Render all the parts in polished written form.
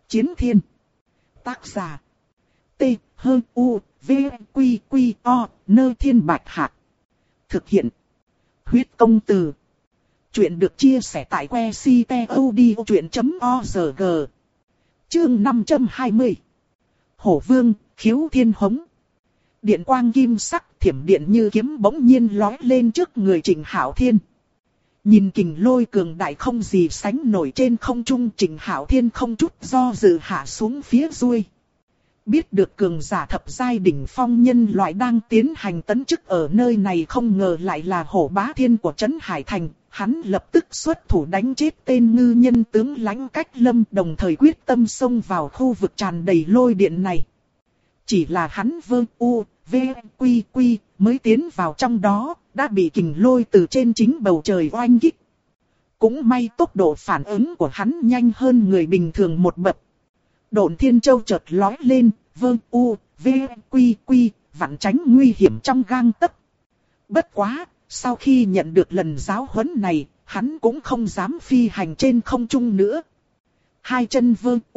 Chiến thiên. Tác giả. T-H-U-V-Q-Q-O, Nơ Thiên Bạch Hạc. Thực hiện. Huyết Công Từ. Chuyện được chia sẻ tại que ctod.org. Chương 520. Hổ Vương, Khiếu Thiên Hống. Điện quang kim sắc, thiểm điện như kiếm bỗng nhiên lói lên trước người Trịnh Hạo Thiên. Nhìn kình lôi cường đại không gì sánh nổi trên không trung, Trịnh Hạo Thiên không chút do dự hạ xuống phía xuôi. Biết được cường giả thập giai đỉnh phong nhân loại đang tiến hành tấn chức ở nơi này, không ngờ lại là Hổ Bá Thiên của Trấn Hải Thành. Hắn lập tức xuất thủ đánh chết tên ngư nhân tướng lãnh Cách Lâm, đồng thời quyết tâm xông vào khu vực tràn đầy lôi điện này. Chỉ là hắn mới tiến vào trong đó, đã bị kình lôi từ trên chính bầu trời oanh kích. Cũng may tốc độ phản ứng của hắn nhanh hơn người bình thường một bậc. Độn Thiên Châu chợt lói lên, vặn tránh nguy hiểm trong gang tấc. Bất quá, sau khi nhận được lần giáo huấn này, hắn cũng không dám phi hành trên không trung nữa. Hai chân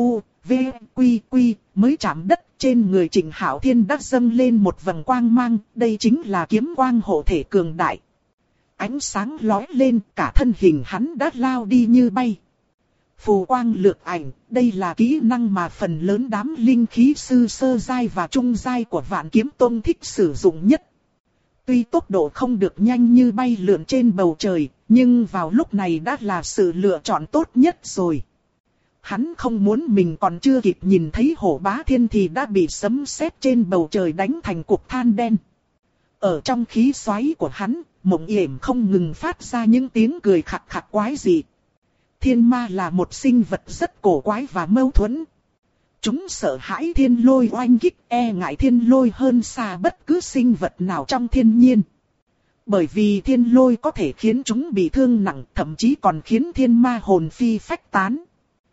mới chạm đất, trên người Trịnh Hạo Thiên đã dâng lên một vầng quang mang, đây chính là kiếm quang hộ thể cường đại. Ánh sáng lói lên, cả thân hình hắn đã lao đi như bay. Phù quang lược ảnh, đây là kỹ năng mà phần lớn đám linh khí sư sơ giai và trung giai của Vạn Kiếm Tông thích sử dụng nhất. Tuy tốc độ không được nhanh như bay lượn trên bầu trời, nhưng vào lúc này đã là sự lựa chọn tốt nhất rồi. Hắn không muốn mình còn chưa kịp nhìn thấy Hổ Bá Thiên thì đã bị sấm sét trên bầu trời đánh thành cục than đen. Ở trong khí xoáy của hắn, Mộng Yểm không ngừng phát ra những tiếng cười khặt khặt quái dị. Thiên ma là một sinh vật rất cổ quái và mâu thuẫn. Chúng sợ hãi thiên lôi oanh kích, e ngại thiên lôi hơn xa bất cứ sinh vật nào trong thiên nhiên. Bởi vì thiên lôi có thể khiến chúng bị thương nặng, thậm chí còn khiến thiên ma hồn phi phách tán.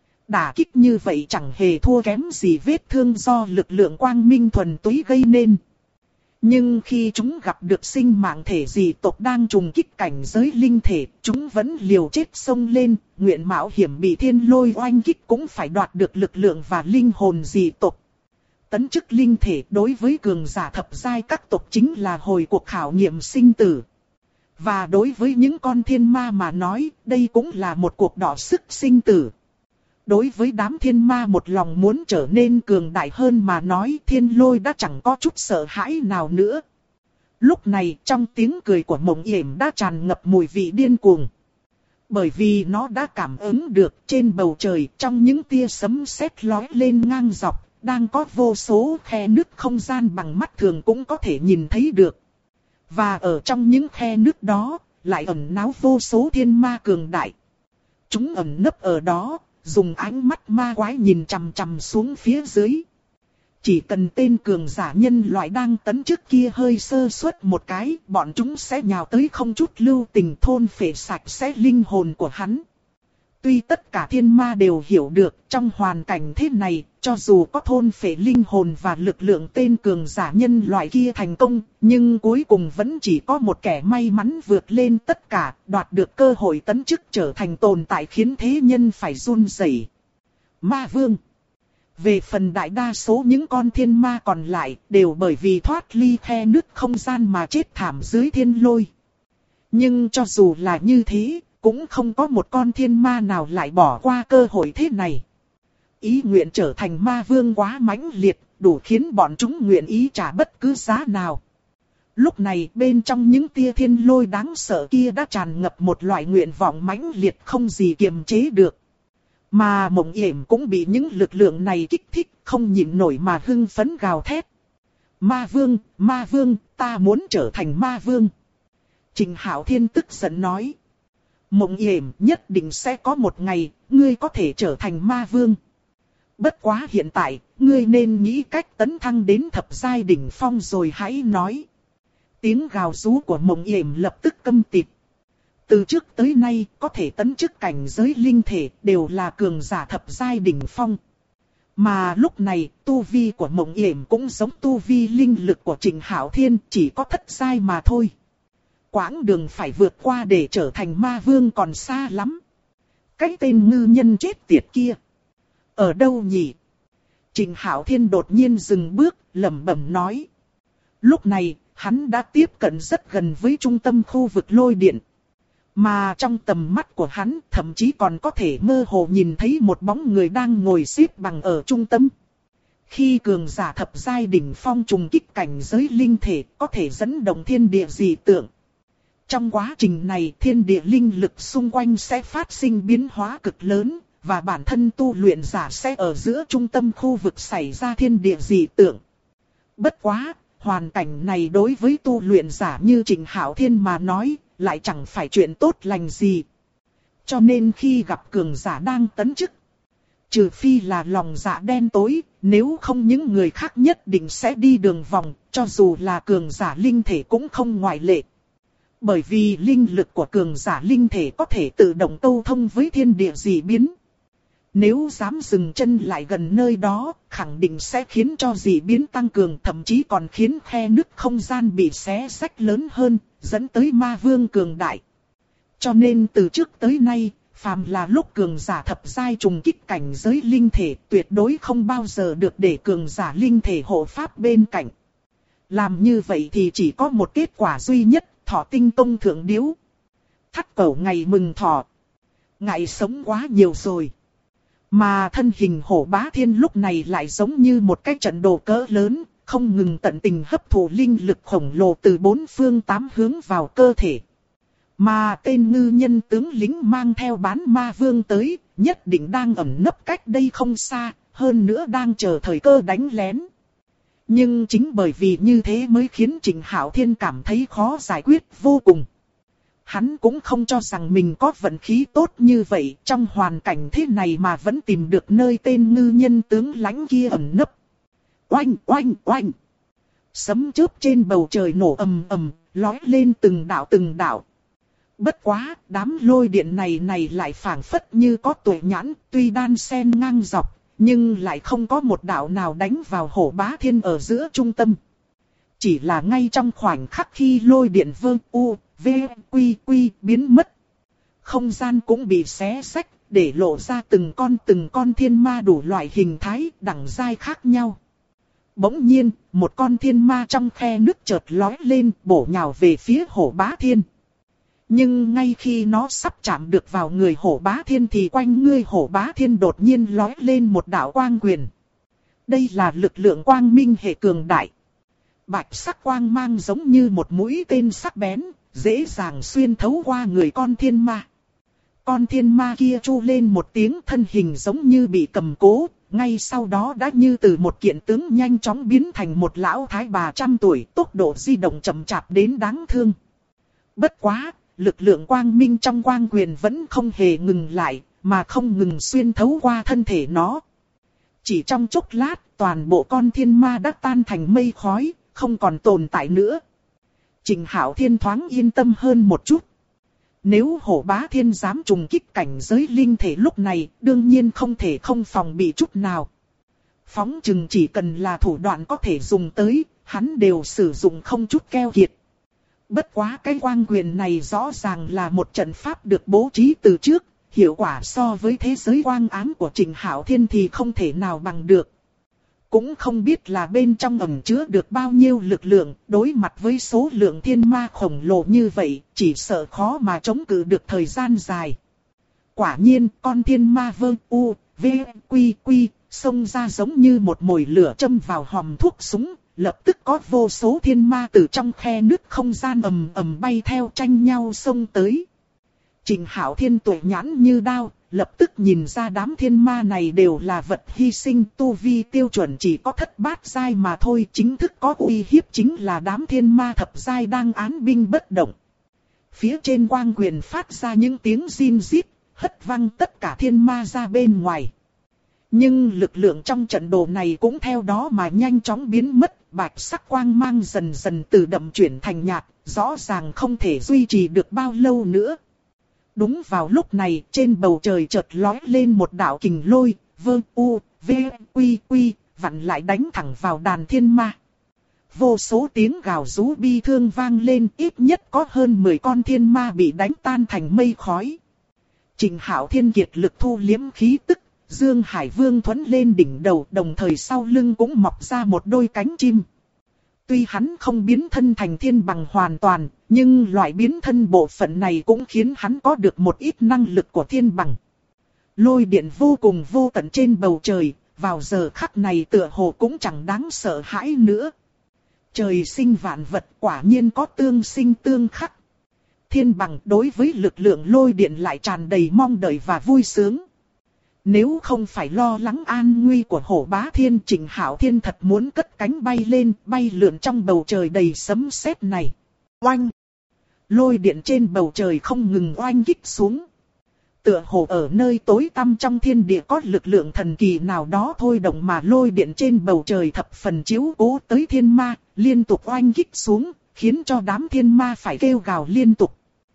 Đả kích như vậy chẳng hề thua kém gì vết thương do lực lượng quang minh thuần túy gây nên. Nhưng khi chúng gặp được sinh mạng thể dị tộc đang trùng kích cảnh giới linh thể, chúng vẫn liều chết xông lên, nguyện mạo hiểm bị thiên lôi oanh kích cũng phải đoạt được lực lượng và linh hồn dị tộc. Tấn chức linh thể đối với cường giả thập giai các tộc chính là hồi cuộc khảo nghiệm sinh tử. Và đối với những con thiên ma mà nói, đây cũng là một cuộc đọ sức sinh tử. Đối với đám thiên ma một lòng muốn trở nên cường đại hơn mà nói, thiên lôi đã chẳng có chút sợ hãi nào nữa. Lúc này trong tiếng cười của Mộng Yểm đã tràn ngập mùi vị điên cuồng. Bởi vì nó đã cảm ứng được trên bầu trời, trong những tia sấm sét lói lên ngang dọc, đang có vô số khe nứt không gian bằng mắt thường cũng có thể nhìn thấy được. Và ở trong những khe nứt đó, lại ẩn náu vô số thiên ma cường đại. Chúng ẩn nấp ở đó, dùng ánh mắt ma quái nhìn chằm chằm xuống phía dưới. Chỉ cần tên cường giả nhân loại đang tấn chức kia hơi sơ suất một cái, bọn chúng sẽ nhào tới không chút lưu tình thôn phệ sạch sẽ linh hồn của hắn. Tuy tất cả thiên ma đều hiểu được, trong hoàn cảnh thế này, cho dù có thôn phệ linh hồn và lực lượng tên cường giả nhân loại kia thành công, nhưng cuối cùng vẫn chỉ có một kẻ may mắn vượt lên tất cả, đoạt được cơ hội tấn chức trở thành tồn tại khiến thế nhân phải run rẩy. Ma Vương. Về phần đại đa số những con thiên ma còn lại, đều bởi vì thoát ly khe nứt không gian mà chết thảm dưới thiên lôi. Nhưng cho dù là như thế, cũng không có một con thiên ma nào lại bỏ qua cơ hội thế này. Ý nguyện trở thành ma vương quá mãnh liệt, đủ khiến bọn chúng nguyện ý trả bất cứ giá nào. Lúc này bên trong những tia thiên lôi đáng sợ kia đã tràn ngập một loại nguyện vọng mãnh liệt không gì kiềm chế được. Mà Mộng Yểm cũng bị những lực lượng này kích thích, không nhịn nổi mà hưng phấn gào thét. Ma vương, ta muốn trở thành ma vương. Trịnh Hạo Thiên tức giận nói. Mộng Yểm, nhất định sẽ có một ngày, ngươi có thể trở thành ma vương. Bất quá hiện tại, ngươi nên nghĩ cách tấn thăng đến thập giai đỉnh phong rồi hãy nói. Tiếng gào rú của Mộng Yểm lập tức câm tịt. Từ trước tới nay, có thể tấn chức cảnh giới linh thể đều là cường giả thập giai đỉnh phong. Mà lúc này, tu vi của Mộng Yểm cũng giống tu vi linh lực của Trịnh Hạo Thiên, chỉ có thất giai mà thôi. Quãng đường phải vượt qua để trở thành ma vương còn xa lắm. Cái tên ngư nhân chết tiệt kia. Ở đâu nhỉ? Trình Hạo Thiên đột nhiên dừng bước, lẩm bẩm nói. Lúc này, hắn đã tiếp cận rất gần với trung tâm khu vực lôi điện. Mà trong tầm mắt của hắn thậm chí còn có thể mơ hồ nhìn thấy một bóng người đang ngồi xếp bằng ở trung tâm. Khi cường giả thập giai đỉnh phong trùng kích cảnh giới linh thể có thể dẫn động thiên địa dị tượng. Trong quá trình này thiên địa linh lực xung quanh sẽ phát sinh biến hóa cực lớn, và bản thân tu luyện giả sẽ ở giữa trung tâm khu vực xảy ra thiên địa dị tượng. Bất quá, hoàn cảnh này đối với tu luyện giả như Trình Hạo Thiên mà nói, lại chẳng phải chuyện tốt lành gì. Cho nên khi gặp cường giả đang tấn chức, trừ phi là lòng dạ đen tối, nếu không những người khác nhất định sẽ đi đường vòng, cho dù là cường giả linh thể cũng không ngoại lệ. Bởi vì linh lực của cường giả linh thể có thể tự động câu thông với thiên địa dị biến. Nếu dám dừng chân lại gần nơi đó, khẳng định sẽ khiến cho dị biến tăng cường, thậm chí còn khiến khe nứt không gian bị xé rách lớn hơn, dẫn tới ma vương cường đại. Cho nên từ trước tới nay, phàm là lúc cường giả thập giai trùng kích cảnh giới linh thể tuyệt đối không bao giờ được để cường giả linh thể hộ pháp bên cạnh. Làm như vậy thì chỉ có một kết quả duy nhất, thọ tinh công thượng điếu. Thắt cẩu ngày mừng thọ. Ngại sống quá nhiều rồi. Mà thân hình Hổ Bá Thiên lúc này lại giống như một cái trận đồ cỡ lớn, không ngừng tận tình hấp thụ linh lực khổng lồ từ bốn phương tám hướng vào cơ thể. Mà tên ngư nhân tướng lính mang theo bán ma vương tới, nhất định đang ẩn nấp cách đây không xa, hơn nữa đang chờ thời cơ đánh lén. Nhưng chính bởi vì như thế mới khiến Trình Hạo Thiên cảm thấy khó giải quyết vô cùng. Hắn cũng không cho rằng mình có vận khí tốt như vậy, trong hoàn cảnh thế này mà vẫn tìm được nơi tên ngư nhân tướng lãnh kia ẩn nấp. Oanh oanh oanh! Sấm chớp trên bầu trời nổ ầm ầm, lói lên từng đạo từng đạo. Bất quá, đám lôi điện này lại phảng phất như có tuệ nhãn, tuy đan xen ngang dọc, nhưng lại không có một đạo nào đánh vào Hổ Bá Thiên ở giữa trung tâm. Chỉ là ngay trong khoảnh khắc khi lôi điện vương u, v, quy biến mất, không gian cũng bị xé xách, để lộ ra từng con thiên ma đủ loại hình thái, đẳng giai khác nhau. Bỗng nhiên, một con thiên ma trong khe nước chợt lói lên, bổ nhào về phía Hổ Bá Thiên. Nhưng ngay khi nó sắp chạm được vào người Hổ Bá Thiên thì quanh người Hổ Bá Thiên đột nhiên lói lên một đạo quang quyền. Đây là lực lượng quang minh hệ cường đại. Bạch sắc quang mang giống như một mũi tên sắc bén, dễ dàng xuyên thấu qua người con thiên ma. Con thiên ma kia chu lên một tiếng, thân hình giống như bị cầm cố, ngay sau đó đã như từ một kiện tướng nhanh chóng biến thành một lão thái bà trăm tuổi, tốc độ di động chậm chạp đến đáng thương. Bất quá, lực lượng quang minh trong quang quyền vẫn không hề ngừng lại, mà không ngừng xuyên thấu qua thân thể nó. Chỉ trong chốc lát, toàn bộ con thiên ma đã tan thành mây khói, không còn tồn tại nữa. Trình Hạo Thiên thoáng yên tâm hơn một chút. Nếu Hổ Bá Thiên dám trùng kích cảnh giới linh thể lúc này, đương nhiên không thể không phòng bị chút nào. Phóng chừng chỉ cần là thủ đoạn có thể dùng tới, hắn đều sử dụng không chút keo kiệt. Bất quá cái quang quyền này rõ ràng là một trận pháp được bố trí từ trước, hiệu quả so với thế giới quang ám của Trình Hạo Thiên thì không thể nào bằng được. Cũng không biết là bên trong ẩn chứa được bao nhiêu lực lượng, đối mặt với số lượng thiên ma khổng lồ như vậy, chỉ sợ khó mà chống cự được thời gian dài. Quả nhiên, con thiên ma vương u, v, quy, xông ra giống như một mồi lửa châm vào hòm thuốc súng, lập tức có vô số thiên ma từ trong khe nứt không gian ầm ầm bay theo tranh nhau xông tới. Trình Hạo Thiên tuệ nhãn như đao, lập tức nhìn ra đám thiên ma này đều là vật hy sinh, tu vi tiêu chuẩn chỉ có thất bát giai mà thôi, chính thức có uy hiếp chính là đám thiên ma thập giai đang án binh bất động. Phía trên quang quyền phát ra những tiếng rin rít, hất văng tất cả thiên ma ra bên ngoài. Nhưng lực lượng trong trận đồ này cũng theo đó mà nhanh chóng biến mất, bạch sắc quang mang dần dần từ đậm chuyển thành nhạt, rõ ràng không thể duy trì được bao lâu nữa. Đúng vào lúc này, trên bầu trời chợt lói lên một đạo kình lôi, vơ u, v, quy, vặn lại đánh thẳng vào đàn thiên ma. Vô số tiếng gào rú bi thương vang lên, ít nhất có hơn 10 con thiên ma bị đánh tan thành mây khói. Trình Hạo Thiên kiệt lực thu liếm khí tức, Dương Hải Vương thuẫn lên đỉnh đầu, đồng thời sau lưng cũng mọc ra một đôi cánh chim. Tuy hắn không biến thân thành thiên bằng hoàn toàn, nhưng loại biến thân bộ phận này cũng khiến hắn có được một ít năng lực của thiên bằng. Lôi điện vô cùng vô tận trên bầu trời, vào giờ khắc này tựa hồ cũng chẳng đáng sợ hãi nữa. Trời sinh vạn vật quả nhiên có tương sinh tương khắc. Thiên bằng đối với lực lượng lôi điện lại tràn đầy mong đợi và vui sướng. Nếu không phải lo lắng an nguy của Hổ Bá Thiên, Trịnh Hạo Thiên thật muốn cất cánh bay lên, bay lượn trong bầu trời đầy sấm sét này. Oanh! Lôi điện trên bầu trời không ngừng oanh kích xuống. Tựa hồ ở nơi tối tăm trong thiên địa có lực lượng thần kỳ nào đó thôi động mà lôi điện trên bầu trời thập phần chiếu cố tới thiên ma, liên tục oanh kích xuống, khiến cho đám thiên ma phải kêu gào liên tục.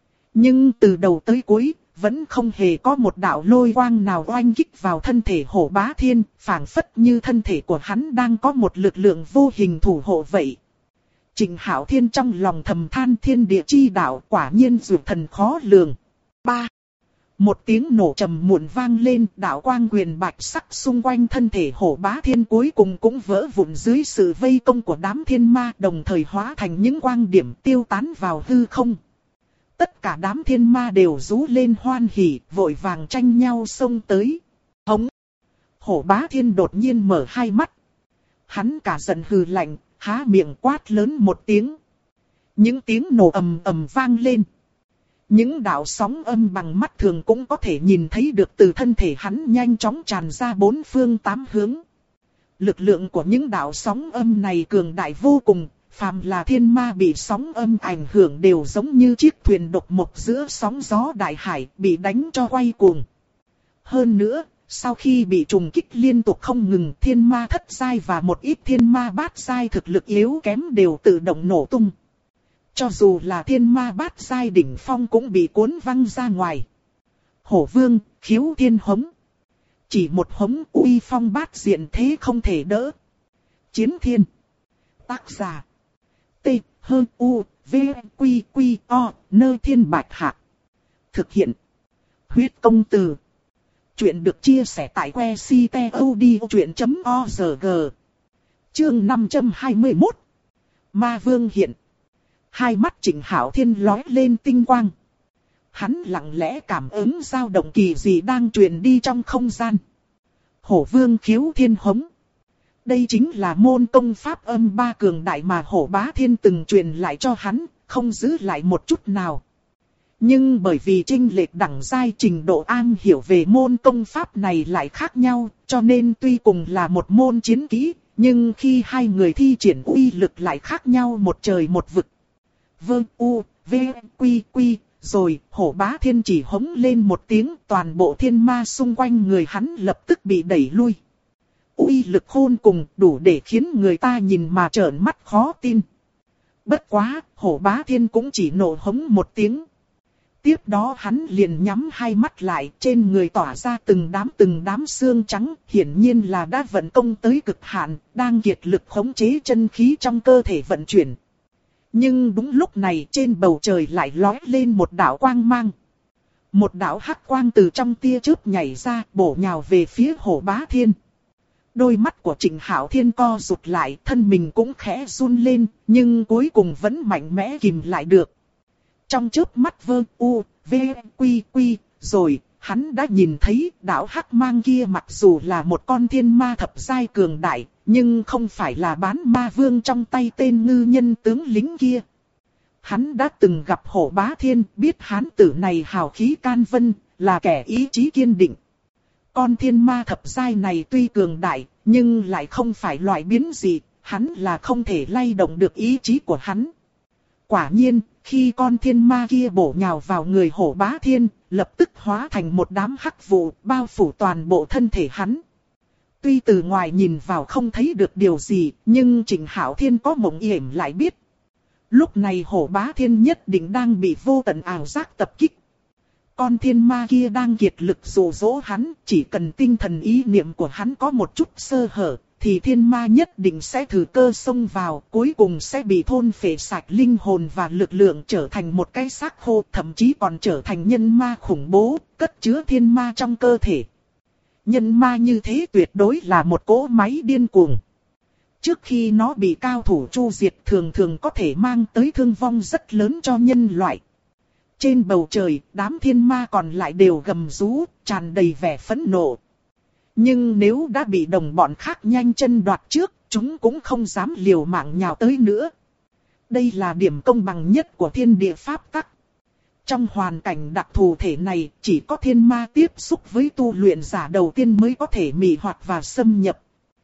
Nhưng từ đầu tới cuối, vẫn không hề có một đạo lôi quang nào oanh kích vào thân thể Hổ Bá Thiên, phảng phất như thân thể của hắn đang có một lực lượng vô hình thủ hộ vậy. Trịnh Hạo Thiên trong lòng thầm than thiên địa chi đạo quả nhiên dụ thần khó lường. 3. Một tiếng nổ trầm muộn vang lên, đạo quang quyền bạch sắc xung quanh thân thể Hổ Bá Thiên cuối cùng cũng vỡ vụn dưới sự vây công của đám thiên ma, đồng thời hóa thành những quang điểm tiêu tán vào hư không. Tất cả đám thiên ma đều rú lên hoan hỉ, vội vàng tranh nhau xông tới. Hống! Hổ Bá Thiên đột nhiên mở hai mắt. Hắn cả giận hừ lạnh, há miệng quát lớn một tiếng. Những tiếng nổ ầm ầm vang lên. Những đạo sóng âm bằng mắt thường cũng có thể nhìn thấy được từ thân thể hắn nhanh chóng tràn ra bốn phương tám hướng. Lực lượng của những đạo sóng âm này cường đại vô cùng, phàm là thiên ma bị sóng âm ảnh hưởng đều giống như chiếc thuyền độc mộc giữa sóng gió đại hải bị đánh cho quay cuồng. Hơn nữa, sau khi bị trùng kích liên tục không ngừng, thiên ma thất giai và một ít thiên ma bát giai thực lực yếu kém đều tự động nổ tung. Cho dù là thiên ma bát giai đỉnh phong cũng bị cuốn văng ra ngoài. Hổ Vương, Khiếu Thiên hống. Chỉ một hống uy phong bát diện thế không thể đỡ. Chiến Thiên. Tác giả. T, H, U, V, Quy, Quy, O, Nơ Thiên Bạch Hạc. Thực hiện. Huyết Công Từ. Chuyện được chia sẻ tại que ctod.org. Chương 521. Ma Vương hiện. Hai mắt Trịnh Hạo Thiên lóe lên tinh quang. Hắn lặng lẽ cảm ứng dao động kỳ dị đang truyền đi trong không gian. Hổ Vương Khiếu Thiên hống. Đây chính là môn công pháp âm ba cường đại mà Hổ Bá Thiên từng truyền lại cho hắn, không giữ lại một chút nào. Nhưng bởi vì chênh lệch đẳng giai trình độ am hiểu về môn công pháp này lại khác nhau, cho nên tuy cùng là một môn chiến kỹ, nhưng khi hai người thi triển uy lực lại khác nhau một trời một vực. Vương U, V, Quy, Quy, rồi Hổ Bá Thiên chỉ hống lên một tiếng, toàn bộ thiên ma xung quanh người hắn lập tức bị đẩy lui. Uy lực khôn cùng, đủ để khiến người ta nhìn mà trợn mắt khó tin. Bất quá, Hổ Bá Thiên cũng chỉ nổ hống một tiếng. Tiếp đó hắn liền nhắm hai mắt lại, trên người tỏa ra từng đám xương trắng, hiển nhiên là đã vận công tới cực hạn, đang kiệt lực khống chế chân khí trong cơ thể vận chuyển. Nhưng đúng lúc này trên bầu trời lại lóe lên một đạo quang mang. Một đạo hắc quang từ trong tia chớp nhảy ra, bổ nhào về phía Hổ Bá Thiên. Đôi mắt của Trịnh Hạo Thiên co rụt lại, thân mình cũng khẽ run lên, nhưng cuối cùng vẫn mạnh mẽ kìm lại được. Trong chớp mắt Vương U, V, Quy, Quy, rồi hắn đã nhìn thấy đạo hắc mang kia mặc dù là một con thiên ma thập giai cường đại, nhưng không phải là bán ma vương trong tay tên ngư nhân tướng lính kia. Hắn đã từng gặp Hổ Bá Thiên, biết hán tử này hào khí can vân, là kẻ ý chí kiên định. Con thiên ma thập giai này tuy cường đại, nhưng lại không phải loại biến dị, hắn là không thể lay động được ý chí của hắn. Quả nhiên, khi con thiên ma kia bổ nhào vào người Hổ Bá Thiên, lập tức hóa thành một đám hắc vụ, bao phủ toàn bộ thân thể hắn. Tuy từ ngoài nhìn vào không thấy được điều gì, nhưng Trịnh Hạo Thiên có mộng yểm lại biết. Lúc này Hổ Bá Thiên nhất định đang bị vô tận ảo giác tập kích. Con thiên ma kia đang kiệt lực dụ dỗ hắn, chỉ cần tinh thần ý niệm của hắn có một chút sơ hở, thì thiên ma nhất định sẽ thử cơ xông vào, cuối cùng sẽ bị thôn phệ sạch linh hồn và lực lượng, trở thành một cái xác khô, thậm chí còn trở thành nhân ma khủng bố, cất chứa thiên ma trong cơ thể. Nhân ma như thế tuyệt đối là một cỗ máy điên cuồng. Trước khi nó bị cao thủ chu diệt thường thường có thể mang tới thương vong rất lớn cho nhân loại. Trên bầu trời, đám thiên ma còn lại đều gầm rú, tràn đầy vẻ phẫn nộ. Nhưng nếu đã bị đồng bọn khác nhanh chân đoạt trước, chúng cũng không dám liều mạng nhào tới nữa. Đây là điểm công bằng nhất của thiên địa pháp tắc. Trong hoàn cảnh đặc thù thể này, chỉ có thiên ma tiếp xúc với tu luyện giả đầu tiên mới có thể mị hoặc và xâm nhập.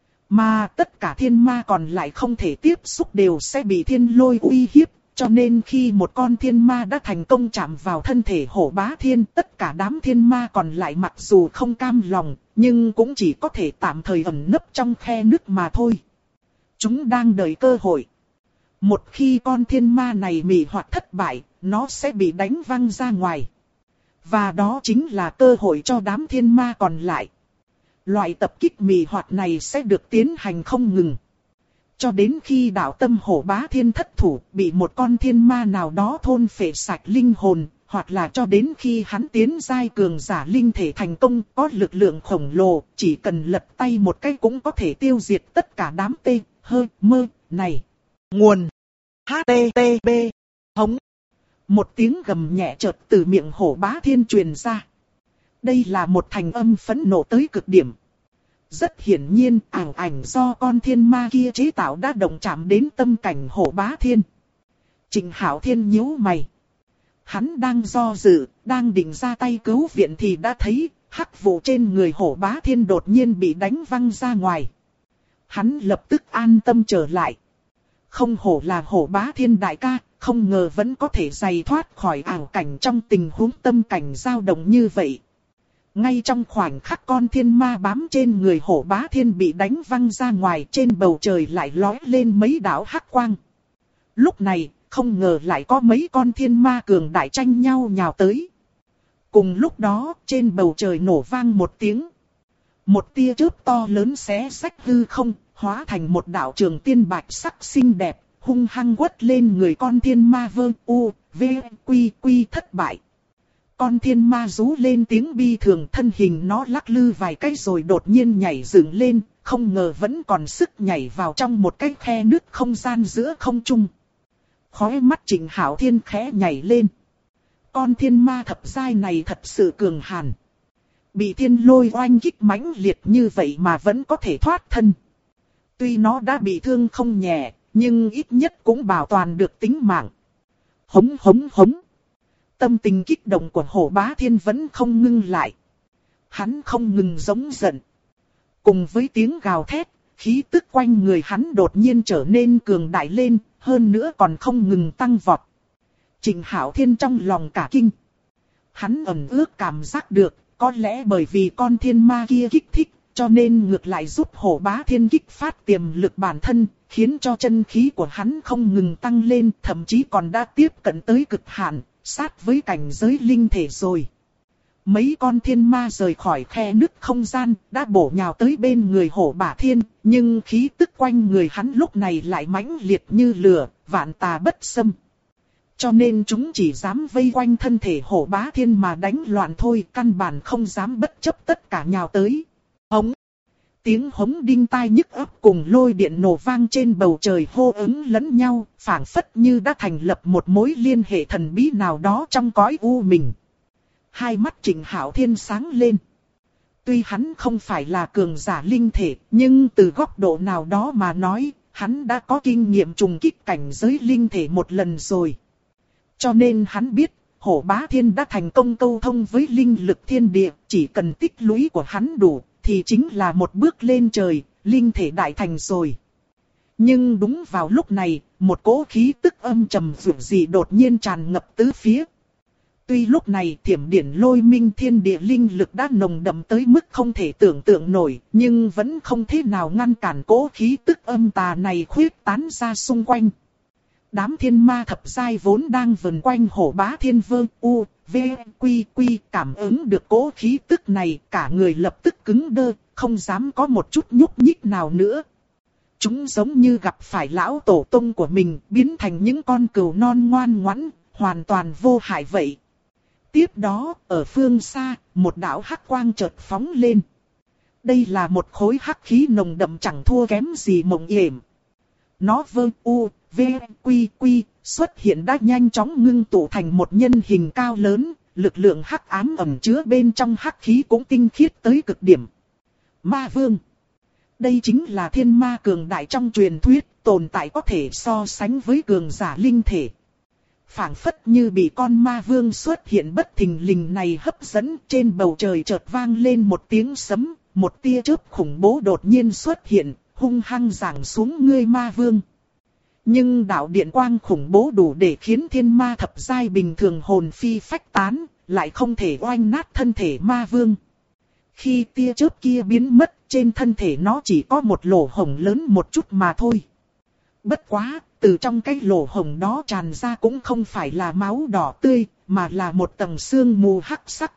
Mà tất cả thiên ma còn lại không thể tiếp xúc đều sẽ bị thiên lôi uy hiếp. Cho nên khi một con thiên ma đã thành công chạm vào thân thể hổ bá thiên, tất cả đám thiên ma còn lại mặc dù không cam lòng, nhưng cũng chỉ có thể tạm thời ẩn nấp trong khe nứt mà thôi. Chúng đang đợi cơ hội. Một khi con thiên ma này mị hoặc thất bại, nó sẽ bị đánh văng ra ngoài. Và đó chính là cơ hội cho đám thiên ma còn lại. Loại tập kích mị hoặc này sẽ được tiến hành không ngừng. Cho đến khi đạo tâm hổ bá thiên thất thủ, bị một con thiên ma nào đó thôn phệ sạch linh hồn, hoặc là cho đến khi hắn tiến giai cường giả linh thể thành công, có lực lượng khổng lồ, chỉ cần lật tay một cái cũng có thể tiêu diệt tất cả đám tê, hơ, mơ, này. Nguồn HTTP hống. Một tiếng gầm nhẹ chợt từ miệng hổ bá thiên truyền ra. Đây là một thành âm phẫn nộ tới cực điểm. Rất hiển nhiên, ảnh do con thiên ma kia chế tạo đã động chạm đến tâm cảnh hổ bá thiên. Trịnh Hạo Thiên nhíu mày. Hắn đang do dự, đang định ra tay cứu viện thì đã thấy, hắc vụ trên người hổ bá thiên đột nhiên bị đánh văng ra ngoài. Hắn lập tức an tâm trở lại. Không hổ là hổ bá thiên đại ca, không ngờ vẫn có thể giày thoát khỏi ảo cảnh trong tình huống tâm cảnh dao động như vậy. Ngay trong khoảnh khắc con thiên ma bám trên người hổ bá thiên bị đánh văng ra ngoài, trên bầu trời lại lói lên mấy đạo hắc quang. Lúc này, không ngờ lại có mấy con thiên ma cường đại tranh nhau nhào tới. Cùng lúc đó, trên bầu trời nổ vang một tiếng. Một tia chớp to lớn xé rách hư không, hóa thành một đạo trường tiên bạch sắc xinh đẹp, hung hăng quất lên người con thiên ma vơ u, v, quy thất bại. Con thiên ma rú lên tiếng bi thường, thân hình nó lắc lư vài cái rồi đột nhiên nhảy dựng lên, không ngờ vẫn còn sức nhảy vào trong một cái khe nứt không gian giữa không trung. Khóe mắt Trịnh Hạo Thiên khẽ nhảy lên. Con thiên ma thập giai này thật sự cường hàn. Bị thiên lôi oanh kích mãnh liệt như vậy mà vẫn có thể thoát thân. Tuy nó đã bị thương không nhẹ, nhưng ít nhất cũng bảo toàn được tính mạng. Hống hống hống. Tâm tình kích động của hổ bá thiên vẫn không ngưng lại. Hắn không ngừng giống giận. Cùng với tiếng gào thét, khí tức quanh người hắn đột nhiên trở nên cường đại lên, hơn nữa còn không ngừng tăng vọt. Trịnh Hạo Thiên trong lòng cả kinh. Hắn ẩn ước cảm giác được, có lẽ bởi vì con thiên ma kia kích thích, cho nên ngược lại giúp hổ bá thiên kích phát tiềm lực bản thân, khiến cho chân khí của hắn không ngừng tăng lên, thậm chí còn đã tiếp cận tới cực hạn, sát với cảnh giới linh thể rồi. Mấy con thiên ma rời khỏi khe nứt không gian, đã bổ nhào tới bên người hổ bá thiên, nhưng khí tức quanh người hắn lúc này lại mãnh liệt như lửa, vạn tà bất xâm. Cho nên chúng chỉ dám vây quanh thân thể hổ bá thiên mà đánh loạn thôi, căn bản không dám bất chấp tất cả nhào tới. Hống! Tiếng hống đinh tai nhức óc cùng lôi điện nổ vang trên bầu trời hô ứng lẫn nhau, phảng phất như đã thành lập một mối liên hệ thần bí nào đó trong cõi u mình. Hai mắt Trịnh Hạo Thiên sáng lên. Tuy hắn không phải là cường giả linh thể, nhưng từ góc độ nào đó mà nói, hắn đã có kinh nghiệm trùng kích cảnh giới linh thể một lần rồi. Cho nên hắn biết, hổ bá thiên đã thành công câu thông với linh lực thiên địa, chỉ cần tích lũy của hắn đủ, thì chính là một bước lên trời, linh thể đại thành rồi. Nhưng đúng vào lúc này, một cỗ khí tức âm trầm dữ dị đột nhiên tràn ngập tứ phía. Tuy lúc này thiểm điển lôi minh thiên địa linh lực đã nồng đậm tới mức không thể tưởng tượng nổi, nhưng vẫn không thể nào ngăn cản cỗ khí tức âm tà này khuyết tán ra xung quanh. Đám thiên ma thập giai vốn đang vần quanh hổ bá thiên vơ u, v, quy cảm ứng được cỗ khí tức này, cả người lập tức cứng đơ, không dám có một chút nhúc nhích nào nữa. Chúng giống như gặp phải lão tổ tông của mình, biến thành những con cừu non ngoan ngoãn, hoàn toàn vô hại vậy. Tiếp đó, ở phương xa, một đạo hắc quang chợt phóng lên. Đây là một khối hắc khí nồng đậm chẳng thua kém gì mộng yểm. Nó vơ u, v, quy quy, xuất hiện đã nhanh chóng ngưng tụ thành một nhân hình cao lớn, lực lượng hắc ám ẩn chứa bên trong hắc khí cũng tinh khiết tới cực điểm. Ma vương. Đây chính là thiên ma cường đại trong truyền thuyết, tồn tại có thể so sánh với cường giả linh thể. Phảng phất như bị con ma vương xuất hiện bất thình lình này hấp dẫn, trên bầu trời chợt vang lên một tiếng sấm, một tia chớp khủng bố đột nhiên xuất hiện, hung hăng giáng xuống ngươi ma vương. Nhưng đạo điện quang khủng bố đủ để khiến thiên ma thập giai bình thường hồn phi phách tán, lại không thể oanh nát thân thể ma vương. Khi tia chớp kia biến mất, trên thân thể nó chỉ có một lỗ hổng lớn một chút mà thôi. Bất quá, từ trong cái lỗ hổng đó tràn ra cũng không phải là máu đỏ tươi, mà là một tầng sương mù hắc sắc.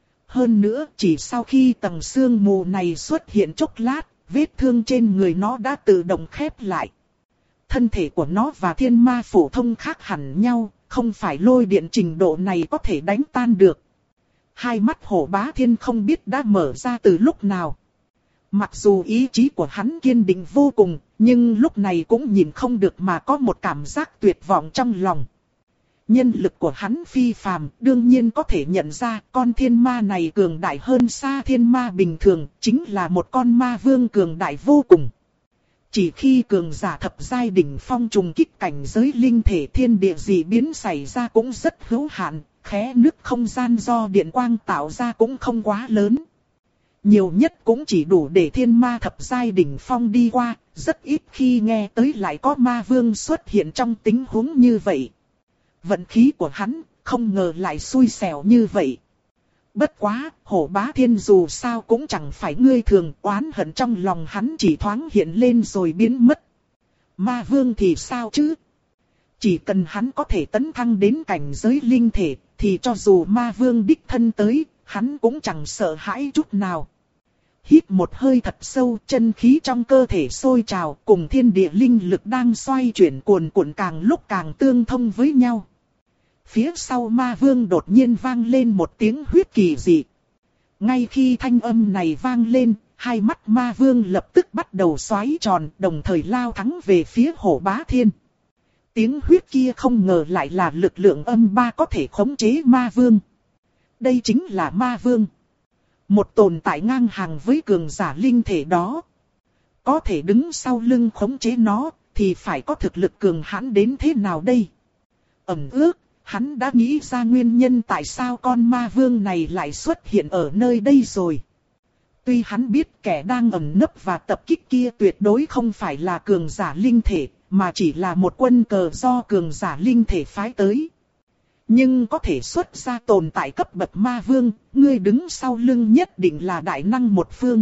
Hơn nữa, chỉ sau khi tầng sương mù này xuất hiện chốc lát, vết thương trên người nó đã tự động khép lại. Thân thể của nó và thiên ma phổ thông khác hẳn nhau, không phải lôi điện trình độ này có thể đánh tan được. Hai mắt Hổ Bá Thiên không biết đã mở ra từ lúc nào. Mặc dù ý chí của hắn kiên định vô cùng, nhưng lúc này cũng nhìn không được mà có một cảm giác tuyệt vọng trong lòng. Nhân lực của hắn phi phàm, đương nhiên có thể nhận ra con thiên ma này cường đại hơn xa thiên ma bình thường, chính là một con ma vương cường đại vô cùng. Chỉ khi cường giả thập giai đỉnh phong trùng kích cảnh giới linh thể thiên địa dị biến xảy ra cũng rất hữu hạn, khẽ nứt không gian do điện quang tạo ra cũng không quá lớn. Nhiều nhất cũng chỉ đủ để thiên ma thập giai đỉnh phong đi qua, rất ít khi nghe tới lại có ma vương xuất hiện trong tình huống như vậy. Vận khí của hắn, không ngờ lại xui xẻo như vậy. Bất quá, Hổ Bá Thiên dù sao cũng chẳng phải ngươi thường, oán hận trong lòng hắn chỉ thoáng hiện lên rồi biến mất. Ma vương thì sao chứ? Chỉ cần hắn có thể tấn thăng đến cảnh giới linh thể, thì cho dù ma vương đích thân tới, hắn cũng chẳng sợ hãi chút nào. Hít một hơi thật sâu, chân khí trong cơ thể sôi trào, cùng thiên địa linh lực đang xoay chuyển cuồn cuộn càng lúc càng tương thông với nhau. Phía sau ma vương đột nhiên vang lên một tiếng huyết kỳ dị. Ngay khi thanh âm này vang lên, hai mắt ma vương lập tức bắt đầu xoáy tròn, đồng thời lao thẳng về phía Hổ Bá Thiên. Tiếng huyết kia không ngờ lại là lực lượng âm ba có thể khống chế ma vương. Đây chính là ma vương. Một tồn tại ngang hàng với cường giả linh thể đó. Có thể đứng sau lưng khống chế nó, thì phải có thực lực cường hãn đến thế nào đây? Ẩn ước, hắn đã nghĩ ra nguyên nhân tại sao con ma vương này lại xuất hiện ở nơi đây rồi. Tuy hắn biết kẻ đang ẩn nấp và tập kích kia tuyệt đối không phải là cường giả linh thể, mà chỉ là một quân cờ do cường giả linh thể phái tới. Nhưng có thể xuất ra tồn tại cấp bậc ma vương, người đứng sau lưng nhất định là đại năng một phương.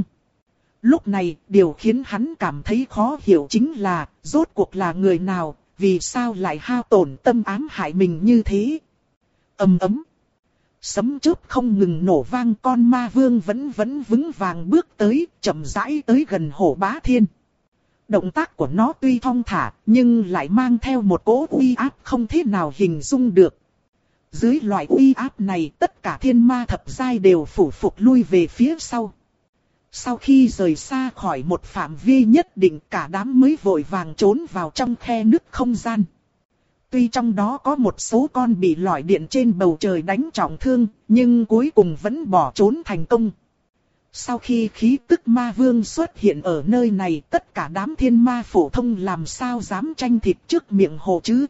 Lúc này, điều khiến hắn cảm thấy khó hiểu chính là, rốt cuộc là người nào, vì sao lại hao tổn tâm ám hại mình như thế. Ầm ầm. Sấm chớp không ngừng nổ vang, con ma vương vẫn vững vàng bước tới, chậm rãi tới gần Hổ Bá Thiên. Động tác của nó tuy thong thả, nhưng lại mang theo một cỗ uy áp không thể nào hình dung được. Dưới loại uy áp này, tất cả thiên ma thập giai đều phủ phục lui về phía sau. Sau khi rời xa khỏi một phạm vi nhất định, cả đám mới vội vàng trốn vào trong khe nứt không gian. Tuy trong đó có một số con bị lọi điện trên bầu trời đánh trọng thương, nhưng cuối cùng vẫn bỏ trốn thành công. Sau khi khí tức ma vương xuất hiện ở nơi này, tất cả đám thiên ma phổ thông làm sao dám tranh thịt trước miệng hồ chứ.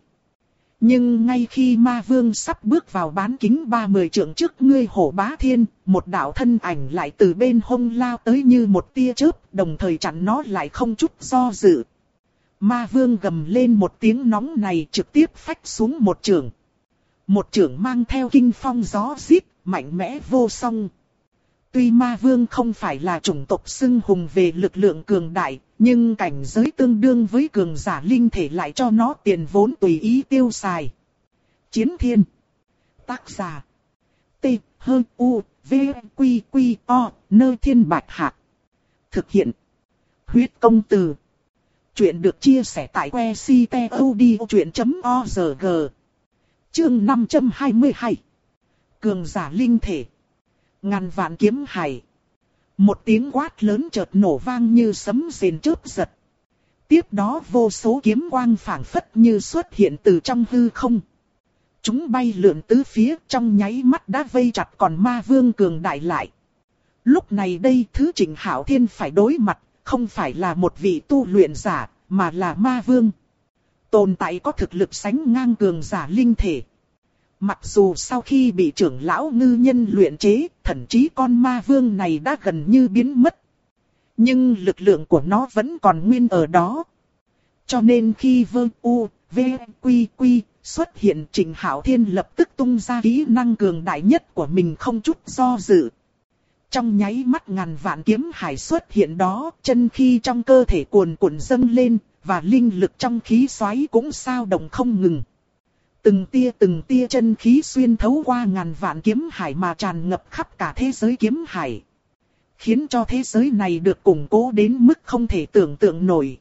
Nhưng ngay khi ma vương sắp bước vào bán kính 30 trượng trước ngươi Hổ Bá Thiên, một đạo thân ảnh lại từ bên hông lao tới như một tia chớp, đồng thời chặn nó lại không chút do dự. Ma vương gầm lên một tiếng nóng này, trực tiếp phách xuống một chưởng. Một chưởng mang theo kinh phong gió rít, mạnh mẽ vô song. Tuy ma vương không phải là chủng tộc xưng hùng về lực lượng cường đại, nhưng cảnh giới tương đương với cường giả linh thể lại cho nó tiền vốn tùy ý tiêu xài. Chiến Thiên. Tác giả. T, H, U, V, Quy, Quy, O, Nơ Thiên Bạch Hạc. Thực hiện. Huyết công từ. Chuyện được chia sẻ tại que ctod.org. Chương 522. Cường giả linh thể. Ngàn vạn kiếm hải. Một tiếng quát lớn chợt nổ vang như sấm rền chớp giật. Tiếp đó vô số kiếm quang phảng phất như xuất hiện từ trong hư không. Chúng bay lượn tứ phía, trong nháy mắt đã vây chặt còn ma vương cường đại lại. Lúc này đây thứ Trịnh Hạo Thiên phải đối mặt, không phải là một vị tu luyện giả, mà là ma vương. Tồn tại có thực lực sánh ngang cường giả linh thể. Mặc dù sau khi bị trưởng lão ngư nhân luyện chế, thậm chí con ma vương này đã gần như biến mất. Nhưng lực lượng của nó vẫn còn nguyên ở đó. Cho nên khi Vương U, V, Quy Quy xuất hiện, Trịnh Hạo Thiên lập tức tung ra kỹ năng cường đại nhất của mình không chút do dự. Trong nháy mắt ngàn vạn kiếm hải xuất hiện đó, chân khí trong cơ thể cuồn cuộn dâng lên, và linh lực trong khí xoáy cũng sao động không ngừng. Từng tia chân khí xuyên thấu qua ngàn vạn kiếm hải mà tràn ngập khắp cả thế giới kiếm hải. Khiến cho thế giới này được củng cố đến mức không thể tưởng tượng nổi.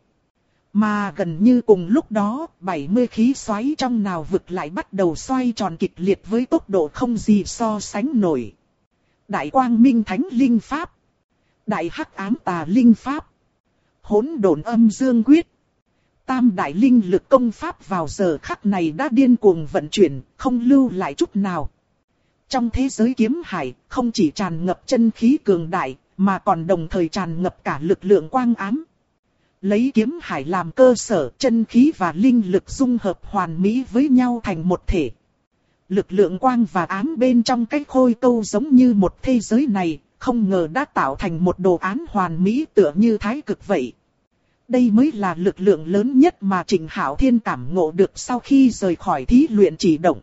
Mà gần như cùng lúc đó, 70 khí xoáy trong nào vực lại bắt đầu xoay tròn kịch liệt với tốc độ không gì so sánh nổi. Đại Quang Minh Thánh Linh Pháp, Đại Hắc Ám Tà Linh Pháp, Hỗn Độn Âm Dương Quyết. Tam đại linh lực công pháp vào giờ khắc này đã điên cuồng vận chuyển, không lưu lại chút nào. Trong thế giới kiếm hải, không chỉ tràn ngập chân khí cường đại, mà còn đồng thời tràn ngập cả lực lượng quang ám. Lấy kiếm hải làm cơ sở, chân khí và linh lực dung hợp hoàn mỹ với nhau thành một thể. Lực lượng quang và ám bên trong cái khôi câu giống như một thế giới này, không ngờ đã tạo thành một đồ án hoàn mỹ tựa như thái cực vậy. Đây mới là lực lượng lớn nhất mà Trịnh Hạo Thiên cảm ngộ được sau khi rời khỏi thí luyện chỉ động.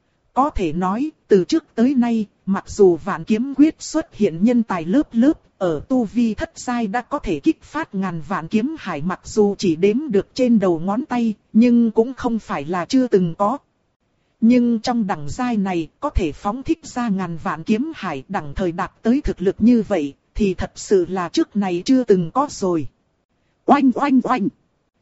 Có thể nói, từ trước tới nay, mặc dù Vạn Kiếm Quyết xuất hiện nhân tài lớp lớp, ở tu vi thất giai đã có thể kích phát ngàn vạn kiếm hải, mặc dù chỉ đếm được trên đầu ngón tay, nhưng cũng không phải là chưa từng có. Nhưng trong đẳng giai này, có thể phóng thích ra ngàn vạn kiếm hải đẳng thời đạt tới thực lực như vậy, thì thật sự là trước này chưa từng có rồi. Oanh oanh oanh!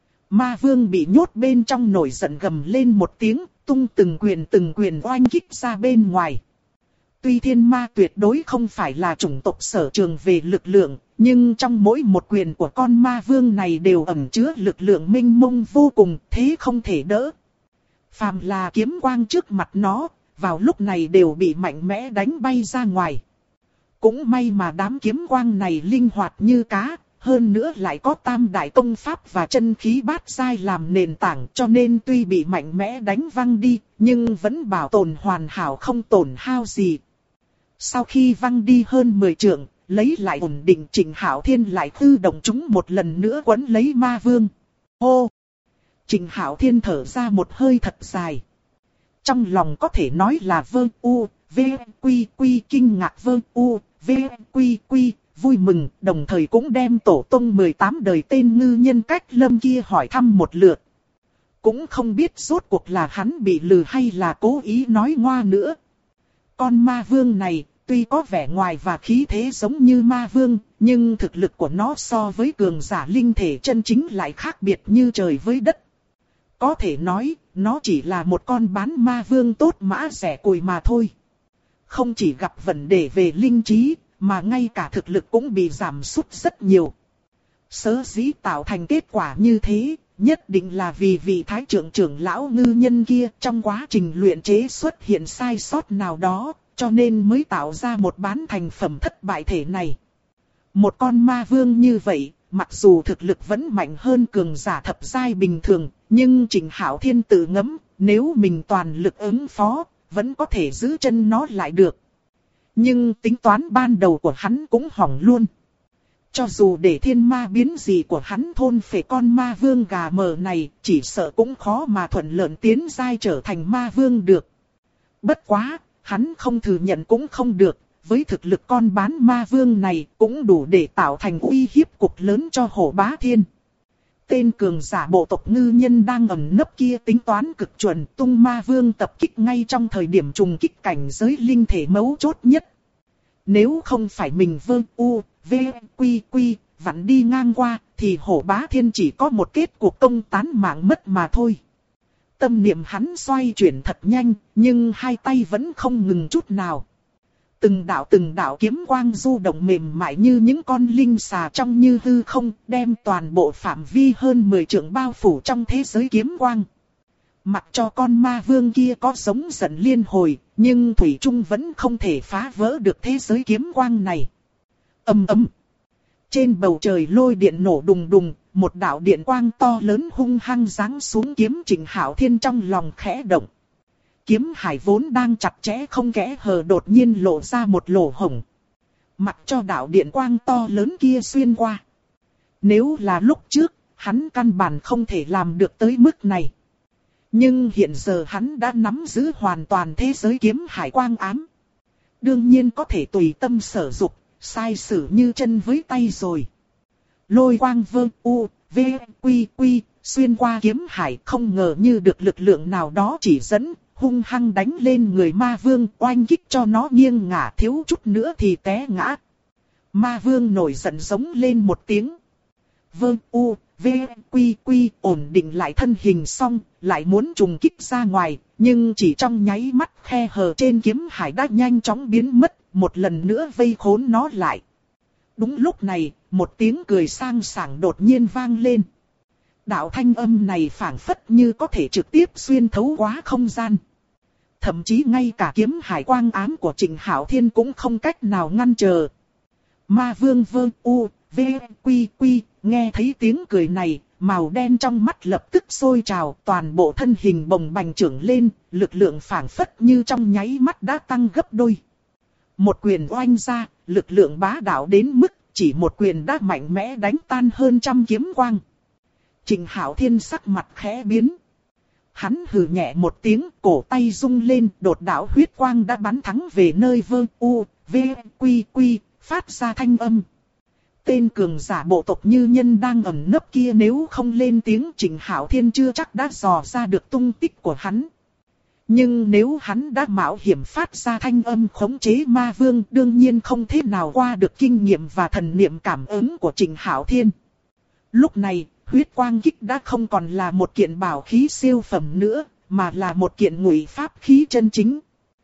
Ma vương bị nhốt bên trong nổi giận gầm lên một tiếng, tung từng quyền oanh kích ra bên ngoài. Tuy thiên ma tuyệt đối không phải là chủng tộc sở trường về lực lượng, nhưng trong mỗi một quyền của con ma vương này đều ẩn chứa lực lượng mênh mông vô cùng, thế không thể đỡ. Phàm là kiếm quang trước mặt nó, vào lúc này đều bị mạnh mẽ đánh bay ra ngoài. Cũng may mà đám kiếm quang này linh hoạt như cá, hơn nữa lại có tam đại công pháp và chân khí bát giai làm nền tảng, cho nên tuy bị mạnh mẽ đánh văng đi, nhưng vẫn bảo tồn hoàn hảo không tổn hao gì. Sau khi văng đi hơn 10 trượng, lấy lại ổn định, Trịnh Hạo Thiên lại khư động chúng một lần nữa quấn lấy ma vương. Hô! Trịnh Hạo Thiên thở ra một hơi thật dài. Trong lòng có thể nói là vơ u, v, quy quy kinh ngạc, vơ u, v, quy quy, vui mừng, đồng thời cũng đem tổ tông 18 đời tên ngư nhân Cách Lâm kia hỏi thăm một lượt. Cũng không biết rốt cuộc là hắn bị lừa hay là cố ý nói ngoa nữa. Con ma vương này, tuy có vẻ ngoài và khí thế giống như ma vương, nhưng thực lực của nó so với cường giả linh thể chân chính lại khác biệt như trời với đất. Có thể nói, nó chỉ là một con bán ma vương tốt mã rẻ cùi mà thôi. Không chỉ gặp vấn đề về linh trí, mà ngay cả thực lực cũng bị giảm sút rất nhiều. Sở dĩ tạo thành kết quả như thế, nhất định là vì vị thái trưởng lão ngư nhân kia trong quá trình luyện chế xuất hiện sai sót nào đó, cho nên mới tạo ra một bán thành phẩm thất bại thể này. Một con ma vương như vậy, mặc dù thực lực vẫn mạnh hơn cường giả thập giai bình thường, nhưng Trịnh Hạo Thiên tự ngẫm, nếu mình toàn lực ứng phó, vẫn có thể giữ chân nó lại được. Nhưng tính toán ban đầu của hắn cũng hỏng luôn. Cho dù để thiên ma biến dị của hắn thôn phệ con ma vương gà mờ này, chỉ sợ cũng khó mà thuận lợi tiến giai trở thành ma vương được. Bất quá, hắn không thừa nhận cũng không được, với thực lực con bán ma vương này cũng đủ để tạo thành uy hiếp cực lớn cho Hổ Bá Thiên. Tên cường giả bộ tộc ngư nhân đang ẩn nấp kia tính toán cực chuẩn, tung ma vương tập kích ngay trong thời điểm trùng kích cảnh giới linh thể mấu chốt nhất. Nếu không phải mình vơ u, v, quy quy, vặn đi ngang qua, thì Hổ Bá Thiên chỉ có một kết cuộc công tán mạng mất mà thôi. Tâm niệm hắn xoay chuyển thật nhanh, nhưng hai tay vẫn không ngừng chút nào. Từng đạo kiếm quang du động mềm mại như những con linh xà trong như hư không, đem toàn bộ phạm vi hơn 10 trượng bao phủ trong thế giới kiếm quang. Mặc cho con ma vương kia có giống giận liên hồi, nhưng thủy chung vẫn không thể phá vỡ được thế giới kiếm quang này. Ầm ầm. Trên bầu trời lôi điện nổ đùng đùng, một đạo điện quang to lớn hung hăng giáng xuống kiếm Trịnh Hạo Thiên trong lòng khẽ động. Kiếm hải vốn đang chặt chẽ không kẽ hở đột nhiên lộ ra một lỗ hổng. Mặc cho đạo điện quang to lớn kia xuyên qua. Nếu là lúc trước, hắn căn bản không thể làm được tới mức này. Nhưng hiện giờ hắn đã nắm giữ hoàn toàn thế giới kiếm hải quang ám. Đương nhiên có thể tùy tâm sở dục, sai sử như chân với tay rồi. Lôi quang vơ u, v, quy quy, xuyên qua kiếm hải không ngờ như được lực lượng nào đó chỉ dẫn, hung hăng đánh lên người ma vương, oanh kích cho nó nghiêng ngả, thiếu chút nữa thì té ngã. Ma vương nổi giận giống lên một tiếng. Vơ u, v, quy quy, ổn định lại thân hình xong, lại muốn trùng kích ra ngoài, nhưng chỉ trong nháy mắt khe hở trên kiếm hải đã nhanh chóng biến mất, một lần nữa vây khốn nó lại. Đúng lúc này, một tiếng cười sang sảng đột nhiên vang lên. Đạo thanh âm này phảng phất như có thể trực tiếp xuyên thấu quá không gian. Thậm chí ngay cả kiếm hải quang ám của Trịnh Hạo Thiên cũng không cách nào ngăn trở. Ma vương vơ u, v, quy quy, nghe thấy tiếng cười này, màu đen trong mắt lập tức sôi trào, toàn bộ thân hình bồng bềnh trưởng lên, lực lượng phảng phất như trong nháy mắt đã tăng gấp đôi. Một quyền oanh ra, lực lượng bá đạo đến mức chỉ một quyền đã mạnh mẽ đánh tan hơn trăm kiếm quang. Trịnh Hạo Thiên sắc mặt khẽ biến. Hắn hừ nhẹ một tiếng, cổ tay rung lên, đột đạo huyết quang đã bắn thẳng về nơi vơ u, v, quy quy, phát ra thanh âm. Tên cường giả bộ tộc Như Nhân đang ẩn nấp kia nếu không lên tiếng Trịnh Hạo Thiên chưa chắc đã dò ra được tung tích của hắn. Nhưng nếu hắn đã mạo hiểm phát ra thanh âm khống chế ma vương, đương nhiên không thể nào qua được kinh nghiệm và thần niệm cảm ứng của Trịnh Hạo Thiên. Lúc này, huyết quang kích đã không còn là một kiện bảo khí siêu phẩm nữa, mà là một kiện ngụy pháp khí chân chính.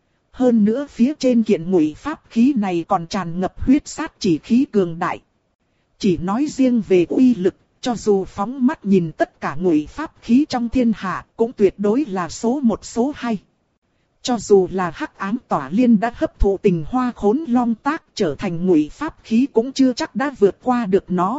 Hơn nữa phía trên kiện ngụy pháp khí này còn tràn ngập huyết sát chỉ khí cường đại. Chỉ nói riêng về uy lực, cho dù phóng mắt nhìn tất cả ngụy pháp khí trong thiên hạ, cũng tuyệt đối là số một số hai. Cho dù là Hắc Ám Tỏa Liên đã hấp thụ tình hoa khốn long tác trở thành ngụy pháp khí cũng chưa chắc đã vượt qua được nó.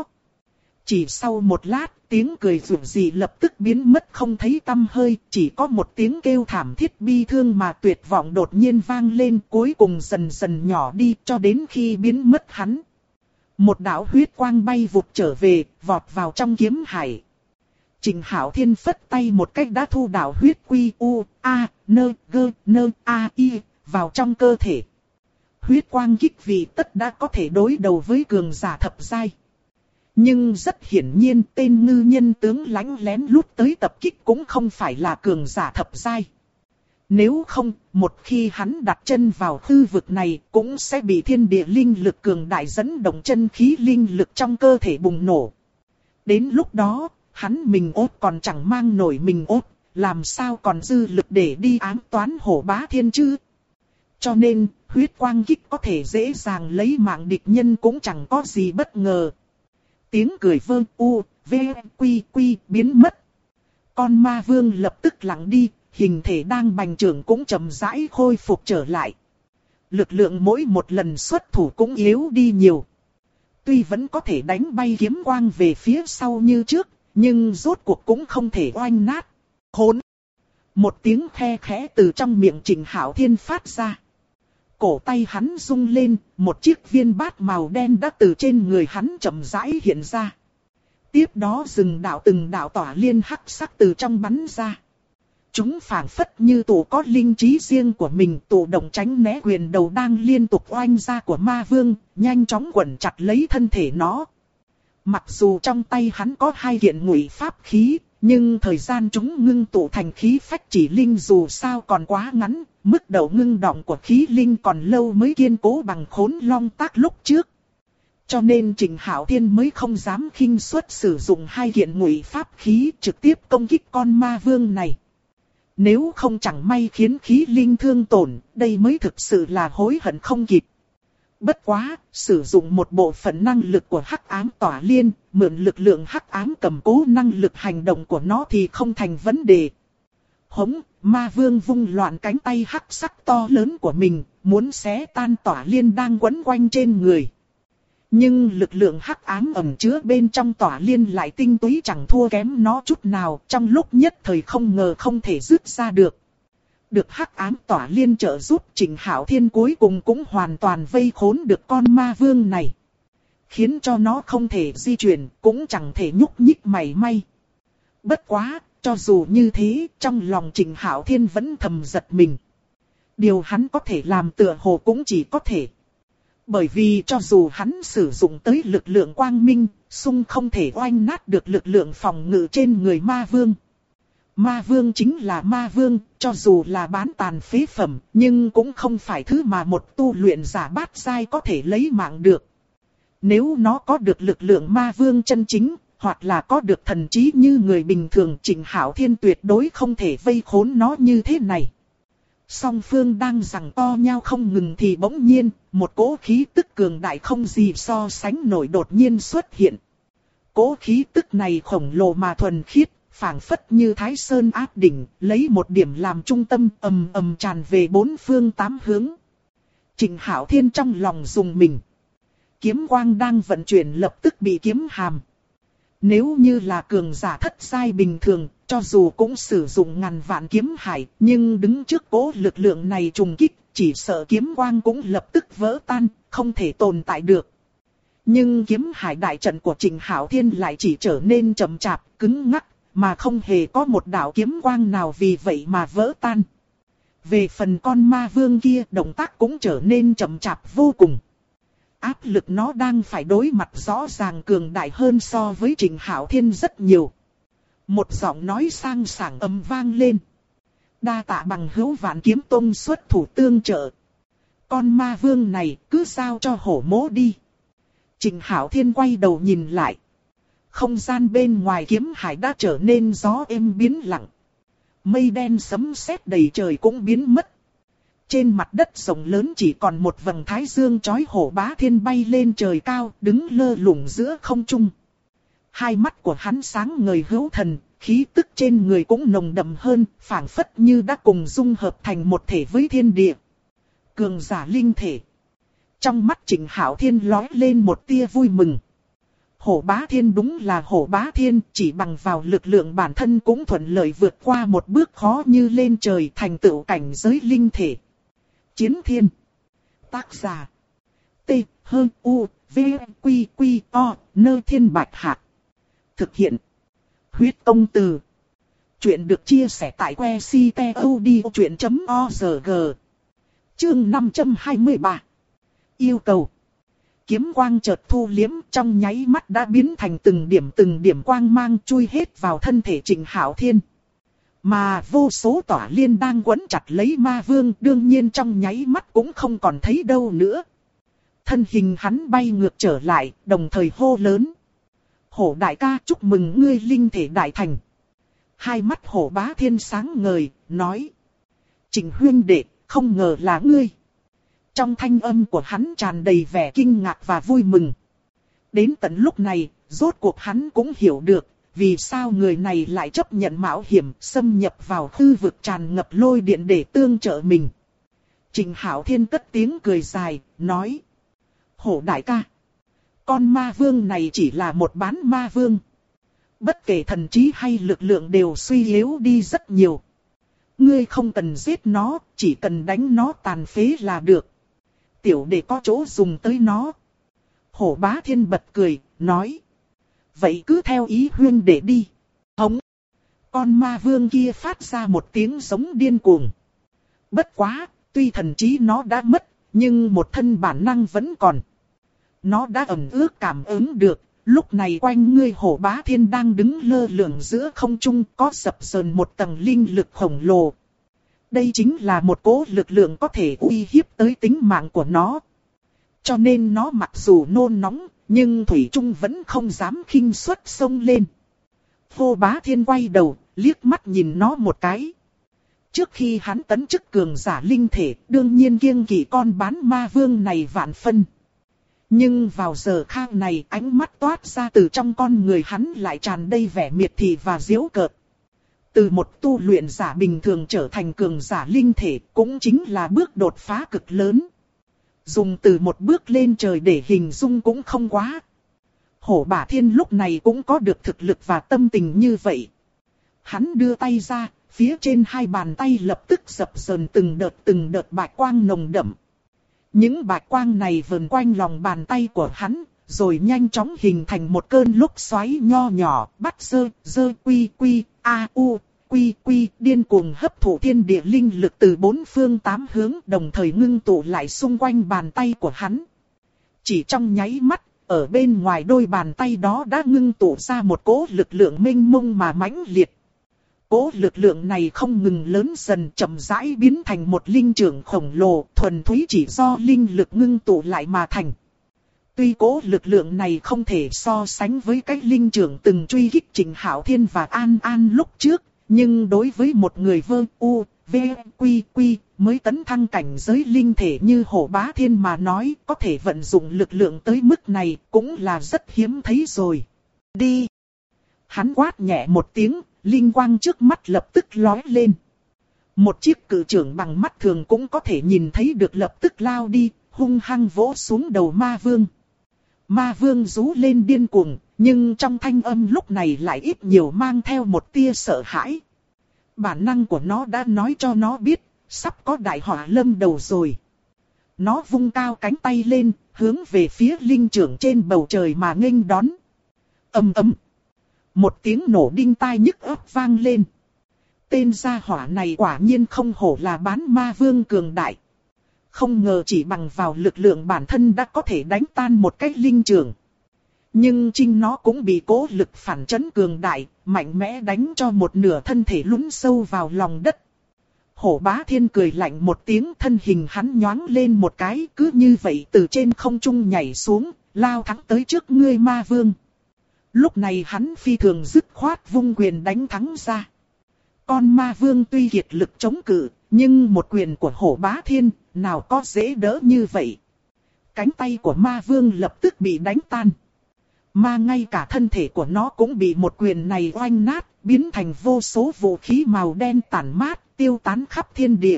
Chỉ sau một lát, tiếng cười rủa rỉ lập tức biến mất không thấy tăm hơi, chỉ có một tiếng kêu thảm thiết bi thương mà tuyệt vọng đột nhiên vang lên, cuối cùng dần dần nhỏ đi cho đến khi biến mất hắn. Một đạo huyết quang bay vụt trở về, vọt vào trong kiếm hải. Trịnh Hạo Thiên phất tay một cách đã thu đạo huyết quy u, a, nơ, gơ, nơ, a, y, vào trong cơ thể. Huyết quang kích vì tất đã có thể đối đầu với cường giả thập giai. Nhưng rất hiển nhiên tên ngư nhân tướng lánh lén lút tới tập kích cũng không phải là cường giả thập giai. Nếu không, một khi hắn đặt chân vào hư vực này cũng sẽ bị thiên địa linh lực cường đại dẫn động chân khí linh lực trong cơ thể bùng nổ. Đến lúc đó, hắn mình ốt còn chẳng mang nổi mình ốt, làm sao còn dư lực để đi ám toán hổ bá thiên chứ. Cho nên, huyết quang kích có thể dễ dàng lấy mạng địch nhân cũng chẳng có gì bất ngờ. Tiếng cười vơ u, v, quy quy biến mất. Con ma vương lập tức lặng đi, hình thể đang bành trướng cũng chậm rãi khôi phục trở lại. Lực lượng mỗi một lần xuất thủ cũng yếu đi nhiều. Tuy vẫn có thể đánh bay kiếm quang về phía sau như trước, nhưng rốt cuộc cũng không thể oanh nát. Khốn! Một tiếng khe khẽ từ trong miệng Trịnh Hạo Thiên phát ra. Cổ tay hắn rung lên, một chiếc viên bát màu đen đã từ trên người hắn chậm rãi hiện ra. Tiếp đó từng đạo tỏa liên hắc sắc từ trong bắn ra. Chúng phảng phất như tụ có linh trí riêng của mình, tụ động tránh né quyền đầu đang liên tục oanh ra của ma vương, nhanh chóng quẩn chặt lấy thân thể nó. Mặc dù trong tay hắn có hai kiện ngụy pháp khí, nhưng thời gian chúng ngưng tụ thành khí phách chỉ linh dù sao còn quá ngắn, mức độ ngưng động của khí linh còn lâu mới kiên cố bằng khốn long tác lúc trước. Cho nên Trịnh Hạo Thiên mới không dám khinh suất sử dụng hai kiện ngụy pháp khí trực tiếp công kích con ma vương này. Nếu không chẳng may khiến khí linh thương tổn, đây mới thực sự là hối hận không kịp. Bất quá, sử dụng một bộ phận năng lực của hắc ám tỏa liên, mượn lực lượng hắc ám cầm cố năng lực hành động của nó thì không thành vấn đề. Hống, ma vương vung loạn cánh tay hắc sắc to lớn của mình, muốn xé tan tỏa liên đang quấn quanh trên người. Nhưng lực lượng hắc ám ẩn chứa bên trong tỏa liên lại tinh túy chẳng thua kém nó chút nào, trong lúc nhất thời không ngờ không thể dứt ra được. Được hắc ám tỏa liên trợ giúp, Trịnh Hạo Thiên cuối cùng cũng hoàn toàn vây khốn được con ma vương này. Khiến cho nó không thể di chuyển, cũng chẳng thể nhúc nhích mảy may. Bất quá, cho dù như thế, trong lòng Trịnh Hạo Thiên vẫn thầm giật mình. Điều hắn có thể làm tựa hồ cũng chỉ có thể. Bởi vì cho dù hắn sử dụng tới lực lượng quang minh, xung không thể oanh nát được lực lượng phòng ngự trên người ma vương. Ma vương chính là ma vương, cho dù là bán tàn phế phẩm, nhưng cũng không phải thứ mà một tu luyện giả bát giai có thể lấy mạng được. Nếu nó có được lực lượng ma vương chân chính, hoặc là có được thần trí như người bình thường, Trịnh Hạo Thiên tuyệt đối không thể vây khốn nó như thế này. Song phương đang giằng to nhau không ngừng thì bỗng nhiên, một cỗ khí tức cường đại không gì so sánh nổi đột nhiên xuất hiện. Cỗ khí tức này khổng lồ mà thuần khiết, phảng phất như Thái Sơn áp đỉnh, lấy một điểm làm trung tâm, ầm ầm tràn về bốn phương tám hướng. Trịnh Hạo Thiên trong lòng rùng mình. Kiếm quang đang vận chuyển lập tức bị kiếm hàm. Nếu như là cường giả thất giai bình thường, cho dù cũng sử dụng ngàn vạn kiếm hải, nhưng đứng trước cỗ lực lượng này trùng kích, chỉ sợ kiếm quang cũng lập tức vỡ tan, không thể tồn tại được. Nhưng kiếm hải đại trận của Trịnh Hạo Thiên lại chỉ trở nên chậm chạp, cứng ngắc, mà không hề có một đạo kiếm quang nào vì vậy mà vỡ tan. Về phần con ma vương kia, động tác cũng trở nên chậm chạp vô cùng. Áp lực nó đang phải đối mặt rõ ràng cường đại hơn so với Trịnh Hạo Thiên rất nhiều. Một giọng nói sang sảng ầm vang lên. Đa tạ bằng hữu Vạn Kiếm Tông xuất thủ tương trợ. Con ma vương này cứ giao cho hổ mỗ đi. Trịnh Hạo Thiên quay đầu nhìn lại. Không gian bên ngoài kiếm hải đã trở nên gió êm biến lặng. Mây đen sấm sét đầy trời cũng biến mất. Trên mặt đất rộng lớn chỉ còn một vầng thái dương chói Hổ Bá Thiên bay lên trời cao, đứng lơ lửng giữa không trung. Hai mắt của hắn sáng ngời hữu thần, khí tức trên người cũng nồng đậm hơn, phảng phất như đã cùng dung hợp thành một thể với thiên địa. Cường giả linh thể. Trong mắt Trịnh Hạo Thiên lóe lên một tia vui mừng. Hổ Bá Thiên đúng là Hổ Bá Thiên, chỉ bằng vào lực lượng bản thân cũng thuận lợi vượt qua một bước khó như lên trời, thành tựu cảnh giới linh thể. Chiến Thiên. Tác giả. T. H. U. V. Quy. Quy. O. Nơ Thiên Bạch Hạc. Thực hiện. Huyết Công Từ. Chuyện được chia sẻ tại que ctod.org. Chương 523. Yêu cầu. Kiếm quang chợt thu liếm, trong nháy mắt đã biến thành từng điểm quang mang chui hết vào thân thể Trịnh Hạo Thiên. Mà vô số tỏa liên đang quấn chặt lấy ma vương, đương nhiên trong nháy mắt cũng không còn thấy đâu nữa. Thân hình hắn bay ngược trở lại, đồng thời hô lớn. Hổ đại ca, chúc mừng ngươi linh thể đại thành. Hai mắt Hổ Bá Thiên sáng ngời, nói. Trịnh huynh đệ, không ngờ là ngươi. Trong thanh âm của hắn tràn đầy vẻ kinh ngạc và vui mừng. Đến tận lúc này, rốt cuộc hắn cũng hiểu được, vì sao người này lại chấp nhận mạo hiểm xâm nhập vào hư vực tràn ngập lôi điện để tương trợ mình. Trịnh Hạo Thiên cất tiếng cười dài, nói. Hổ đại ca, con ma vương này chỉ là một bán ma vương. Bất kể thần trí hay lực lượng đều suy yếu đi rất nhiều. Ngươi không cần giết nó, chỉ cần đánh nó tàn phế là được. Tiểu đệ có chỗ dùng tới nó. Hổ Bá Thiên bật cười, nói. Vậy cứ theo ý huynh đệ đi. Hống. Con ma vương kia phát ra một tiếng giống điên cuồng. Bất quá, tuy thần trí nó đã mất, nhưng một thân bản năng vẫn còn. Nó đã ẩn ước cảm ứng được, lúc này quanh ngươi Hổ Bá Thiên đang đứng lơ lửng giữa không trung, có sập sờn một tầng linh lực khổng lồ. Đây chính là một cỗ lực lượng có thể uy hiếp tới tính mạng của nó. Cho nên nó mặc dù nôn nóng, nhưng Thủy Trung vẫn không dám khinh suất xông lên. Hổ Bá Thiên quay đầu, liếc mắt nhìn nó một cái. Trước khi hắn tấn chức cường giả linh thể, đương nhiên kiêng kỵ con bán ma vương này vạn phân. Nhưng vào giờ khắc này, ánh mắt toát ra từ trong con người hắn lại tràn đầy vẻ miệt thị và giễu cợt. Từ một tu luyện giả bình thường trở thành cường giả linh thể cũng chính là bước đột phá cực lớn. Dùng từ một bước lên trời để hình dung cũng không quá. Hổ Bá Thiên lúc này cũng có được thực lực và tâm tình như vậy. Hắn đưa tay ra, phía trên hai bàn tay lập tức dập dờn từng đợt bạch quang nồng đậm. Những bạch quang này vờn quanh lòng bàn tay của hắn, rồi nhanh chóng hình thành một cơn lốc xoáy nho nhỏ, bắt dơ quy điên cuồng hấp thụ thiên địa linh lực từ bốn phương tám hướng, đồng thời ngưng tụ lại xung quanh bàn tay của hắn. Chỉ trong nháy mắt, ở bên ngoài đôi bàn tay đó đã ngưng tụ ra một cỗ lực lượng mênh mông mà mãnh liệt. Cỗ lực lượng này không ngừng lớn dần, chậm rãi biến thành một linh trưởng khổng lồ, thuần túy chỉ do linh lực ngưng tụ lại mà thành. Tuy cỗ lực lượng này không thể so sánh với cái linh trưởng từng truy kích Trình Hạo Thiên và An An lúc trước, nhưng đối với một người mới tấn thăng cảnh giới linh thể như Hổ Bá Thiên mà nói, có thể vận dụng lực lượng tới mức này cũng là rất hiếm thấy rồi. Đi! Hắn quát nhẹ một tiếng, linh quang trước mắt lập tức lóe lên. Một chiếc cự chưởng bằng mắt thường cũng có thể nhìn thấy được lập tức lao đi, hung hăng vỗ xuống đầu ma vương. Ma vương rú lên điên cuồng, nhưng trong thanh âm lúc này lại ít nhiều mang theo một tia sợ hãi. Bản năng của nó đã nói cho nó biết, sắp có đại họa lâm đầu rồi. Nó vung cao cánh tay lên, hướng về phía linh trưởng trên bầu trời mà nghênh đón. Ầm ầm. Một tiếng nổ đinh tai nhức óc vang lên. Tên gia hỏa này quả nhiên không hổ là bán ma vương cường đại. Không ngờ chỉ bằng vào lực lượng bản thân đã có thể đánh tan một cái linh trưởng. Nhưng chính nó cũng bị cố lực phản chấn cường đại, mạnh mẽ đánh cho một nửa thân thể lún sâu vào lòng đất. Hổ Bá Thiên cười lạnh một tiếng, thân hình hắn nhoáng lên một cái, cứ như vậy từ trên không trung nhảy xuống, lao thẳng tới trước ngươi ma vương. Lúc này hắn phi thường dứt khoát vung quyền đánh thắng ra. Con ma vương tuy kiệt lực chống cự, nhưng một quyền của Hổ Bá Thiên, nào có dễ đỡ như vậy. Cánh tay của ma vương lập tức bị đánh tan. Mà ngay cả thân thể của nó cũng bị một quyền này oanh nát, biến thành vô số vũ khí màu đen tản mát, tiêu tán khắp thiên địa.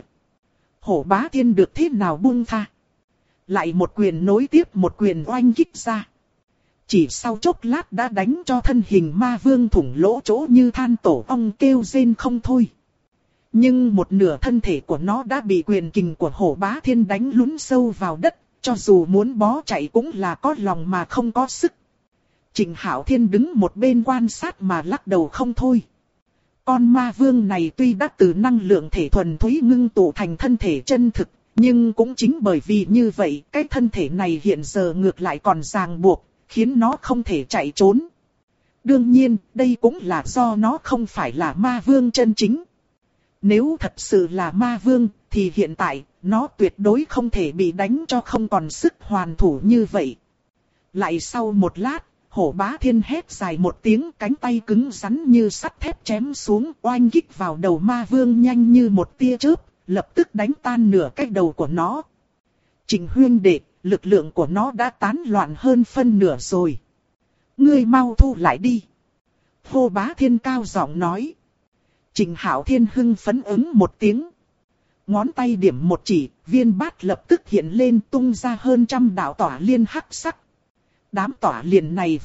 Hổ Bá Thiên được thế nào buông tha. Lại một quyền nối tiếp một quyền oanh kích ra. Chỉ sau chốc lát đã đánh cho thân hình ma vương thủng lỗ chỗ như than tổ ong kêu rên không thôi. Nhưng một nửa thân thể của nó đã bị quyền kình của Hổ Bá Thiên đánh lún sâu vào đất, cho dù muốn bó chạy cũng là có lòng mà không có sức. Trình Hạo Thiên đứng một bên quan sát mà lắc đầu không thôi. Con ma vương này tuy đã từ năng lượng thể thuần túy ngưng tụ thành thân thể chân thực, nhưng cũng chính bởi vì như vậy, cái thân thể này hiện giờ ngược lại còn ràng buộc, khiến nó không thể chạy trốn. Đương nhiên, đây cũng là do nó không phải là ma vương chân chính. Nếu thật sự là ma vương, thì hiện tại, nó tuyệt đối không thể bị đánh cho không còn sức hoàn thủ như vậy. Lại sau một lát, Hổ Bá Thiên hét dài một tiếng, cánh tay cứng rắn như sắt thép chém xuống, oanh kích vào đầu ma vương nhanh như một tia chớp, lập tức đánh tan nửa cái đầu của nó. Trình huyên đệ, lực lượng của nó đã tán loạn hơn phân nửa rồi. Ngươi mau thu lại đi. Hổ Bá Thiên cao giọng nói. Trình Hạo Thiên hưng phấn ứng một tiếng. Ngón tay điểm một chỉ, viên bát lập tức hiện lên tung ra hơn 100 đạo tỏa liên hắc sắc. Đám tỏa liền này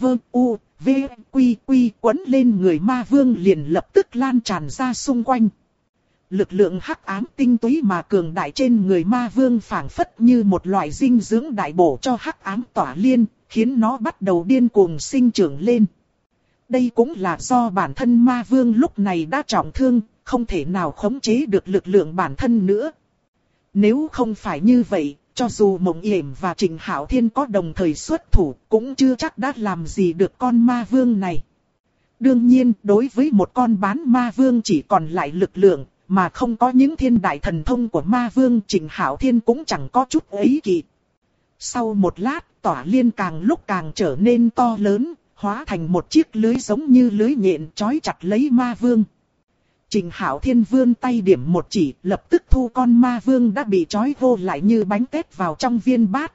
quấn lên người ma vương liền lập tức lan tràn ra xung quanh. Lực lượng hắc ám tinh túy mà cường đại trên người ma vương phảng phất như một loại dinh dưỡng đại bổ cho hắc ám tỏa liên, khiến nó bắt đầu điên cuồng sinh trưởng lên. Đây cũng là do bản thân ma vương lúc này đã trọng thương, không thể nào khống chế được lực lượng bản thân nữa. Nếu không phải như vậy, cho dù Mộng Yểm và Trình Hạo Thiên có đồng thời xuất thủ, cũng chưa chắc đã làm gì được con ma vương này. Đương nhiên, đối với một con bán ma vương chỉ còn lại lực lượng, mà không có những thiên đại thần thông của ma vương, Trình Hạo Thiên cũng chẳng có chút ấy kỵ. Sau một lát, tỏa liên càng lúc càng trở nên to lớn, hóa thành một chiếc lưới giống như lưới nhện trói chặt lấy ma vương. Trình Hạo Thiên vươn tay điểm một chỉ, lập tức thu con ma vương đã bị trói vô lại như bánh tét vào trong viên bát.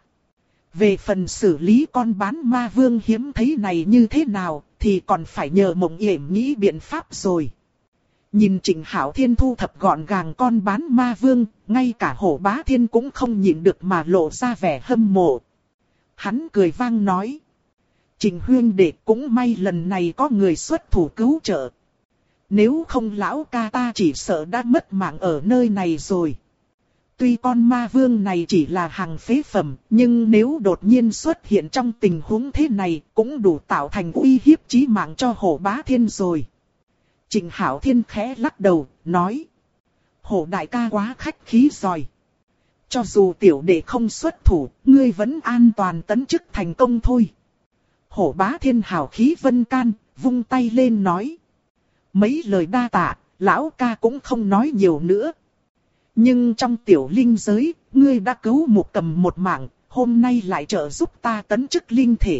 Về phần xử lý con bán ma vương hiếm thấy này như thế nào, thì còn phải nhờ Mộng Yểm nghĩ biện pháp rồi. Nhìn Trình Hạo Thiên thu thập gọn gàng con bán ma vương, ngay cả Hổ Bá Thiên cũng không nhịn được mà lộ ra vẻ hâm mộ. Hắn cười vang nói: Trình huynh đệ, cũng may lần này có người xuất thủ cứu trợ. Nếu không lão ca ta chỉ sợ đã mất mạng ở nơi này rồi. Tuy con ma vương này chỉ là hàng phế phẩm, nhưng nếu đột nhiên xuất hiện trong tình huống thế này, cũng đủ tạo thành uy hiếp chí mạng cho Hổ Bá Thiên rồi. Trình Hạo Thiên khẽ lắc đầu, nói: Hổ đại ca quá khách khí rồi. Cho dù tiểu đệ không xuất thủ, ngươi vẫn an toàn tấn chức thành công thôi. Hổ Bá Thiên hào khí vân can, vung tay lên nói: Mấy lời đa tạ, lão ca cũng không nói nhiều nữa. Nhưng trong tiểu linh giới, ngươi đã cứu một cầm một mạng, hôm nay lại trợ giúp ta tấn chức linh thể.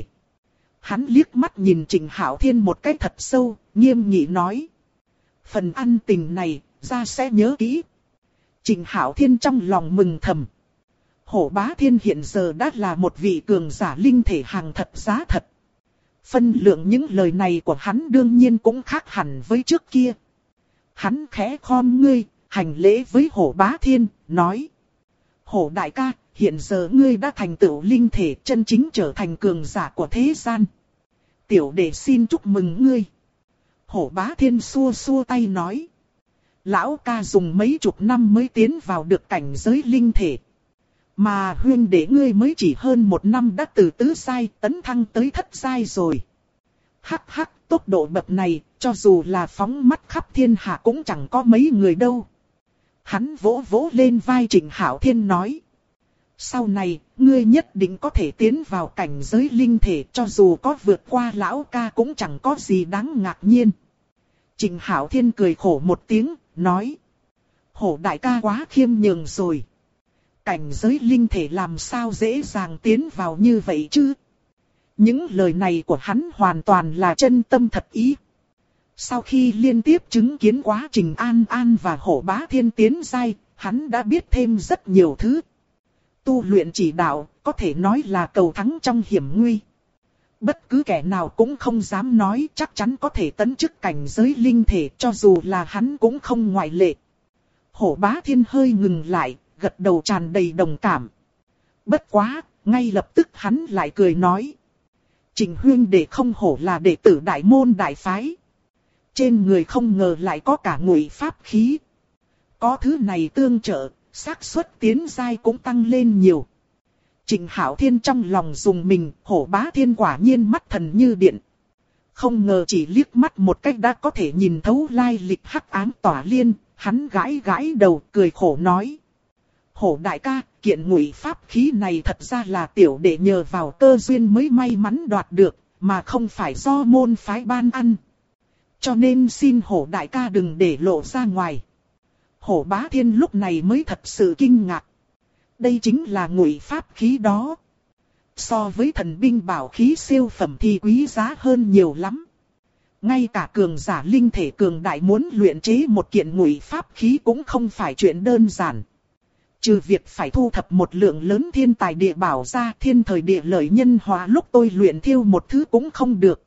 Hắn liếc mắt nhìn Trình Hạo Thiên một cái thật sâu, nghiêm nghị nói: Phần ăn tình này, ra sẽ nhớ kỹ. Trình Hạo Thiên trong lòng mừng thầm. Hổ Bá Thiên hiện giờ đã là một vị cường giả linh thể hàng thật giá thật. Phân lượng những lời này của hắn đương nhiên cũng khác hẳn với trước kia. Hắn khẽ khom ngươi, hành lễ với Hổ Bá Thiên, nói: Hổ đại ca, hiện giờ ngươi đã thành tựu linh thể, chân chính trở thành cường giả của thế gian. Tiểu đệ xin chúc mừng ngươi. Hổ Bá Thiên xua xua tay nói: Lão ca dùng mấy chục năm mới tiến vào được cảnh giới linh thể. Mà huynh đệ ngươi mới chỉ hơn một năm đã từ tứ giai tấn thăng tới thất giai rồi. Hắc hắc, tốc độ bậc này, cho dù là phóng mắt khắp thiên hạ cũng chẳng có mấy người đâu. Hắn vỗ vỗ lên vai Trình Hạo Thiên nói: Sau này, ngươi nhất định có thể tiến vào cảnh giới linh thể, cho dù có vượt qua lão ca cũng chẳng có gì đáng ngạc nhiên. Trình Hạo Thiên cười khổ một tiếng, nói: Hổ đại ca quá khiêm nhường rồi. Cảnh giới linh thể làm sao dễ dàng tiến vào như vậy chứ? Những lời này của hắn hoàn toàn là chân tâm thật ý. Sau khi liên tiếp chứng kiến quá trình An An và Hổ Bá Thiên tiến giai, hắn đã biết thêm rất nhiều thứ. Tu luyện chỉ đạo, có thể nói là cầu thắng trong hiểm nguy. Bất cứ kẻ nào cũng không dám nói chắc chắn có thể tấn chức cảnh giới linh thể, cho dù là hắn cũng không ngoại lệ. Hổ Bá Thiên hơi ngừng lại, gật đầu tràn đầy đồng cảm. Bất quá, ngay lập tức hắn lại cười nói: Trình huynh đệ không hổ là đệ tử đại môn đại phái. Trên người không ngờ lại có cả ngụy pháp khí. Có thứ này tương trợ, xác suất tiến giai cũng tăng lên nhiều. Trình Hạo Thiên trong lòng dùng mình, Hổ Bá Thiên quả nhiên mắt thần như điện. Không ngờ chỉ liếc mắt một cách đã có thể nhìn thấu lai lịch hắc ám tỏa liên, hắn gãi gãi đầu cười khổ nói: Hổ đại ca, kiện ngụy pháp khí này thật ra là tiểu đệ nhờ vào cơ duyên mới may mắn đoạt được, mà không phải do môn phái ban ăn. Cho nên xin Hổ đại ca đừng để lộ ra ngoài. Hổ Bá Thiên lúc này mới thật sự kinh ngạc. Đây chính là ngụy pháp khí đó. So với thần binh bảo khí siêu phẩm thì quý giá hơn nhiều lắm. Ngay cả cường giả linh thể cường đại muốn luyện chế một kiện ngụy pháp khí cũng không phải chuyện đơn giản. Trừ việc phải thu thập một lượng lớn thiên tài địa bảo ra, thiên thời địa lợi nhân hòa lúc tôi luyện thiêu một thứ cũng không được.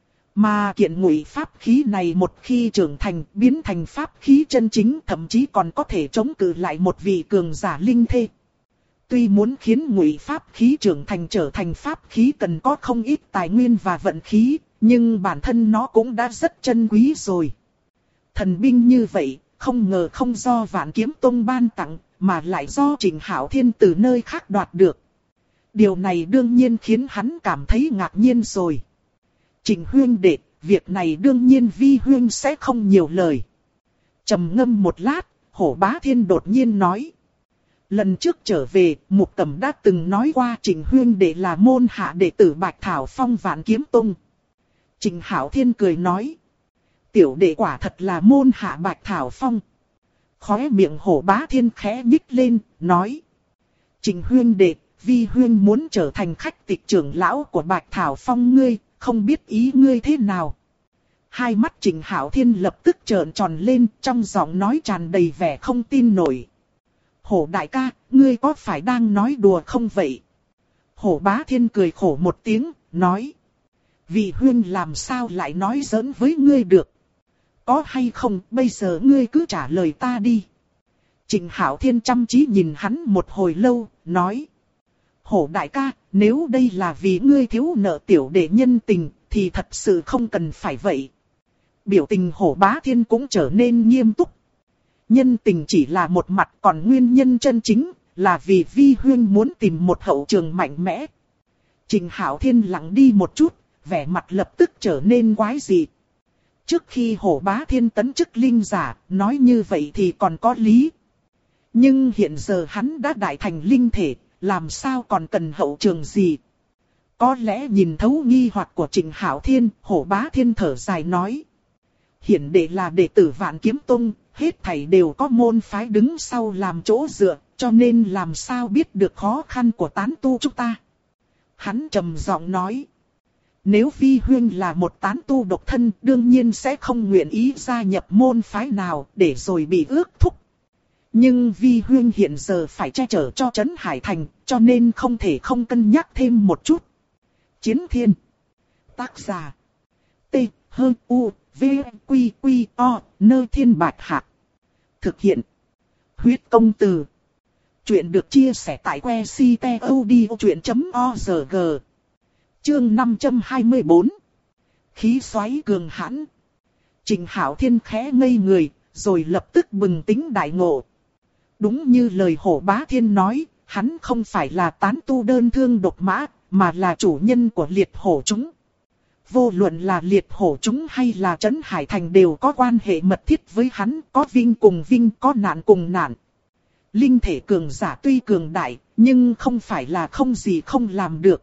Mà kiện ngụy pháp khí này một khi trưởng thành biến thành pháp khí chân chính, thậm chí còn có thể chống cự lại một vị cường giả linh thể. Tuy muốn khiến ngụy pháp khí trưởng thành trở thành pháp khí cần có không ít tài nguyên và vận khí, nhưng bản thân nó cũng đã rất chân quý rồi. Thần binh như vậy, không ngờ không do Vạn Kiếm Tông ban tặng, mà lại do Trình Hạo Thiên từ nơi khác đoạt được. Điều này đương nhiên khiến hắn cảm thấy ngạc nhiên rồi. Trình huynh đệ, việc này đương nhiên vi huynh sẽ không nhiều lời. Trầm ngâm một lát, Hổ Bá Thiên đột nhiên nói: Lần trước trở về, Mục Cẩm đã từng nói qua Trình huynh đệ là môn hạ đệ tử Bạch Thảo Phong Vạn Kiếm Tông. Trình Hạo Thiên cười nói: Tiểu đệ quả thật là môn hạ Bạch Thảo Phong. Khóe miệng Hổ Bá Thiên khẽ nhích lên, nói: Trình huynh đệ, vi huynh muốn trở thành khách tịch trưởng lão của Bạch Thảo Phong ngươi, không biết ý ngươi thế nào. Hai mắt Trịnh Hạo Thiên lập tức trợn tròn lên, trong giọng nói tràn đầy vẻ không tin nổi. Hổ đại ca, ngươi có phải đang nói đùa không vậy? Hổ Bá Thiên cười khổ một tiếng, nói. Vị huynh làm sao lại nói giỡn với ngươi được? Có hay không, bây giờ ngươi cứ trả lời ta đi. Trịnh Hạo Thiên chăm chỉ nhìn hắn một hồi lâu, nói. Hổ đại ca, nếu đây là vì ngươi thiếu nợ tiểu đệ nhân tình, thì thật sự không cần phải vậy. Biểu tình Hổ Bá Thiên cũng trở nên nghiêm túc. Nhân tình chỉ là một mặt, còn nguyên nhân chân chính là vì Vi huynh muốn tìm một hậu trường mạnh mẽ. Trịnh Hạo Thiên lặng đi một chút, vẻ mặt lập tức trở nên quái dị. Trước khi Hổ Bá Thiên tấn chức linh giả, nói như vậy thì còn có lý. Nhưng hiện giờ hắn đã đại thành linh thể, làm sao còn cần hậu trường gì? Có lẽ nhìn thấu nghi hoặc của Trịnh Hạo Thiên, Hổ Bá Thiên thở dài nói. Hiển đệ là đệ tử Vạn Kiếm Tông, hết thảy đều có môn phái đứng sau làm chỗ dựa, cho nên làm sao biết được khó khăn của tán tu chúng ta. Hắn trầm giọng nói. Nếu Vi huynh là một tán tu độc thân, đương nhiên sẽ không nguyện ý gia nhập môn phái nào để rồi bị ước thúc. Nhưng Vi huynh hiện giờ phải che chở cho Trấn Hải Thành, cho nên không thể không cân nhắc thêm một chút. Chiến Thiên. Tác giả. T. H. U. V. Quy. Quy. O. Nơi Thiên Bạch Hạc. Thực hiện. Huyết Công Từ. Chuyện được chia sẻ tại website.odchuyện.org. Chương 524. Khí xoáy cường hãn. Trịnh Hạo Thiên khẽ ngây người, rồi lập tức bừng tỉnh đại ngộ. Đúng như lời Hổ Bá Thiên nói, hắn không phải là tán tu đơn thương độc mã, mà là chủ nhân của liệt hổ chúng. Vô luận là liệt hổ chúng hay là Trấn Hải Thành đều có quan hệ mật thiết với hắn, có vinh cùng vinh, có nạn cùng nạn. Linh thể cường giả tuy cường đại, nhưng không phải là không gì không làm được.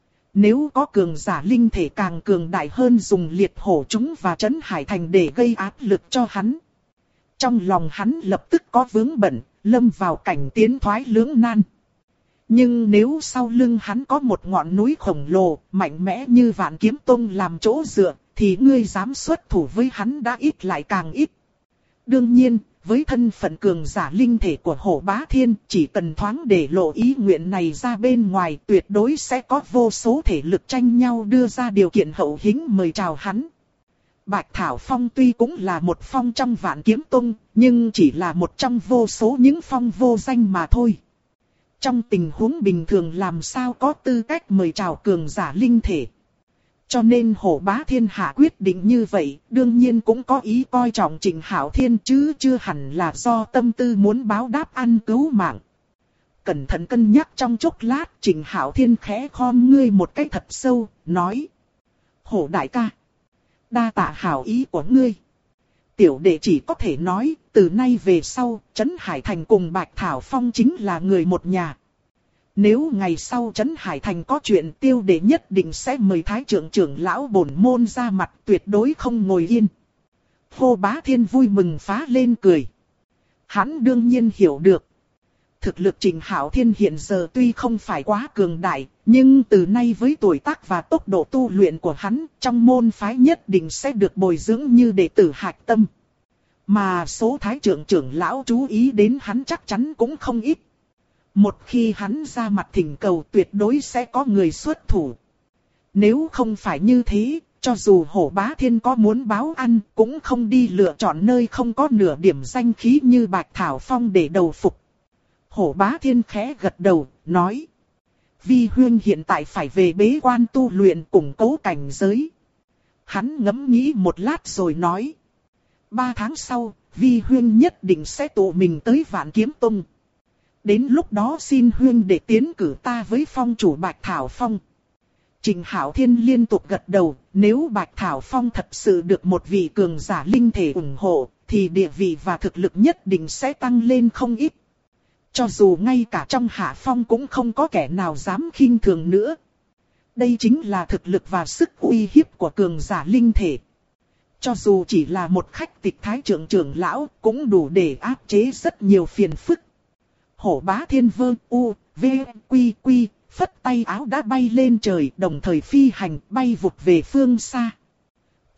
Nếu có cường giả linh thể càng cường đại hơn dùng liệt hổ chúng và Trấn Hải Thành để gây áp lực cho hắn. Trong lòng hắn lập tức có vướng bận, lâm vào cảnh tiến thoái lưỡng nan. Nhưng nếu sau lưng hắn có một ngọn núi khổng lồ, mạnh mẽ như Vạn Kiếm Tông làm chỗ dựa, thì ngươi dám xuất thủ với hắn đã ít lại càng ít. Đương nhiên, với thân phận cường giả linh thể của Hổ Bá Thiên, chỉ cần thoáng để lộ ý nguyện này ra bên ngoài, tuyệt đối sẽ có vô số thể lực tranh nhau đưa ra điều kiện hậu hĩnh mời chào hắn. Bạch Thảo Phong tuy cũng là một phong trong Vạn Kiếm Tông, nhưng chỉ là một trong vô số những phong vô danh mà thôi. Trong tình huống bình thường làm sao có tư cách mời chào cường giả linh thể. Cho nên Hổ Bá Thiên hạ quyết định như vậy, đương nhiên cũng có ý coi trọng Trịnh Hạo Thiên chứ chưa hẳn là do tâm tư muốn báo đáp ăn cứu mạng. Cẩn thận cân nhắc trong chốc lát, Trịnh Hạo Thiên khẽ khom ngươi một cái thật sâu, nói. Hổ đại ca, đa tạ hảo ý của ngươi. Tiểu đệ chỉ có thể nói, từ nay về sau, Trấn Hải Thành cùng Bạch Thảo Phong chính là người một nhà. Nếu ngày sau Trấn Hải Thành có chuyện, tiêu đệ nhất định sẽ mời Thái trưởng lão bổn môn ra mặt, tuyệt đối không ngồi yên. Hổ Bá Thiên vui mừng phá lên cười. Hắn đương nhiên hiểu được. Thực lực Trịnh Hạo Thiên hiện giờ tuy không phải quá cường đại, nhưng từ nay với tuổi tác và tốc độ tu luyện của hắn, trong môn phái nhất định sẽ được bồi dưỡng như đệ tử hạch tâm. Mà số Thái trưởng lão chú ý đến hắn chắc chắn cũng không ít. Một khi hắn ra mặt thỉnh cầu tuyệt đối sẽ có người xuất thủ. Nếu không phải như thế, cho dù Hổ Bá Thiên có muốn báo ăn, cũng không đi lựa chọn nơi không có nửa điểm danh khí như Bạch Thảo Phong để đầu phục. Hổ Bá Thiên khẽ gật đầu, nói. Vi huynh hiện tại phải về bế quan tu luyện củng cố cảnh giới. Hắn ngẫm nghĩ một lát rồi nói. 3 tháng sau, Vi huynh nhất định sẽ tụ mình tới Vạn Kiếm Tông. Đến lúc đó xin huynh để tiến cử ta với phong chủ Bạch Thảo Phong. Trịnh Hạo Thiên liên tục gật đầu, nếu Bạch Thảo Phong thật sự được một vị cường giả linh thể ủng hộ, thì địa vị và thực lực nhất định sẽ tăng lên không ít. Cho dù ngay cả trong hạ phong cũng không có kẻ nào dám khinh thường nữa. Đây chính là thực lực và sức uy hiếp của cường giả linh thể. Cho dù chỉ là một khách tịch Thái trưởng lão cũng đủ để áp chế rất nhiều phiền phức. Hổ Bá Thiên vơ u, v, quy quy, phất tay áo đã bay lên trời, đồng thời phi hành bay vụt về phương xa.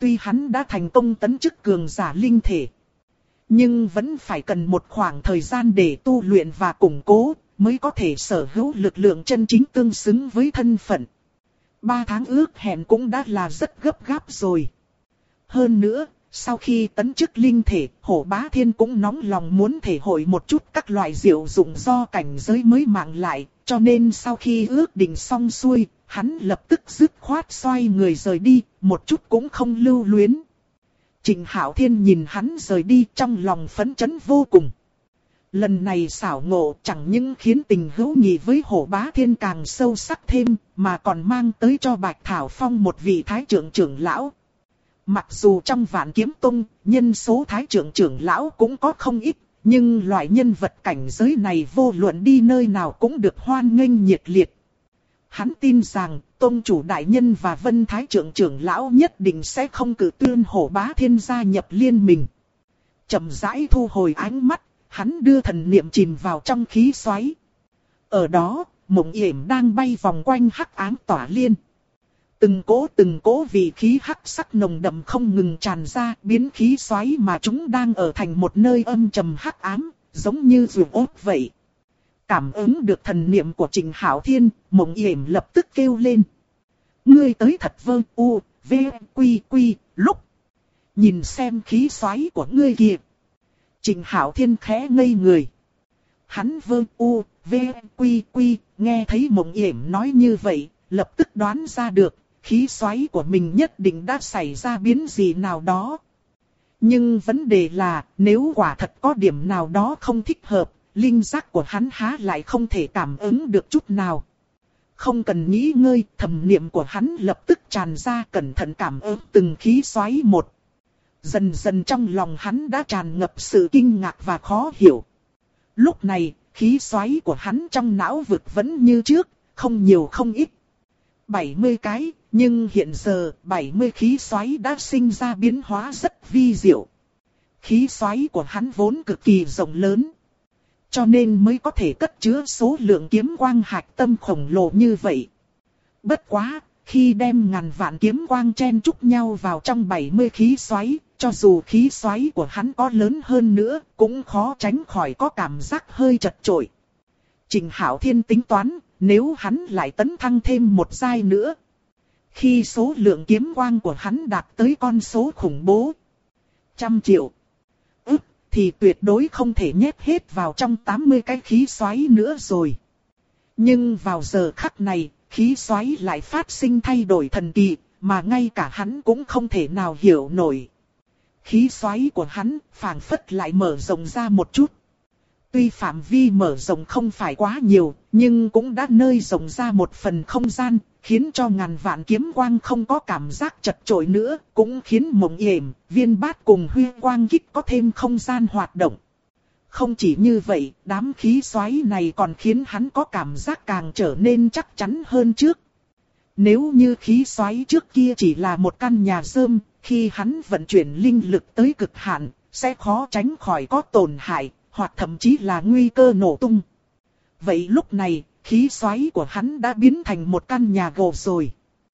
Tuy hắn đã thành công tấn chức cường giả linh thể, nhưng vẫn phải cần một khoảng thời gian để tu luyện và củng cố, mới có thể sở hữu lực lượng chân chính tương xứng với thân phận. 3 tháng ước hẹn cũng đã là rất gấp gáp rồi. Hơn nữa, sau khi tấn chức linh thể, Hổ Bá Thiên cũng nóng lòng muốn thể hội một chút các loại diệu dụng do cảnh giới mới mang lại, cho nên sau khi ước định xong xuôi, hắn lập tức dứt khoát xoay người rời đi, một chút cũng không lưu luyến. Trịnh Hạo Thiên nhìn hắn rời đi trong lòng phấn chấn vô cùng. Lần này xảo ngộ chẳng những khiến tình hữu nghị với Hổ Bá Thiên càng sâu sắc thêm, mà còn mang tới cho Bạch Thảo Phong một vị thái trưởng trưởng lão. Mặc dù trong Vạn Kiếm Tông, nhân số thái trưởng trưởng lão cũng có không ít, nhưng loại nhân vật cảnh giới này vô luận đi nơi nào cũng được hoan nghênh nhiệt liệt. Hắn tin rằng, Tông chủ đại nhân và Vân thái trưởng trưởng lão nhất định sẽ không cử tuyên Hổ Bá Thiên gia nhập liên minh. Chậm rãi thu hồi ánh mắt, hắn đưa thần niệm chìm vào trong khí xoáy. Ở đó, Mộng Yểm đang bay vòng quanh hắc ám tỏa liên. Từng cỗ vị khí hắc sắc nồng đậm không ngừng tràn ra, biến khí xoáy mà chúng đang ở thành một nơi âm trầm hắc ám, giống như ruột ốt vậy. Cảm ứng được thần niệm của Trịnh Hạo Thiên, Mộng Yểm lập tức kêu lên. Ngươi tới thật vơ u, v, quy quy, lúc. Nhìn xem khí xoáy của ngươi kìa. Trịnh Hạo Thiên khẽ ngây người. Hắn vơ u, v, quy quy, nghe thấy Mộng Yểm nói như vậy, lập tức đoán ra được, khí xoáy của mình nhất định đã xảy ra biến gì nào đó. Nhưng vấn đề là, nếu quả thật có điểm nào đó không thích hợp, linh giác của hắn há lại không thể cảm ứng được chút nào. Không cần nghĩ ngơi, thầm niệm của hắn lập tức tràn ra cẩn thận cảm ứng từng khí xoáy một. Dần dần trong lòng hắn đã tràn ngập sự kinh ngạc và khó hiểu. Lúc này, khí xoáy của hắn trong não vực vẫn như trước, không nhiều không ít. 70 cái, nhưng hiện giờ 70 khí xoáy đã sinh ra biến hóa rất vi diệu. Khí xoáy của hắn vốn cực kỳ rộng lớn, cho nên mới có thể cất chứa số lượng kiếm quang hạch tâm khổng lồ như vậy. Bất quá, khi đem ngàn vạn kiếm quang chen chúc nhau vào trong 70 khí xoáy, cho dù khí xoáy của hắn có lớn hơn nữa, cũng khó tránh khỏi có cảm giác hơi chật chội. Trịnh Hạo Thiên tính toán, nếu hắn lại tấn thăng thêm một giai nữa, khi số lượng kiếm quang của hắn đạt tới con số khủng bố 100 triệu, thì tuyệt đối không thể nhét hết vào trong 80 cái khí xoáy nữa rồi. Nhưng vào giờ khắc này, khí xoáy lại phát sinh thay đổi thần kỳ, mà ngay cả hắn cũng không thể nào hiểu nổi. Khí xoáy của hắn phảng phất lại mở rộng ra một chút. Tuy phạm vi mở rộng không phải quá nhiều, nhưng cũng đã nới rộng ra một phần không gian, khiến cho ngàn vạn kiếm quang không có cảm giác chật chội nữa, cũng khiến Mộng Yểm, Viên Bát cùng Huy Quang Kích có thêm không gian hoạt động. Không chỉ như vậy, đám khí xoáy này còn khiến hắn có cảm giác càng trở nên chắc chắn hơn trước. Nếu như khí xoáy trước kia chỉ là một căn nhà rơm, khi hắn vận chuyển linh lực tới cực hạn, sẽ khó tránh khỏi có tổn hại, hoặc thậm chí là nguy cơ nổ tung. Vậy lúc này, khí xoáy của hắn đã biến thành một căn nhà gỗ rồi.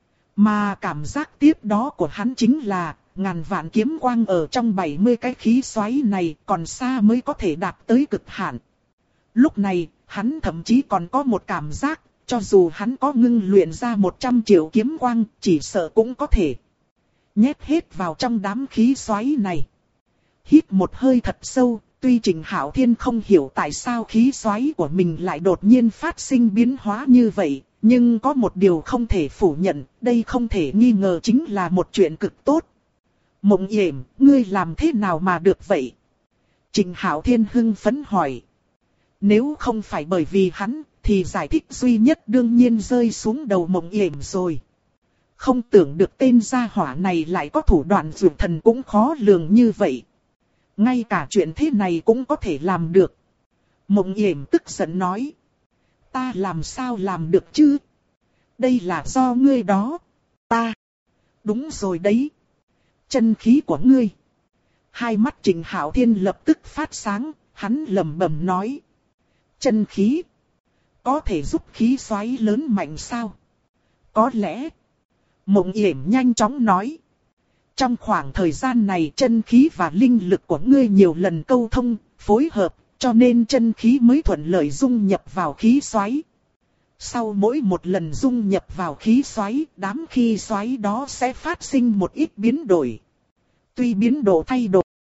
Mà cảm giác tiếp đó của hắn chính là, ngàn vạn kiếm quang ở trong 70 cái khí xoáy này còn xa mới có thể đạt tới cực hạn. Lúc này, hắn thậm chí còn có một cảm giác, cho dù hắn có ngưng luyện ra 100 triệu kiếm quang, chỉ sợ cũng có thể nhét hết vào trong đám khí xoáy này. Hít một hơi thật sâu, tuy Trịnh Hạo Thiên không hiểu tại sao khí xoáy của mình lại đột nhiên phát sinh biến hóa như vậy, nhưng có một điều không thể phủ nhận, đây không thể nghi ngờ chính là một chuyện cực tốt. Mộng Yểm, ngươi làm thế nào mà được vậy? Trịnh Hạo Thiên hưng phấn hỏi. Nếu không phải bởi vì hắn, thì giải thích duy nhất đương nhiên rơi xuống đầu Mộng Yểm rồi. Không tưởng được tên gia hỏa này lại có thủ đoạn dụ thần cũng khó lường như vậy. Ngay cả chuyện thế này cũng có thể làm được. Mộng Yểm tức giận nói. Ta làm sao làm được chứ? Đây là do ngươi đó. Ta. Đúng rồi đấy. Chân khí của ngươi. Hai mắt Trịnh Hạo Thiên lập tức phát sáng, hắn lẩm bẩm nói. Chân khí. Có thể giúp khí xoáy lớn mạnh sao? Có lẽ. Mộng Yểm nhanh chóng nói. Trong khoảng thời gian này chân khí và linh lực của ngươi nhiều lần câu thông, phối hợp, cho nên chân khí mới thuận lợi dung nhập vào khí xoáy. Sau mỗi một lần dung nhập vào khí xoáy, đám khí xoáy đó sẽ phát sinh một ít biến đổi. Tuy biến độ thay đổi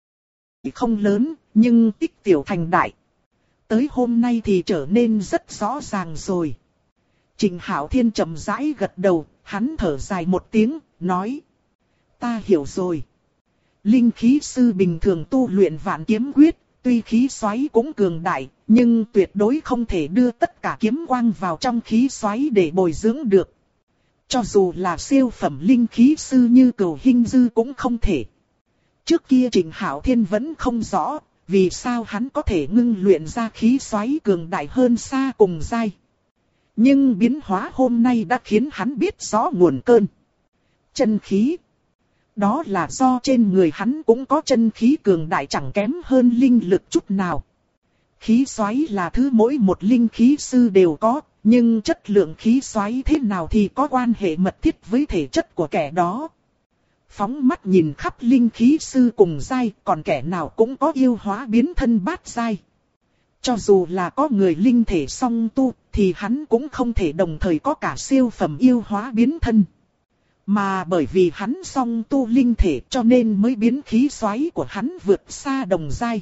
không lớn, nhưng tích tiểu thành đại. Tới hôm nay thì trở nên rất rõ ràng rồi. Trịnh Hạo Thiên chậm rãi gật đầu, hắn thở dài một tiếng, nói. Ta hiểu rồi. Linh khí sư bình thường tu luyện vạn kiếm quyết, tuy khí xoáy cũng cường đại, nhưng tuyệt đối không thể đưa tất cả kiếm quang vào trong khí xoáy để bồi dưỡng được. Cho dù là siêu phẩm linh khí sư như Cửu Hinh Dư cũng không thể. Trước kia Trịnh Hạo Thiên vẫn không rõ, vì sao hắn có thể ngưng luyện ra khí xoáy cường đại hơn xa cùng giai. Nhưng biến hóa hôm nay đã khiến hắn biết rõ nguồn cơn. Chân khí. Đó là do trên người hắn cũng có chân khí cường đại chẳng kém hơn linh lực chút nào. Khí xoáy là thứ mỗi một linh khí sư đều có, nhưng chất lượng khí xoáy thế nào thì có quan hệ mật thiết với thể chất của kẻ đó. Phóng mắt nhìn khắp linh khí sư cùng giai, còn kẻ nào cũng có yêu hóa biến thân bát giai. Cho dù là có người linh thể song tu, thì hắn cũng không thể đồng thời có cả siêu phẩm yêu hóa biến thân. Mà bởi vì hắn song tu linh thể cho nên mới biến khí xoáy của hắn vượt xa đồng giai.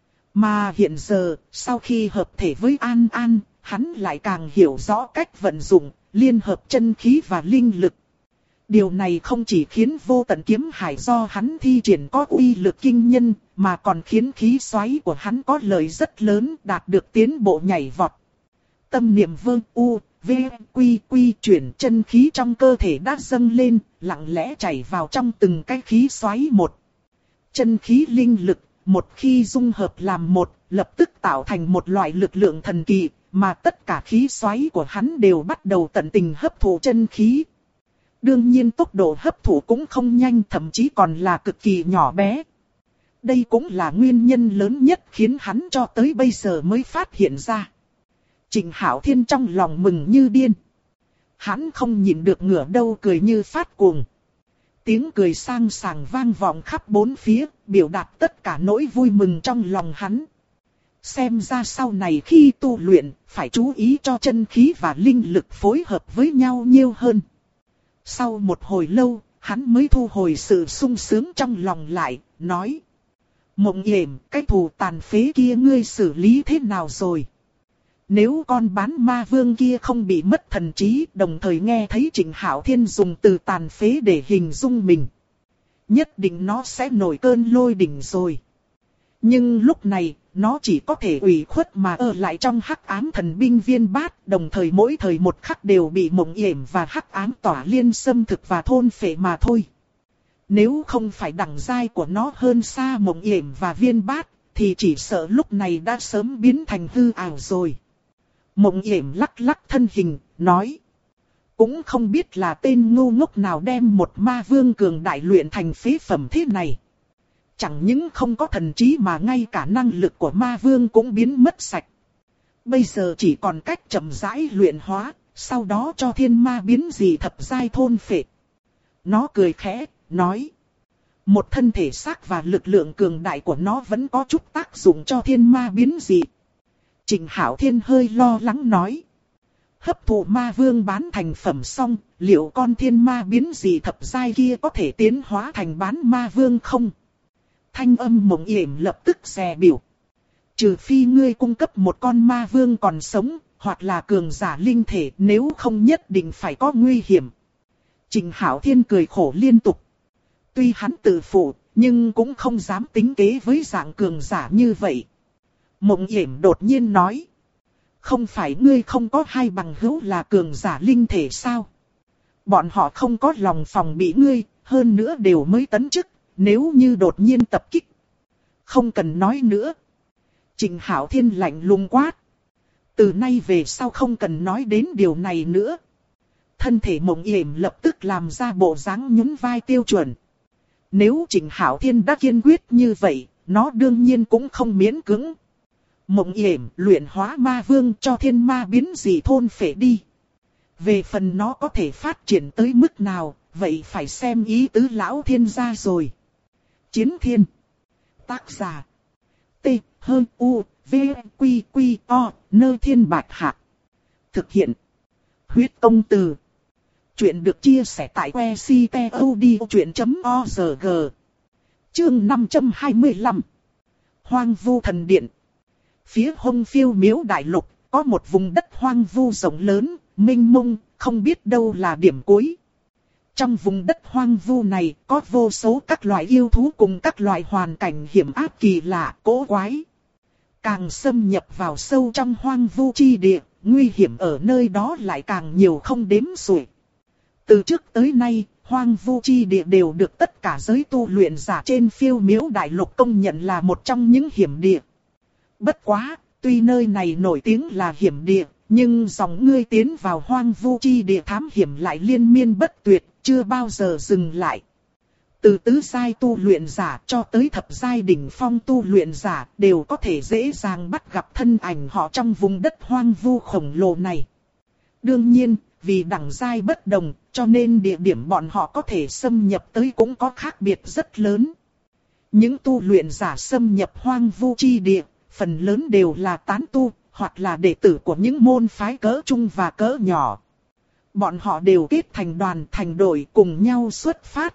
Mà hiện giờ, sau khi hợp thể với An An, hắn lại càng hiểu rõ cách vận dụng, liên hợp chân khí và linh lực. Điều này không chỉ khiến vô tận kiếm hải do hắn thi triển có uy lực kinh nhân, mà còn khiến khí xoáy của hắn có lợi rất lớn, đạt được tiến bộ nhảy vọt. Tâm niệm vương u, v, quy quy chuyển chân khí trong cơ thể đã dâng lên, lặng lẽ chảy vào trong từng cái khí xoáy một. Chân khí linh lực, một khi dung hợp làm một, lập tức tạo thành một loại lực lượng thần kỳ, mà tất cả khí xoáy của hắn đều bắt đầu tận tình hấp thụ chân khí. Đương nhiên tốc độ hấp thụ cũng không nhanh, thậm chí còn là cực kỳ nhỏ bé. Đây cũng là nguyên nhân lớn nhất khiến hắn cho tới bây giờ mới phát hiện ra. Trịnh Hạo Thiên trong lòng mừng như điên. Hắn không nhịn được ngửa đầu cười như phát cuồng. Tiếng cười sang sảng vang vọng khắp bốn phía, biểu đạt tất cả nỗi vui mừng trong lòng hắn. Xem ra sau này khi tu luyện, phải chú ý cho chân khí và linh lực phối hợp với nhau nhiều hơn. Sau một hồi lâu, hắn mới thu hồi sự sung sướng trong lòng lại, nói. Mộng Yểm, cái thù tàn phế kia ngươi xử lý thế nào rồi? Nếu con bán ma vương kia không bị mất thần trí, đồng thời nghe thấy Trịnh Hạo Thiên dùng từ tàn phế để hình dung mình, nhất định nó sẽ nổi cơn lôi đỉnh rồi. Nhưng lúc này, nó chỉ có thể ủy khuất mà ở lại trong hắc ám thần binh viên bát, đồng thời mỗi thời một khắc đều bị Mộng Yểm và hắc ám tỏa liên xâm thực và thôn phệ mà thôi. Nếu không phải đẳng giai của nó hơn xa Mộng Yểm và viên bát, thì chỉ sợ lúc này đã sớm biến thành hư ảo rồi. Mộng Yểm lắc lắc thân hình, nói. Cũng không biết là tên ngu ngốc nào đem một ma vương cường đại luyện thành phế phẩm thế này. Chẳng những không có thần trí mà ngay cả năng lực của ma vương cũng biến mất sạch. Bây giờ chỉ còn cách chậm rãi luyện hóa, sau đó cho thiên ma biến dị thập giai thôn phệ. Nó cười khẽ, nói. Một thân thể xác và lực lượng cường đại của nó vẫn có chút tác dụng cho thiên ma biến dị. Trịnh Hạo Thiên hơi lo lắng nói. Hấp thụ ma vương bán thành phẩm xong, liệu con thiên ma biến dị thập giai kia có thể tiến hóa thành bán ma vương không? Thanh âm Mộng Yểm lập tức xè biểu. Trừ phi ngươi cung cấp một con ma vương còn sống, hoặc là cường giả linh thể, nếu không nhất định phải có nguy hiểm. Trịnh Hạo Thiên cười khổ liên tục. Tuy hắn tự phụ, nhưng cũng không dám tính kế với dạng cường giả như vậy. Mộng Yểm đột nhiên nói. Không phải ngươi không có hai bằng hữu là cường giả linh thể sao? Bọn họ không có lòng phòng bị ngươi, hơn nữa đều mới tấn chức, nếu như đột nhiên tập kích. Không cần nói nữa. Trịnh Hạo Thiên lạnh lùng quát. Từ nay về sau không cần nói đến điều này nữa. Thân thể Mộng Yểm lập tức làm ra bộ dáng nhún vai tiêu chuẩn. Nếu Trịnh Hạo Thiên đã kiên quyết như vậy, nó đương nhiên cũng không miễn cưỡng. Mộng Yểm luyện hóa ma vương cho thiên ma biến dị thôn phệ đi. Về phần nó có thể phát triển tới mức nào, vậy phải xem ý tứ lão thiên gia rồi. Chiến thiên. Tác giả. T, H, U, V, Quy, Quy, O, Nơ Thiên Bạch Hạ. Thực hiện. Huyết Công Từ. Chuyện được chia sẻ tại que ctod.org. Chương 525. Hoang vu thần điện. Phía Hông Phiêu Miếu đại lục, có một vùng đất hoang vu rộng lớn, mênh mông, không biết đâu là điểm cuối. Trong vùng đất hoang vu này có vô số các loại yêu thú cùng các loại hoàn cảnh hiểm ác kỳ lạ, cổ quái. Càng xâm nhập vào sâu trong hoang vu chi địa, nguy hiểm ở nơi đó lại càng nhiều không đếm xuể. Từ trước tới nay, hoang vu chi địa đều được tất cả giới tu luyện giả trên Phiêu Miếu đại lục công nhận là một trong những hiểm địa. Bất quá, tuy nơi này nổi tiếng là hiểm địa, nhưng dòng ngươi tiến vào hoang vu chi địa thám hiểm lại liên miên bất tuyệt, chưa bao giờ dừng lại. Từ tứ giai tu luyện giả cho tới thập giai đỉnh phong tu luyện giả đều có thể dễ dàng bắt gặp thân ảnh họ trong vùng đất hoang vu khổng lồ này. Đương nhiên, vì đẳng giai bất đồng, cho nên địa điểm bọn họ có thể xâm nhập tới cũng có khác biệt rất lớn. Những tu luyện giả xâm nhập hoang vu chi địa, phần lớn đều là tán tu, hoặc là đệ tử của những môn phái cỡ trung và cỡ nhỏ. Bọn họ đều kết thành đoàn thành đội cùng nhau xuất phát.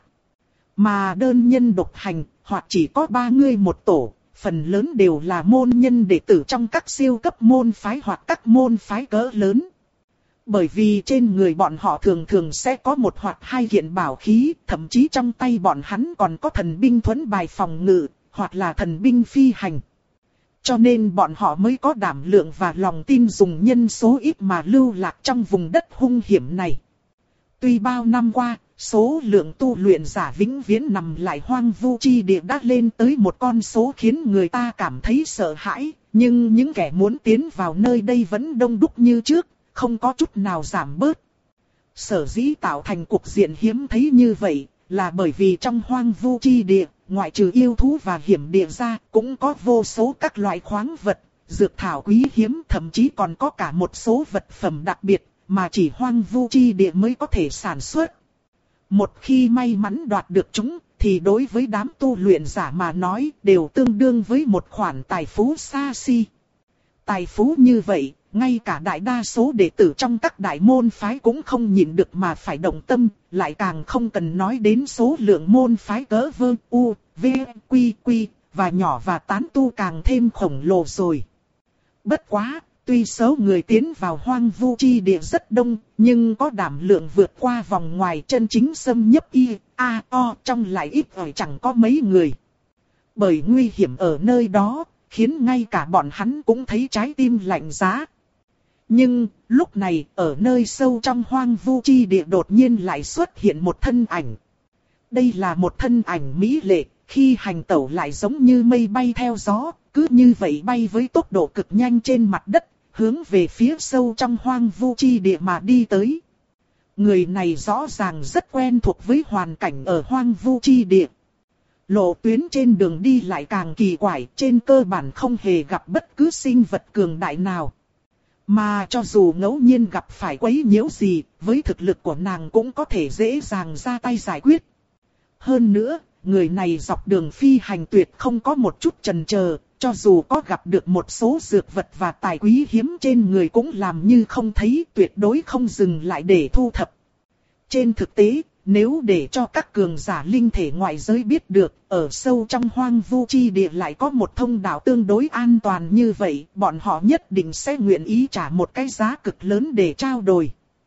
Mà đơn nhân độc hành, hoặc chỉ có 3 người một tổ, phần lớn đều là môn nhân đệ tử trong các siêu cấp môn phái hoặc các môn phái cỡ lớn. Bởi vì trên người bọn họ thường thường sẽ có một hoặc hai kiện bảo khí, thậm chí trong tay bọn hắn còn có thần binh thuẫn bài phòng ngự, hoặc là thần binh phi hành. Cho nên bọn họ mới có đảm lượng và lòng tin dùng nhân số ít mà lưu lạc trong vùng đất hung hiểm này. Tuy bao năm qua, số lượng tu luyện giả vĩnh viễn nằm lại hoang vu chi địa đã lên tới một con số khiến người ta cảm thấy sợ hãi, nhưng những kẻ muốn tiến vào nơi đây vẫn đông đúc như trước, không có chút nào giảm bớt. Sở dĩ tạo thành cục diện hiếm thấy như vậy, là bởi vì trong hoang vu chi địa, ngoại trừ yêu thú và hiểm địa ra, cũng có vô số các loại khoáng vật, dược thảo quý hiếm, thậm chí còn có cả một số vật phẩm đặc biệt, mà chỉ hoang vu chi địa mới có thể sản xuất. Một khi may mắn đoạt được chúng, thì đối với đám tu luyện giả mà nói, đều tương đương với một khoản tài phú xa xỉ. Tài phú như vậy, ngay cả đại đa số đệ tử trong các đại môn phái cũng không nhịn được mà phải động tâm, lại càng không cần nói đến số lượng môn phái cỡ vơ, u, v, quy, quy, và nhỏ và tán tu càng thêm khổng lồ rồi. Bất quá, tuy số người tiến vào hoang vu chi địa rất đông, nhưng có đảm lượng vượt qua vòng ngoài chân chính xâm nhập y, a, o trong lại ít ỏi chẳng có mấy người. Bởi nguy hiểm ở nơi đó, khiến ngay cả bọn hắn cũng thấy trái tim lạnh giá. Nhưng, lúc này, ở nơi sâu trong hoang vu chi địa đột nhiên lại xuất hiện một thân ảnh. Đây là một thân ảnh mỹ lệ, khi hành tẩu lại giống như mây bay theo gió, cứ như vậy bay với tốc độ cực nhanh trên mặt đất, hướng về phía sâu trong hoang vu chi địa mà đi tới. Người này rõ ràng rất quen thuộc với hoàn cảnh ở hoang vu chi địa. Lộ tuyến trên đường đi lại càng kỳ quái, trên cơ bản không hề gặp bất cứ sinh vật cường đại nào. Mà cho dù ngẫu nhiên gặp phải quấy nhiễu gì, với thực lực của nàng cũng có thể dễ dàng ra tay giải quyết. Hơn nữa, người này dọc đường phi hành tuyệt không có một chút chần chờ, cho dù có gặp được một số dược vật và tài quý hiếm trên người cũng làm như không thấy, tuyệt đối không dừng lại để thu thập. Trên thực tế, nếu để cho các cường giả linh thể ngoại giới biết được, ở sâu trong hoang vu chi địa lại có một thông đạo tương đối an toàn như vậy, bọn họ nhất định sẽ nguyện ý trả một cái giá cực lớn để trao đổi.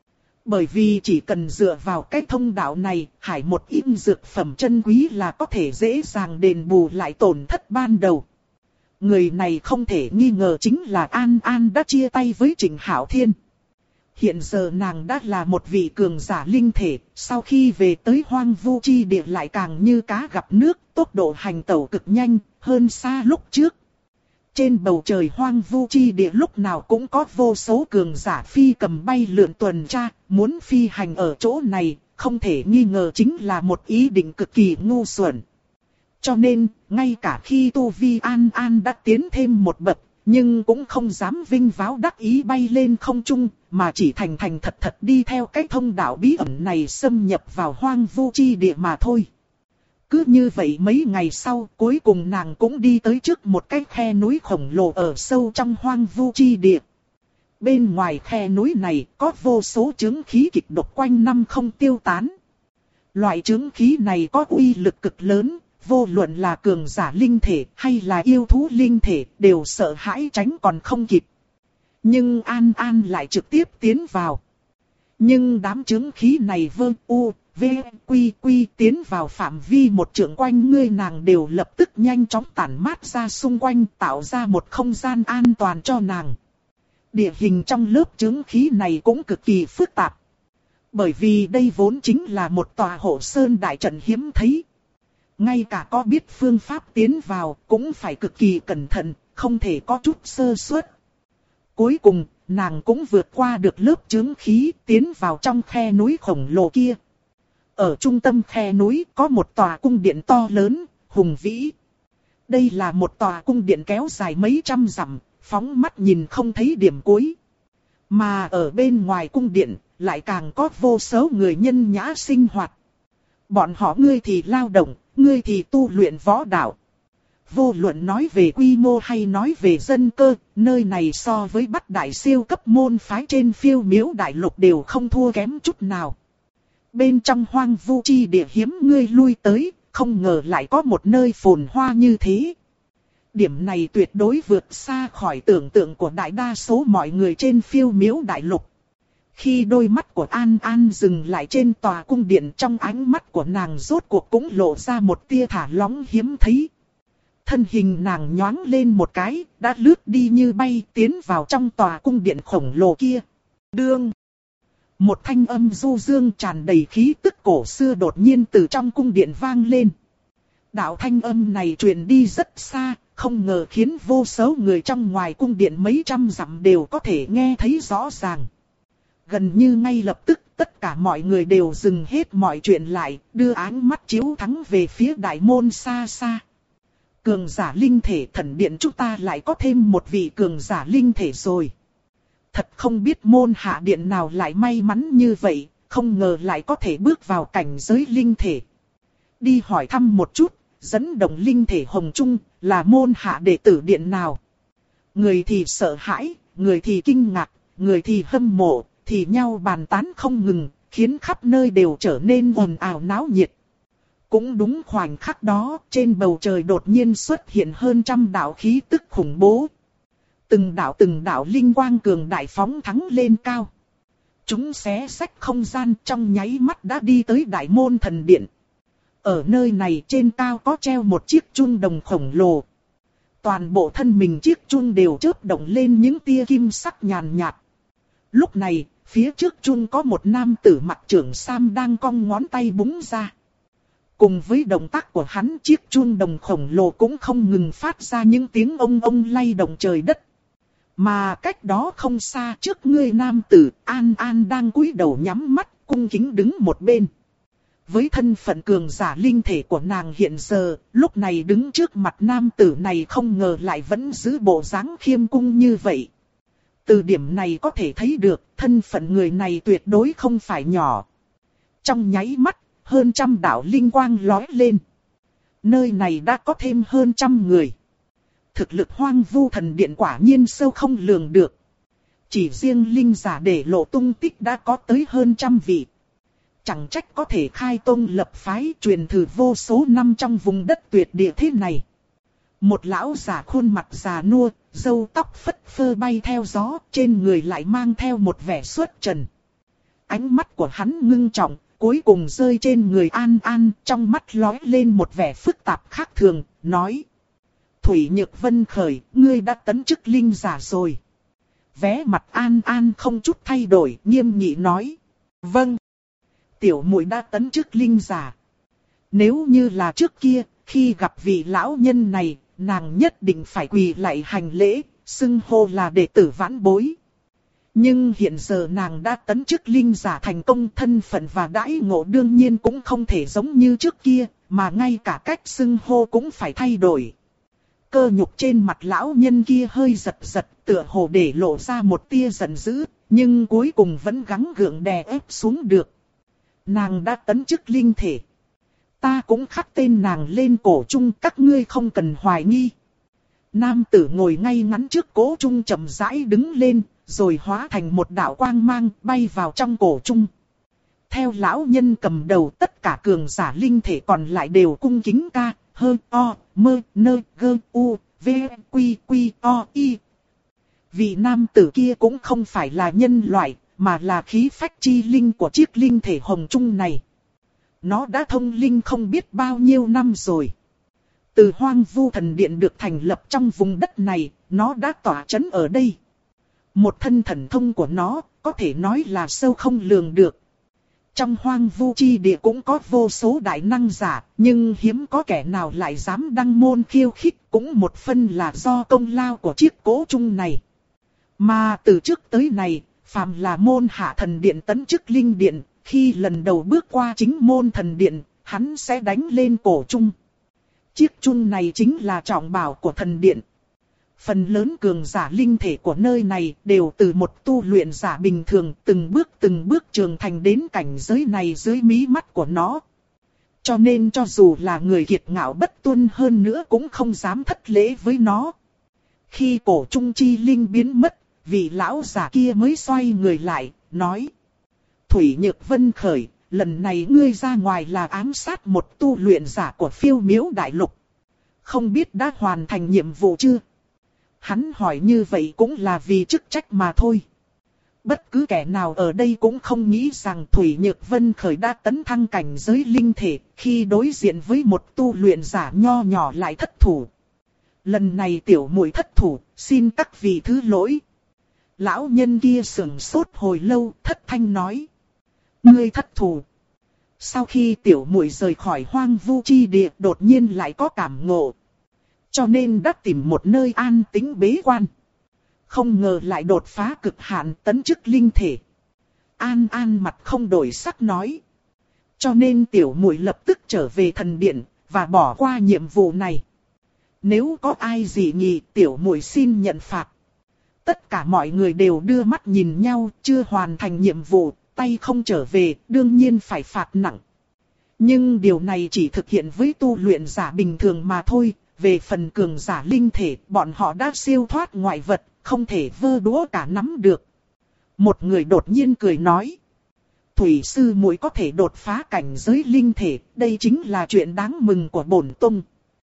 Bởi vì chỉ cần dựa vào cái thông đạo này, hải một ít dược phẩm chân quý là có thể dễ dàng đền bù lại tổn thất ban đầu. Người này không thể nghi ngờ chính là An An đã chia tay với Trịnh Hạo Thiên. Hiện giờ nàng đã là một vị cường giả linh thể, sau khi về tới hoang vu chi địa lại càng như cá gặp nước, tốc độ hành tẩu cực nhanh, hơn xa lúc trước. Trên bầu trời hoang vu chi địa lúc nào cũng có vô số cường giả phi cầm bay lượn tuần tra, muốn phi hành ở chỗ này, không thể nghi ngờ chính là một ý định cực kỳ ngu xuẩn. Cho nên, ngay cả khi tu vi An An đã tiến thêm một bậc, Nhưng cũng không dám vinh váo đắc ý bay lên không trung, mà chỉ thành thành thật thật đi theo cái thông đạo bí ẩn này xâm nhập vào hoang vu chi địa mà thôi. Cứ như vậy mấy ngày sau, cuối cùng nàng cũng đi tới trước một cái khe núi khổng lồ ở sâu trong hoang vu chi địa. Bên ngoài khe núi này có vô số chứng khí kịch độc quanh năm không tiêu tán. Loại chứng khí này có uy lực cực lớn, vô luận là cường giả linh thể hay là yêu thú linh thể đều sợ hãi tránh còn không kịp. Nhưng An An lại trực tiếp tiến vào. Nhưng đám chứng khí này quy tiến vào phạm vi một trượng quanh ngươi, nàng đều lập tức nhanh chóng tản mát ra xung quanh, tạo ra một không gian an toàn cho nàng. Địa hình trong lớp chứng khí này cũng cực kỳ phức tạp. Bởi vì đây vốn chính là một tòa hộ sơn đại trận hiếm thấy. Ngay cả có biết phương pháp tiến vào cũng phải cực kỳ cẩn thận, không thể có chút sơ suất. Cuối cùng, nàng cũng vượt qua được lớp chứng khí, tiến vào trong khe núi khổng lồ kia. Ở trung tâm khe núi có một tòa cung điện to lớn, hùng vĩ. Đây là một tòa cung điện kéo dài mấy trăm dặm, phóng mắt nhìn không thấy điểm cuối. Mà ở bên ngoài cung điện, lại càng có vô số người nhân nhã sinh hoạt. Bọn họ ngươi thì lao động, ngươi thì tu luyện võ đạo. Vô luận nói về quy mô hay nói về dân cơ, nơi này so với Bắc Đại siêu cấp môn phái trên Phiêu Miếu Đại Lục đều không thua kém chút nào. Bên trong hoang vu chi địa hiếm ngươi lui tới, không ngờ lại có một nơi phồn hoa như thế. Điểm này tuyệt đối vượt xa khỏi tưởng tượng của đại đa số mọi người trên Phiêu Miếu Đại Lục. Khi đôi mắt của An An dừng lại trên tòa cung điện, trong ánh mắt của nàng rốt cuộc cũng lộ ra một tia thả lỏng hiếm thấy. Thân hình nàng nhoáng lên một cái, đã lướt đi như bay tiến vào trong tòa cung điện khổng lồ kia. Đương! Một thanh âm du dương tràn đầy khí tức cổ xưa đột nhiên từ trong cung điện vang lên. Đạo thanh âm này truyền đi rất xa, không ngờ khiến vô số người trong ngoài cung điện mấy trăm dặm đều có thể nghe thấy rõ ràng. Gần như ngay lập tức tất cả mọi người đều dừng hết mọi chuyện lại, đưa ánh mắt chiếu thẳng về phía đại môn xa xa. Cường giả linh thể thần điện, chúng ta lại có thêm một vị cường giả linh thể rồi. Thật không biết môn hạ điện nào lại may mắn như vậy, không ngờ lại có thể bước vào cảnh giới linh thể. Đi hỏi thăm một chút, dẫn động linh thể Hồng Trung là môn hạ đệ tử điện nào. Người thì sợ hãi, người thì kinh ngạc, người thì hâm mộ, thì nhau bàn tán không ngừng, khiến khắp nơi đều trở nên ồn ào náo nhiệt. Cũng đúng khoảnh khắc đó, trên bầu trời đột nhiên xuất hiện hơn trăm đạo khí tức khủng bố. Từng đạo linh quang cường đại phóng thẳng lên cao. Chúng xé xách không gian, trong nháy mắt đã đi tới đại môn thần điện. Ở nơi này trên cao có treo một chiếc chuông đồng khổng lồ. Toàn bộ thân mình chiếc chuông đều chớp động lên những tia kim sắc nhàn nhạt. Lúc này, phía trước chuông có một nam tử mặc trưởng sam đang cong ngón tay búng ra. Cùng với động tác của hắn, chiếc chuông đồng khổng lồ cũng không ngừng phát ra những tiếng ông lay động trời đất. Mà cách đó không xa, trước người nam tử, An An đang cúi đầu nhắm mắt, cung kính đứng một bên. Với thân phận cường giả linh thể của nàng hiện giờ, lúc này đứng trước mặt nam tử này không ngờ lại vẫn giữ bộ dáng khiêm cung như vậy. Từ điểm này có thể thấy được, thân phận người này tuyệt đối không phải nhỏ. Trong nháy mắt, hơn trăm đạo linh quang lóe lên. Nơi này đã có thêm hơn trăm người. Thực lực hoang vu thần điện quả nhiên sâu không lường được. Chỉ riêng linh giả để lộ tung tích đã có tới hơn trăm vị. Chẳng trách có thể khai tông lập phái truyền thử vô số năm trong vùng đất tuyệt địa thế này. Một lão giả khuôn mặt già nua, râu tóc phất phơ bay theo gió, trên người lại mang theo một vẻ xuất trần. Ánh mắt của hắn ngưng trọng, cuối cùng rơi trên người An An, trong mắt lóe lên một vẻ phức tạp khác thường, nói. Thủy Nhược Vân khởi, ngươi đã tấn chức linh giả rồi. Vé mặt An An không chút thay đổi, nghiêm nghị nói. Vâng. Tiểu muội đã tấn chức linh giả. Nếu như là trước kia, khi gặp vị lão nhân này, nàng nhất định phải quỳ lạy hành lễ, xưng hô là đệ tử vãn bối. Nhưng hiện giờ nàng đã tấn chức linh giả thành công, thân phận và đãi ngộ đương nhiên cũng không thể giống như trước kia, mà ngay cả cách xưng hô cũng phải thay đổi. Cơ nhục trên mặt lão nhân kia hơi giật giật, tựa hồ để lộ ra một tia giận dữ, nhưng cuối cùng vẫn gắng gượng đè ép xuống được. Nàng đã tấn chức linh thể. Ta cũng khắc tên nàng lên cổ chung, các ngươi không cần hoài nghi. Nam tử ngồi ngay ngắn trước cổ chung chậm rãi đứng lên, rồi hóa thành một đạo quang mang bay vào trong cổ chung. Theo lão nhân cầm đầu, tất cả cường giả linh thể còn lại đều cung kính ca, hơ, o, mơ, nơ, gơ, u, v, quy, quy, o, y. Vị nam tử kia cũng không phải là nhân loại, mà là khí phách chi linh của chiếc linh thể hồng chung này. Nó đã thông linh không biết bao nhiêu năm rồi. Từ Hoang Vu Thần Điện được thành lập trong vùng đất này, nó đã tỏa chấn ở đây. Một thân thần thông của nó, có thể nói là sâu không lường được. Trong Hoang Vu chi địa cũng có vô số đại năng giả, nhưng hiếm có kẻ nào lại dám đăng môn khiêu khích, cũng một phần là do công lao của chiếc cỗ chung này. Mà từ trước tới nay, phàm là môn hạ thần điện tấn chức linh điện, khi lần đầu bước qua chính môn thần điện, hắn sẽ đánh lên cổ chung. Chiếc chung này chính là trọng bảo của thần điện. Phần lớn cường giả linh thể của nơi này đều từ một tu luyện giả bình thường từng bước trưởng thành đến cảnh giới này dưới mí mắt của nó. Cho nên cho dù là người kiệt ngạo bất tuân hơn nữa cũng không dám thất lễ với nó. Khi cổ chung chi linh biến mất, vị lão giả kia mới xoay người lại, nói: Thủy Nhược Vân Khởi, lần này ngươi ra ngoài là ám sát một tu luyện giả của Phiêu Miếu Đại Lục. Không biết đã hoàn thành nhiệm vụ chưa? Hắn hỏi như vậy cũng là vì chức trách mà thôi. Bất cứ kẻ nào ở đây cũng không nghĩ rằng Thủy Nhược Vân Khởi đã tấn thăng cảnh giới linh thể, khi đối diện với một tu luyện giả nho nhỏ lại thất thủ. Lần này tiểu muội thất thủ, xin các vị thứ lỗi. Lão nhân kia sững sốt hồi lâu, thất thanh nói: Ngươi thất thủ. Sau khi tiểu muội rời khỏi Hoang Vu chi địa, đột nhiên lại có cảm ngộ. Cho nên đã tìm một nơi an tĩnh bế quan. Không ngờ lại đột phá cực hạn tấn chức linh thể. An An mặt không đổi sắc nói: Cho nên tiểu muội lập tức trở về thần điện, và bỏ qua nhiệm vụ này. Nếu có ai dị nghị, tiểu muội xin nhận phạt. Tất cả mọi người đều đưa mắt nhìn nhau, chưa hoàn thành nhiệm vụ, tay không trở về, đương nhiên phải phạt nặng. Nhưng điều này chỉ thực hiện với tu luyện giả bình thường mà thôi, về phần cường giả linh thể, bọn họ đã siêu thoát ngoại vật, không thể vơ đũa cả nắm được. Một người đột nhiên cười nói: Thủy sư muội có thể đột phá cảnh giới linh thể, đây chính là chuyện đáng mừng của bổn tông.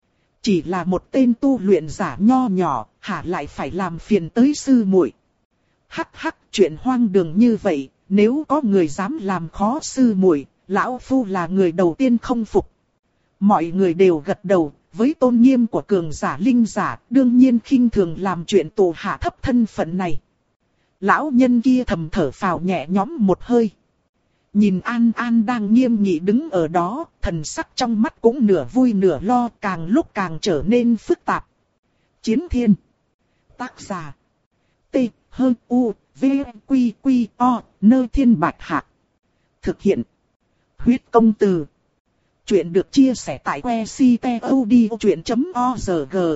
Chỉ là một tên tu luyện giả nho nhỏ, hả lại phải làm phiền tới sư muội? Hắc hắc, chuyện hoang đường như vậy, nếu có người dám làm khó sư muội, lão phu là người đầu tiên không phục. Mọi người đều gật đầu, với tôn nghiêm của cường giả linh giả, đương nhiên khinh thường làm chuyện tù hạ thấp thân phận này. Lão nhân kia thầm thở phào nhẹ nhõm một hơi. Nhìn An An đang nghiêm nghị đứng ở đó, thần sắc trong mắt cũng nửa vui nửa lo, càng lúc càng trở nên phức tạp. Chiến Thiên. Tác giả: T, H, U, V, Quy, Quy, O, Nơ Thiên Bạch Hạc. Thực hiện: Huyết Công Từ. Chuyện được chia sẻ tại website.odchuyện.org.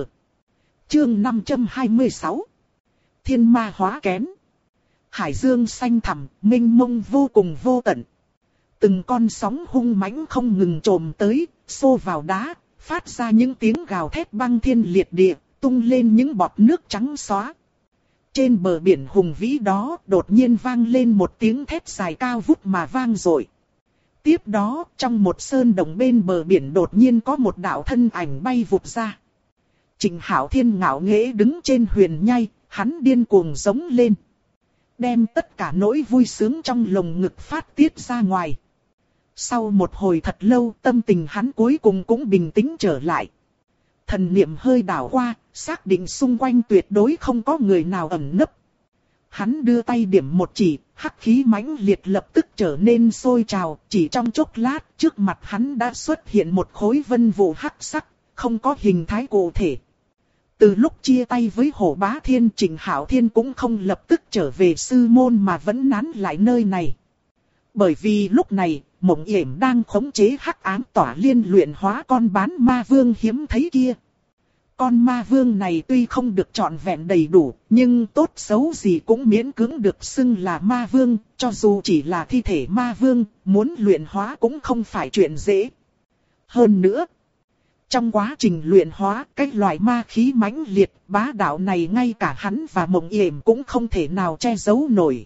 Chương 526. Thiên ma hóa kén. Hải dương xanh thẳm, mênh mông vô cùng vô tận. Từng con sóng hung mãnh không ngừng trồm tới, xô vào đá, phát ra những tiếng gào thét băng thiên liệt địa, tung lên những bọt nước trắng xóa. Trên bờ biển hùng vĩ đó, đột nhiên vang lên một tiếng thét dài cao vút mà vang dội. Tiếp đó, trong một sơn đồng bên bờ biển đột nhiên có một đạo thân ảnh bay vụt ra. Trịnh Hạo Thiên ngạo nghễ đứng trên huyền nhai, hắn điên cuồng giống lên. Đem tất cả nỗi vui sướng trong lồng ngực phát tiết ra ngoài. Sau một hồi thật lâu, tâm tình hắn cuối cùng cũng bình tĩnh trở lại. Thần niệm hơi đảo qua, xác định xung quanh tuyệt đối không có người nào ẩn nấp. Hắn đưa tay điểm một chỉ, hắc khí mãnh liệt lập tức trở nên sôi trào, chỉ trong chốc lát, trước mặt hắn đã xuất hiện một khối vân vụ hắc sắc, không có hình thái cụ thể. Từ lúc chia tay với Hổ Bá Thiên, Trịnh Hạo Thiên cũng không lập tức trở về sư môn mà vẫn nán lại nơi này. Bởi vì lúc này, Mộng Yểm đang khống chế hắc ám tỏa liên luyện hóa con bán ma vương hiếm thấy kia. con ma vương này tuy không được trọn vẹn đầy đủ, nhưng tốt xấu gì cũng miễn cưỡng được xưng là ma vương, cho dù chỉ là thi thể ma vương, muốn luyện hóa cũng không phải chuyện dễ. Hơn nữa, trong quá trình luyện hóa, cái loại ma khí mãnh liệt, bá đạo này ngay cả hắn và Mộng Yểm cũng không thể nào che giấu nổi.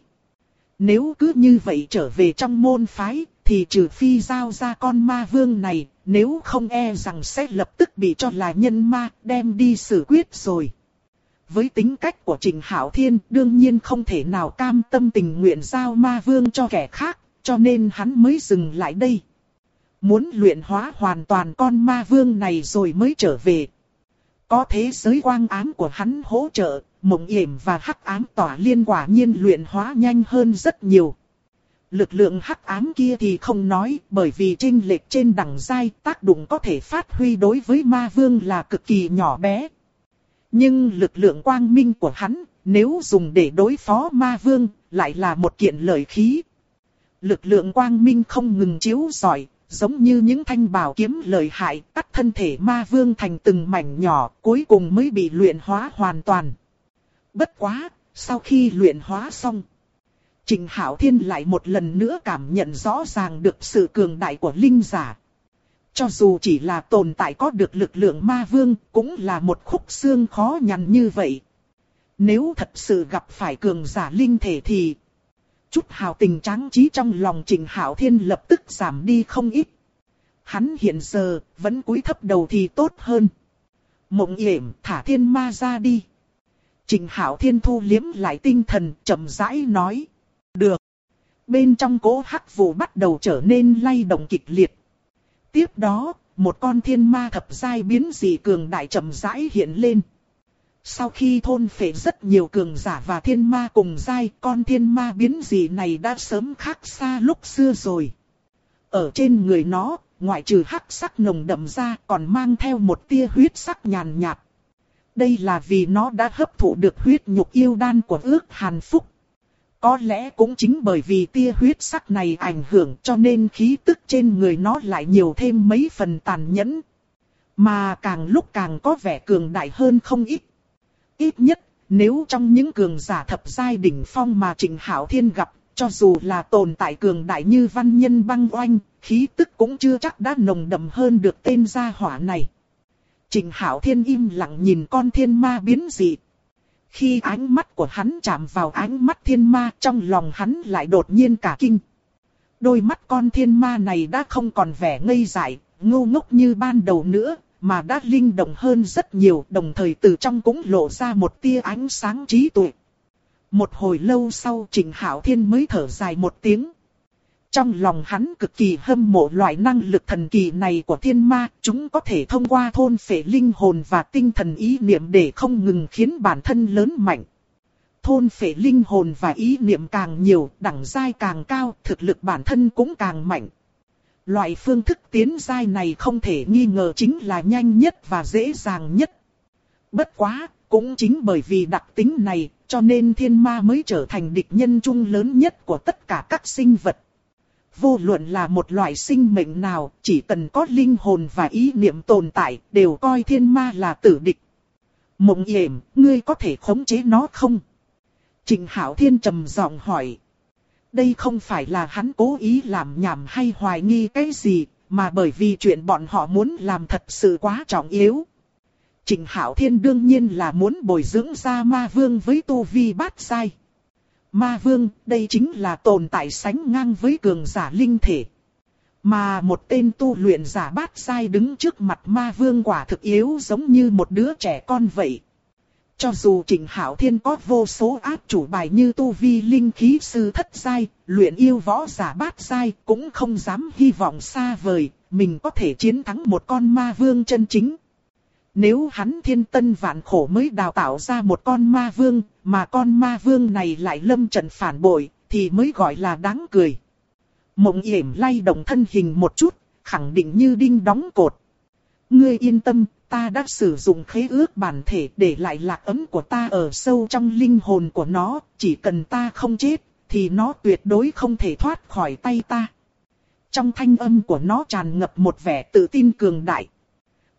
Nếu cứ như vậy trở về trong môn phái, thì trừ phi giao ra con ma vương này, nếu không e rằng sẽ lập tức bị cho là nhân ma, đem đi xử quyết rồi. Với tính cách của Trịnh Hạo Thiên, đương nhiên không thể nào cam tâm tình nguyện giao ma vương cho kẻ khác, cho nên hắn mới dừng lại đây. Muốn luyện hóa hoàn toàn con ma vương này rồi mới trở về. Có thế giới quang ám của hắn hỗ trợ, Mộng Yểm và Hắc Ám Tỏa Liên quả nhiên luyện hóa nhanh hơn rất nhiều. Lực lượng hắc ám kia thì không nói, bởi vì chênh lệch trên đẳng giai, tác dụng có thể phát huy đối với ma vương là cực kỳ nhỏ bé. Nhưng lực lượng quang minh của hắn, nếu dùng để đối phó ma vương, lại là một kiện lợi khí. Lực lượng quang minh không ngừng chiếu rọi, giống như những thanh bảo kiếm lợi hại, cắt thân thể ma vương thành từng mảnh nhỏ, cuối cùng mới bị luyện hóa hoàn toàn. Bất quá, sau khi luyện hóa xong, Trịnh Hạo Thiên lại một lần nữa cảm nhận rõ ràng được sự cường đại của linh giả. Cho dù chỉ là tồn tại có được lực lượng ma vương, cũng là một khúc xương khó nhằn như vậy. Nếu thật sự gặp phải cường giả linh thể thì chút hào tình tráng trí trong lòng Trịnh Hạo Thiên lập tức giảm đi không ít. Hắn hiện giờ vẫn cúi thấp đầu thì tốt hơn. Mộng Yểm, thả thiên ma ra đi. Trịnh Hạo Thiên thu liếm lại tinh thần, chậm rãi nói. Được. Bên trong cỗ hắc vụ bắt đầu trở nên lay động kịch liệt. Tiếp đó, một con thiên ma thập giai biến dị cường đại chậm rãi hiện lên. Sau khi thôn phệ rất nhiều cường giả và thiên ma cùng giai, con thiên ma biến dị này đã sớm khác xa lúc xưa rồi. Ở trên người nó, ngoại trừ hắc sắc nồng đậm ra, còn mang theo một tia huyết sắc nhàn nhạt. Đây là vì nó đã hấp thụ được huyết nhục yêu đan của Ước Hàn Phúc. Có lẽ cũng chính bởi vì tia huyết sắc này ảnh hưởng cho nên khí tức trên người nó lại nhiều thêm mấy phần tàn nhẫn. Mà càng lúc càng có vẻ cường đại hơn không ít. Ít nhất, nếu trong những cường giả thập giai đỉnh phong mà Trịnh Hạo Thiên gặp, cho dù là tồn tại cường đại như Văn Nhân Băng Oanh, khí tức cũng chưa chắc đã nồng đậm hơn được tên gia hỏa này. Trịnh Hạo Thiên im lặng nhìn con thiên ma biến dị. Khi ánh mắt của hắn chạm vào ánh mắt thiên ma, trong lòng hắn lại đột nhiên cả kinh. Đôi mắt con thiên ma này đã không còn vẻ ngây dại, ngu ngốc như ban đầu nữa, mà đã linh động hơn rất nhiều, đồng thời từ trong cũng lộ ra một tia ánh sáng trí tuệ. Một hồi lâu sau Trịnh Hạo Thiên mới thở dài một tiếng. Trong lòng hắn cực kỳ hâm mộ loại năng lực thần kỳ này của thiên ma, chúng có thể thông qua thôn phệ linh hồn và tinh thần ý niệm để không ngừng khiến bản thân lớn mạnh. Thôn phệ linh hồn và ý niệm càng nhiều, đẳng giai càng cao, thực lực bản thân cũng càng mạnh. Loại phương thức tiến giai này không thể nghi ngờ chính là nhanh nhất và dễ dàng nhất. Bất quá, cũng chính bởi vì đặc tính này, cho nên thiên ma mới trở thành địch nhân chung lớn nhất của tất cả các sinh vật. Vô luận là một loại sinh mệnh nào, chỉ cần có linh hồn và ý niệm tồn tại, đều coi thiên ma là tử địch. Mộng Yểm, ngươi có thể khống chế nó không? Trịnh Hạo Thiên trầm giọng hỏi. Đây không phải là hắn cố ý làm nhảm hay hoài nghi cái gì, mà bởi vì chuyện bọn họ muốn làm thật sự quá trọng yếu. Trịnh Hạo Thiên đương nhiên là muốn bồi dưỡng ra ma vương với tu vi bát giai. Ma vương, đây chính là tồn tại sánh ngang với cường giả linh thể. Mà một tên tu luyện giả bát giai đứng trước mặt ma vương quả thực yếu giống như một đứa trẻ con vậy. Cho dù Trịnh Hạo Thiên có vô số áp chủ bài như tu vi linh khí sư thất giai, luyện yêu võ giả bát giai, cũng không dám hy vọng xa vời, mình có thể chiến thắng một con ma vương chân chính. Nếu hắn thiên tân vạn khổ mới đào tạo ra một con ma vương, mà con ma vương này lại lâm trận phản bội, thì mới gọi là đáng cười. Mộng Yểm lay động thân hình một chút, khẳng định như đinh đóng cột. Ngươi yên tâm, ta đã sử dụng khế ước bản thể để lại lạc ấn của ta ở sâu trong linh hồn của nó, chỉ cần ta không chết, thì nó tuyệt đối không thể thoát khỏi tay ta. Trong thanh âm của nó tràn ngập một vẻ tự tin cường đại.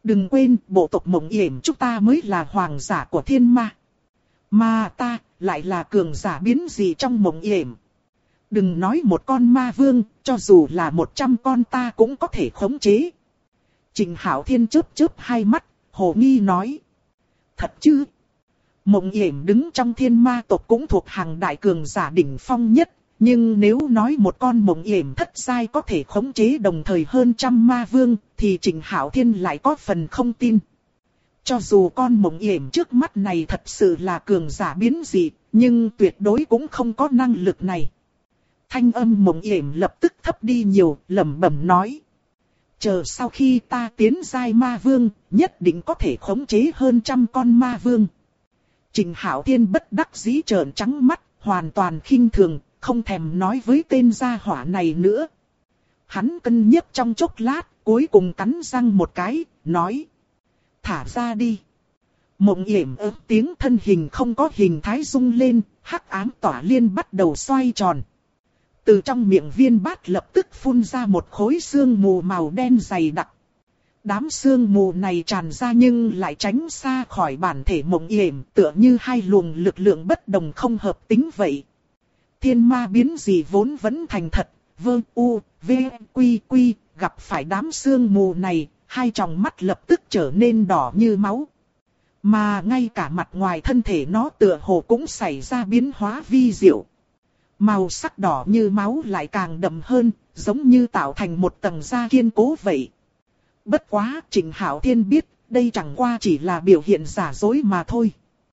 Đừng quên, bộ tộc Mộng Yểm chúng ta mới là hoàng giả của thiên ma. Mà ta, lại là cường giả biến dị trong Mộng Yểm. Đừng nói một con ma vương, cho dù là 100 con ta cũng có thể khống chế. Trình Hạo Thiên chớp chớp hai mắt, hồ nghi nói. Thật chứ? Mộng Yểm đứng trong thiên ma tộc cũng thuộc hàng đại cường giả đỉnh phong nhất. Nhưng nếu nói một con Mộng Yểm thất giai có thể khống chế đồng thời hơn trăm ma vương, thì Trình Hạo Thiên lại có phần không tin. Cho dù con Mộng Yểm trước mắt này thật sự là cường giả biến dị, nhưng tuyệt đối cũng không có năng lực này. Thanh âm Mộng Yểm lập tức thấp đi nhiều, lẩm bẩm nói. Chờ sau khi ta tiến giai ma vương, nhất định có thể khống chế hơn trăm con ma vương. Trình Hạo Thiên bất đắc dĩ trợn trắng mắt, hoàn toàn khinh thường, không thèm nói với tên gia hỏa này nữa. Hắn cân nhắc trong chốc lát, cuối cùng cắn răng một cái, nói. Thả ra đi. Mộng Yểm ớt tiếng, thân hình không có hình thái rung lên, hắc ám tỏa liên bắt đầu xoay tròn. Từ trong miệng viên bát lập tức phun ra một khối sương mù màu đen dày đặc. Đám sương mù này tràn ra nhưng lại tránh xa khỏi bản thể Mộng Yểm, tựa như hai luồng lực lượng bất đồng không hợp tính vậy. Thiên ma biến dị vốn vẫn thành thật, quy, gặp phải đám sương mù này, hai tròng mắt lập tức trở nên đỏ như máu. Mà ngay cả mặt ngoài thân thể nó tựa hồ cũng xảy ra biến hóa vi diệu. Màu sắc đỏ như máu lại càng đậm hơn, giống như tạo thành một tầng da kiên cố vậy. Bất quá, Trình Hạo Thiên biết, đây chẳng qua chỉ là biểu hiện giả dối mà thôi.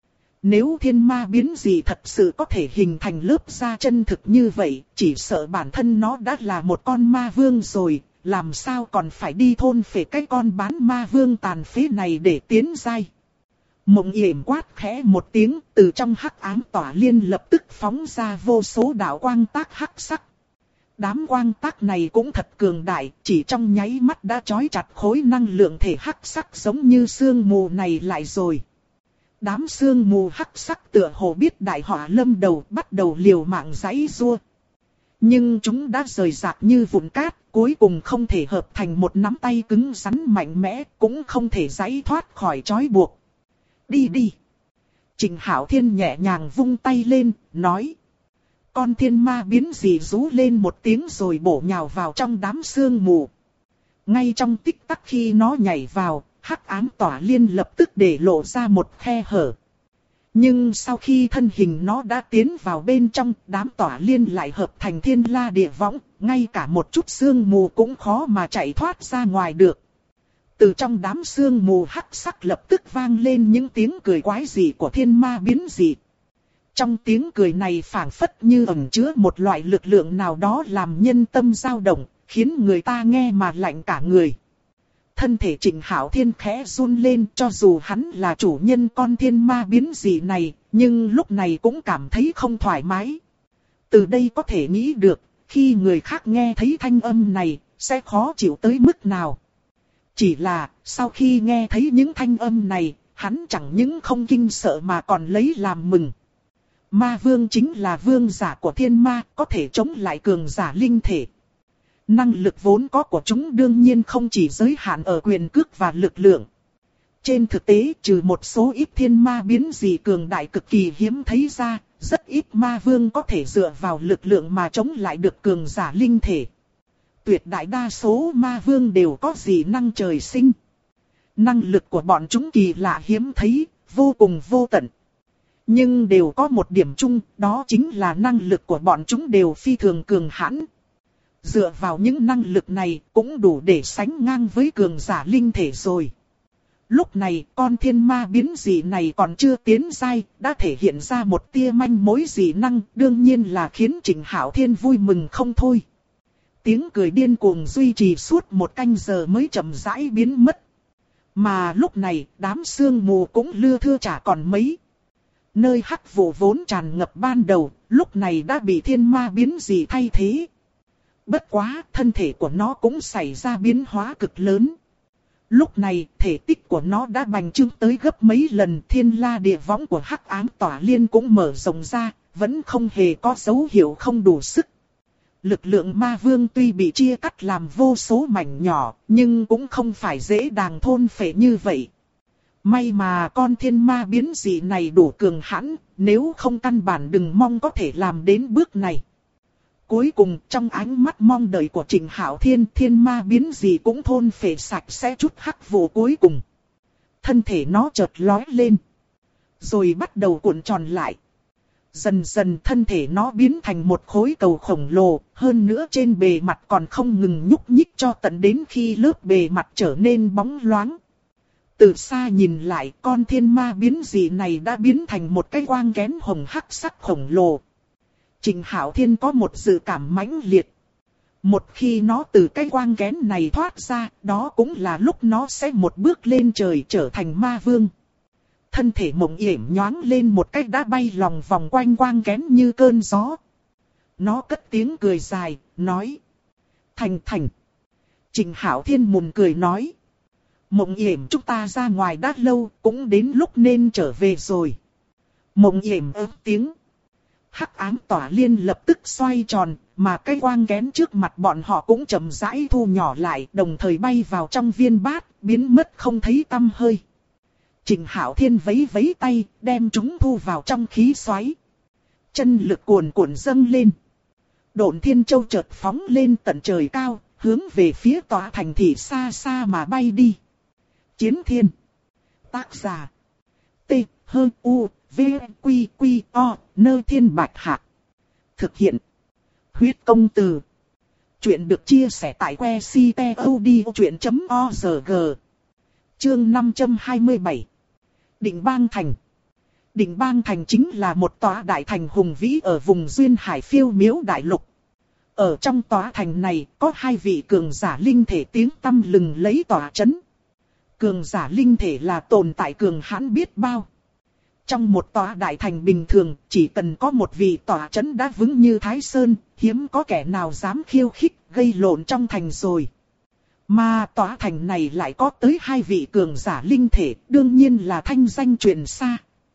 Nếu thiên ma biến dị thật sự có thể hình thành lớp da chân thực như vậy, chỉ sợ bản thân nó đã là một con ma vương rồi, làm sao còn phải đi thôn phệ cái con bán ma vương tàn phế này để tiến giai. Mộng Yểm quát khẽ một tiếng, từ trong hắc ám tỏa liên lập tức phóng ra vô số đạo quang tác hắc sắc. Đám quang tác này cũng thật cường đại, chỉ trong nháy mắt đã trói chặt khối năng lượng thể hắc sắc giống như sương mù này lại rồi. Đám sương mù hắc sắc tựa hồ biết đại họa lâm đầu, bắt đầu liều mạng giãy giụa. Nhưng chúng đã rời rạc như vụn cát, cuối cùng không thể hợp thành một nắm tay cứng rắn mạnh mẽ, cũng không thể giãy thoát khỏi trói buộc. Đi đi. Trình Hạo Thiên nhẹ nhàng vung tay lên, nói. Con thiên ma biến dị rú lên một tiếng rồi bổ nhào vào trong đám sương mù. Ngay trong tích tắc khi nó nhảy vào, hắc ám tỏa liên lập tức để lộ ra một khe hở. Nhưng sau khi thân hình nó đã tiến vào bên trong, đám tỏa liên lại hợp thành thiên la địa võng, ngay cả một chút sương mù cũng khó mà chạy thoát ra ngoài được. Từ trong đám sương mù hắc sắc lập tức vang lên những tiếng cười quái dị của thiên ma biến dị. Trong tiếng cười này phảng phất như ẩn chứa một loại lực lượng nào đó làm nhân tâm dao động, khiến người ta nghe mà lạnh cả người. Thân thể Trình Hạo Thiên khẽ run lên, cho dù hắn là chủ nhân con thiên ma biến dị này, nhưng lúc này cũng cảm thấy không thoải mái. Từ đây có thể nghĩ được, khi người khác nghe thấy thanh âm này, sẽ khó chịu tới mức nào. Chỉ là, sau khi nghe thấy những thanh âm này, hắn chẳng những không kinh sợ mà còn lấy làm mừng. Ma vương chính là vương giả của thiên ma, có thể chống lại cường giả linh thể. Năng lực vốn có của chúng đương nhiên không chỉ giới hạn ở quyền cước và lực lượng. Trên thực tế, trừ một số ít thiên ma biến dị cường đại cực kỳ hiếm thấy ra, rất ít ma vương có thể dựa vào lực lượng mà chống lại được cường giả linh thể. Tuyệt đại đa số ma vương đều có dị năng trời sinh. Năng lực của bọn chúng kỳ lạ hiếm thấy, vô cùng vô tận. Nhưng đều có một điểm chung, đó chính là năng lực của bọn chúng đều phi thường cường hãn. Dựa vào những năng lực này cũng đủ để sánh ngang với cường giả linh thể rồi. Lúc này con thiên ma biến dị này còn chưa tiến giai, đã thể hiện ra một tia manh mối dị năng, đương nhiên là khiến Trình Hạo Thiên vui mừng không thôi. Tiếng cười điên cuồng duy trì suốt một canh giờ mới chậm rãi biến mất. Mà lúc này đám sương mù cũng lưa thưa chả còn mấy. Nơi hắc vụ vốn tràn ngập ban đầu, lúc này đã bị thiên ma biến dị thay thế. Bất quá, thân thể của nó cũng xảy ra biến hóa cực lớn. Lúc này, thể tích của nó đã bành trướng tới gấp mấy lần, thiên la địa võng của hắc ám tỏa liên cũng mở rộng ra, vẫn không hề có dấu hiệu không đủ sức. Lực lượng ma vương tuy bị chia cắt làm vô số mảnh nhỏ, nhưng cũng không phải dễ dàng thôn phệ như vậy. May mà con thiên ma biến dị này đủ cường hãn, nếu không căn bản đừng mong có thể làm đến bước này. Cuối cùng trong ánh mắt mong đợi của Trịnh Hạo Thiên, thiên ma biến dị cũng thôn phệ sạch sẽ chút hắc vụ cuối cùng. Thân thể nó chợt lói lên, rồi bắt đầu cuộn tròn lại. Dần dần thân thể nó biến thành một khối cầu khổng lồ, hơn nữa trên bề mặt còn không ngừng nhúc nhích cho tận đến khi lớp bề mặt trở nên bóng loáng. Từ xa nhìn lại, con thiên ma biến dị này đã biến thành một cái quang kén hồng hắc sắc khổng lồ. Trịnh Hạo Thiên có một dự cảm mãnh liệt. Một khi nó từ cái quang kén này thoát ra, đó cũng là lúc nó sẽ một bước lên trời trở thành ma vương. Thân thể mộng yểm nhoáng lên một cách đã bay lòng vòng quanh quang kén như cơn gió. Nó cất tiếng cười dài, nói. Thành. Trịnh Hạo Thiên mùn cười nói. Mộng yểm chúng ta ra ngoài đã lâu, cũng đến lúc nên trở về rồi. Mộng yểm ớt tiếng. Hắc ám tỏa liên lập tức xoay tròn, mà cái quang kén trước mặt bọn họ cũng chậm rãi thu nhỏ lại, đồng thời bay vào trong viên bát, biến mất không thấy tăm hơi. Trịnh Hạo Thiên vẫy vẫy tay, đem chúng thu vào trong khí xoáy. Chân lực cuồn cuộn dâng lên. Độn Thiên Châu chợt phóng lên tận trời cao, hướng về phía tòa thành thị xa xa mà bay đi. Chiến Thiên. Tác giả. T, H, U, V, Quy, Quy, O, Nơ Thiên Bạch Hạc. Thực hiện. Huyết công từ. Chuyện được chia sẻ tại que ctod.org. Chương 527. Định Bang Thành. Định Bang Thành chính là một tòa đại thành hùng vĩ ở vùng duyên hải phiêu miếu đại lục. Ở trong tòa thành này có hai vị cường giả linh thể tiếng tăm lừng lấy tòa trấn. Cường giả linh thể là tồn tại cường hãn biết bao. Trong một tòa đại thành bình thường, chỉ cần có một vị tòa trấn đã vững như Thái Sơn, hiếm có kẻ nào dám khiêu khích, gây lộn trong thành rồi. Mà tòa thành này lại có tới hai vị cường giả linh thể, đương nhiên là thanh danh truyền xa.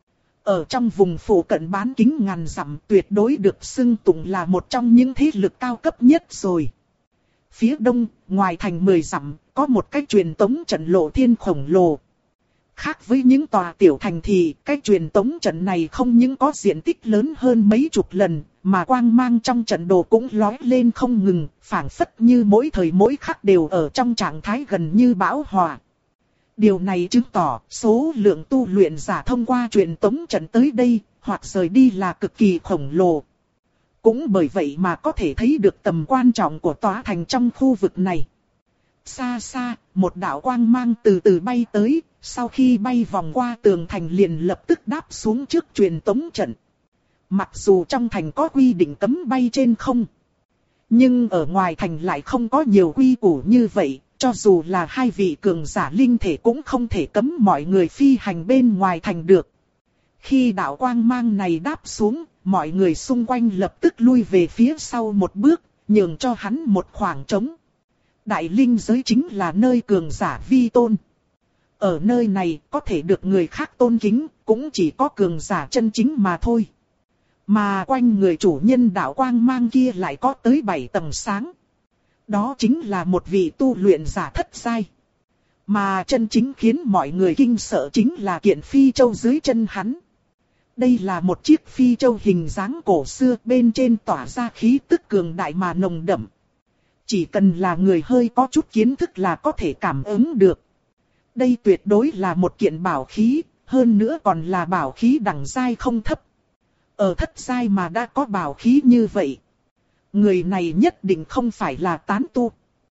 Ở trong vùng phủ cận bán kính ngàn dặm tuyệt đối được xưng tụng là một trong những thế lực cao cấp nhất rồi. Phía đông, ngoài thành 10 dặm, có một cái truyền tống trận lộ thiên khổng lồ. Khác với những tòa tiểu thành thì, cái truyền tống trận này không những có diện tích lớn hơn mấy chục lần, mà quang mang trong trận đồ cũng lói lên không ngừng, phảng phất như mỗi thời mỗi khắc đều ở trong trạng thái gần như bão hòa. Điều này chứng tỏ số lượng tu luyện giả thông qua truyền tống trận tới đây, hoặc rời đi là cực kỳ khổng lồ. Cũng bởi vậy mà có thể thấy được tầm quan trọng của tòa thành trong khu vực này. Xa xa, một đạo quang mang từ từ bay tới, sau khi bay vòng qua tường thành liền lập tức đáp xuống trước truyền tống trận. Mặc dù trong thành có quy định cấm bay trên không, nhưng ở ngoài thành lại không có nhiều quy củ như vậy, cho dù là hai vị cường giả linh thể cũng không thể cấm mọi người phi hành bên ngoài thành được. Khi đạo quang mang này đáp xuống, mọi người xung quanh lập tức lui về phía sau một bước, nhường cho hắn một khoảng trống. Đại linh giới chính là nơi cường giả vi tôn. Ở nơi này có thể được người khác tôn kính, cũng chỉ có cường giả chân chính mà thôi. Mà quanh người chủ nhân đạo quang mang kia lại có tới 7 tầng sáng. Đó chính là một vị tu luyện giả thất giai. Mà chân chính khiến mọi người kinh sợ chính là kiện phi châu dưới chân hắn. Đây là một chiếc phi châu hình dáng cổ xưa, bên trên tỏa ra khí tức cường đại mà nồng đậm. Chỉ cần là người hơi có chút kiến thức là có thể cảm ứng được. Đây tuyệt đối là một kiện bảo khí, hơn nữa còn là bảo khí đẳng giai không thấp. Ở thất giai mà đã có bảo khí như vậy, người này nhất định không phải là tán tu,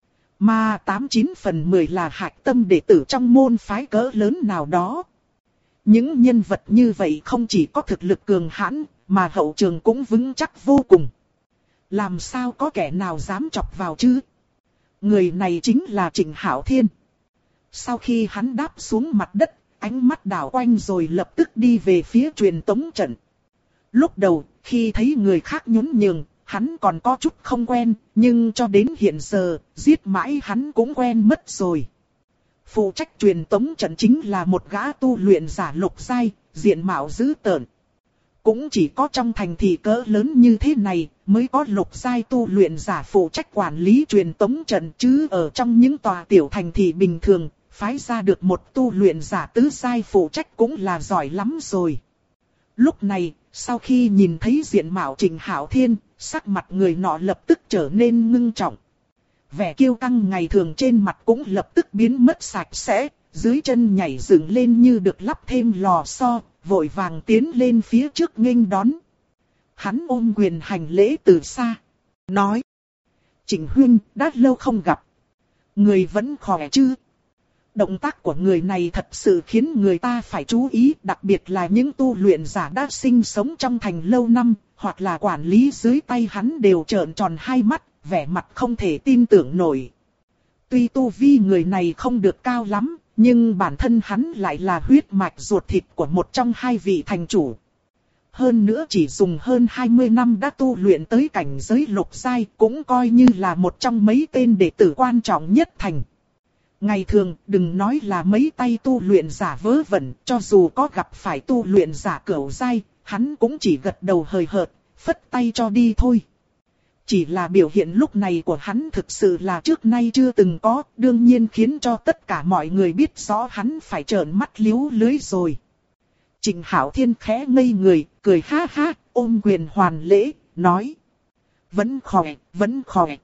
mà 89 phần 10 là hạch tâm đệ tử trong môn phái cỡ lớn nào đó. Những nhân vật như vậy không chỉ có thực lực cường hãn, mà hậu trường cũng vững chắc vô cùng. Làm sao có kẻ nào dám chọc vào chứ? Người này chính là Trịnh Hạo Thiên. Sau khi hắn đáp xuống mặt đất, ánh mắt đảo quanh rồi lập tức đi về phía truyền tống trận. Lúc đầu, khi thấy người khác nhún nhường, hắn còn có chút không quen, nhưng cho đến hiện giờ, giết mãi hắn cũng quen mất rồi. Phụ trách truyền tống trận chính là một gã tu luyện giả lục giai, diện mạo dữ tợn. Cũng chỉ có trong thành thị cỡ lớn như thế này, mới có lục giai tu luyện giả phụ trách quản lý truyền tống trận, chứ ở trong những tòa tiểu thành thị bình thường, phái ra được một tu luyện giả tứ giai phụ trách cũng là giỏi lắm rồi. Lúc này, sau khi nhìn thấy diện mạo Trình Hạo Thiên, sắc mặt người nọ lập tức trở nên ngưng trọng. Vẻ kiêu căng ngày thường trên mặt cũng lập tức biến mất sạch sẽ, dưới chân nhảy dựng lên như được lắp thêm lò xo, vội vàng tiến lên phía trước nghênh đón. Hắn ôm quyền hành lễ từ xa, nói: Trình huynh, đã lâu không gặp. Người vẫn khỏe chứ? Động tác của người này thật sự khiến người ta phải chú ý, đặc biệt là những tu luyện giả đã sinh sống trong thành lâu năm, hoặc là quản lý dưới tay hắn đều trợn tròn hai mắt, vẻ mặt không thể tin tưởng nổi. Tuy tu vi người này không được cao lắm, nhưng bản thân hắn lại là huyết mạch ruột thịt của một trong hai vị thành chủ. Hơn nữa chỉ dùng hơn 20 năm đã tu luyện tới cảnh giới lục giai, cũng coi như là một trong mấy tên đệ tử quan trọng nhất thành. Ngày thường, đừng nói là mấy tay tu luyện giả vớ vẩn, cho dù có gặp phải tu luyện giả cửu giai, hắn cũng chỉ gật đầu hời hợt, phất tay cho đi thôi. Chỉ là biểu hiện lúc này của hắn thực sự là trước nay chưa từng có, đương nhiên khiến cho tất cả mọi người biết rõ hắn phải trợn mắt liếu lưới rồi. Trình Hạo Thiên khẽ ngây người, cười ha ha, ôm quyền hoàn lễ, nói: Vẫn khỏe, vẫn khỏe.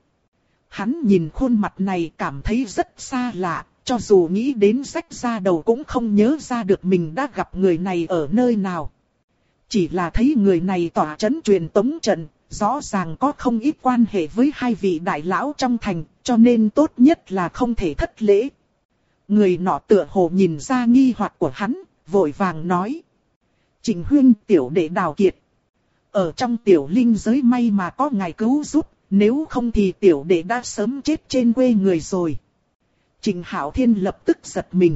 Hắn nhìn khuôn mặt này cảm thấy rất xa lạ, cho dù nghĩ đến rách da đầu cũng không nhớ ra được mình đã gặp người này ở nơi nào. Chỉ là thấy người này tỏa chấn truyền tống trận, rõ ràng có không ít quan hệ với hai vị đại lão trong thành, cho nên tốt nhất là không thể thất lễ. Người nọ tựa hồ nhìn ra nghi hoặc của hắn, vội vàng nói: Trình huynh, tiểu đệ Đào Kiệt. Ở trong tiểu linh giới may mà có ngài cứu giúp, nếu không thì tiểu đệ đã sớm chết trên quê người rồi. Trình Hạo Thiên lập tức giật mình.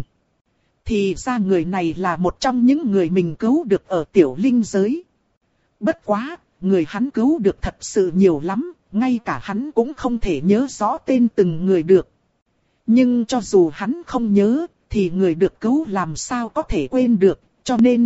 Thì ra người này là một trong những người mình cứu được ở tiểu linh giới. Bất quá, người hắn cứu được thật sự nhiều lắm, ngay cả hắn cũng không thể nhớ rõ tên từng người được. Nhưng cho dù hắn không nhớ, thì người được cứu làm sao có thể quên được, cho nên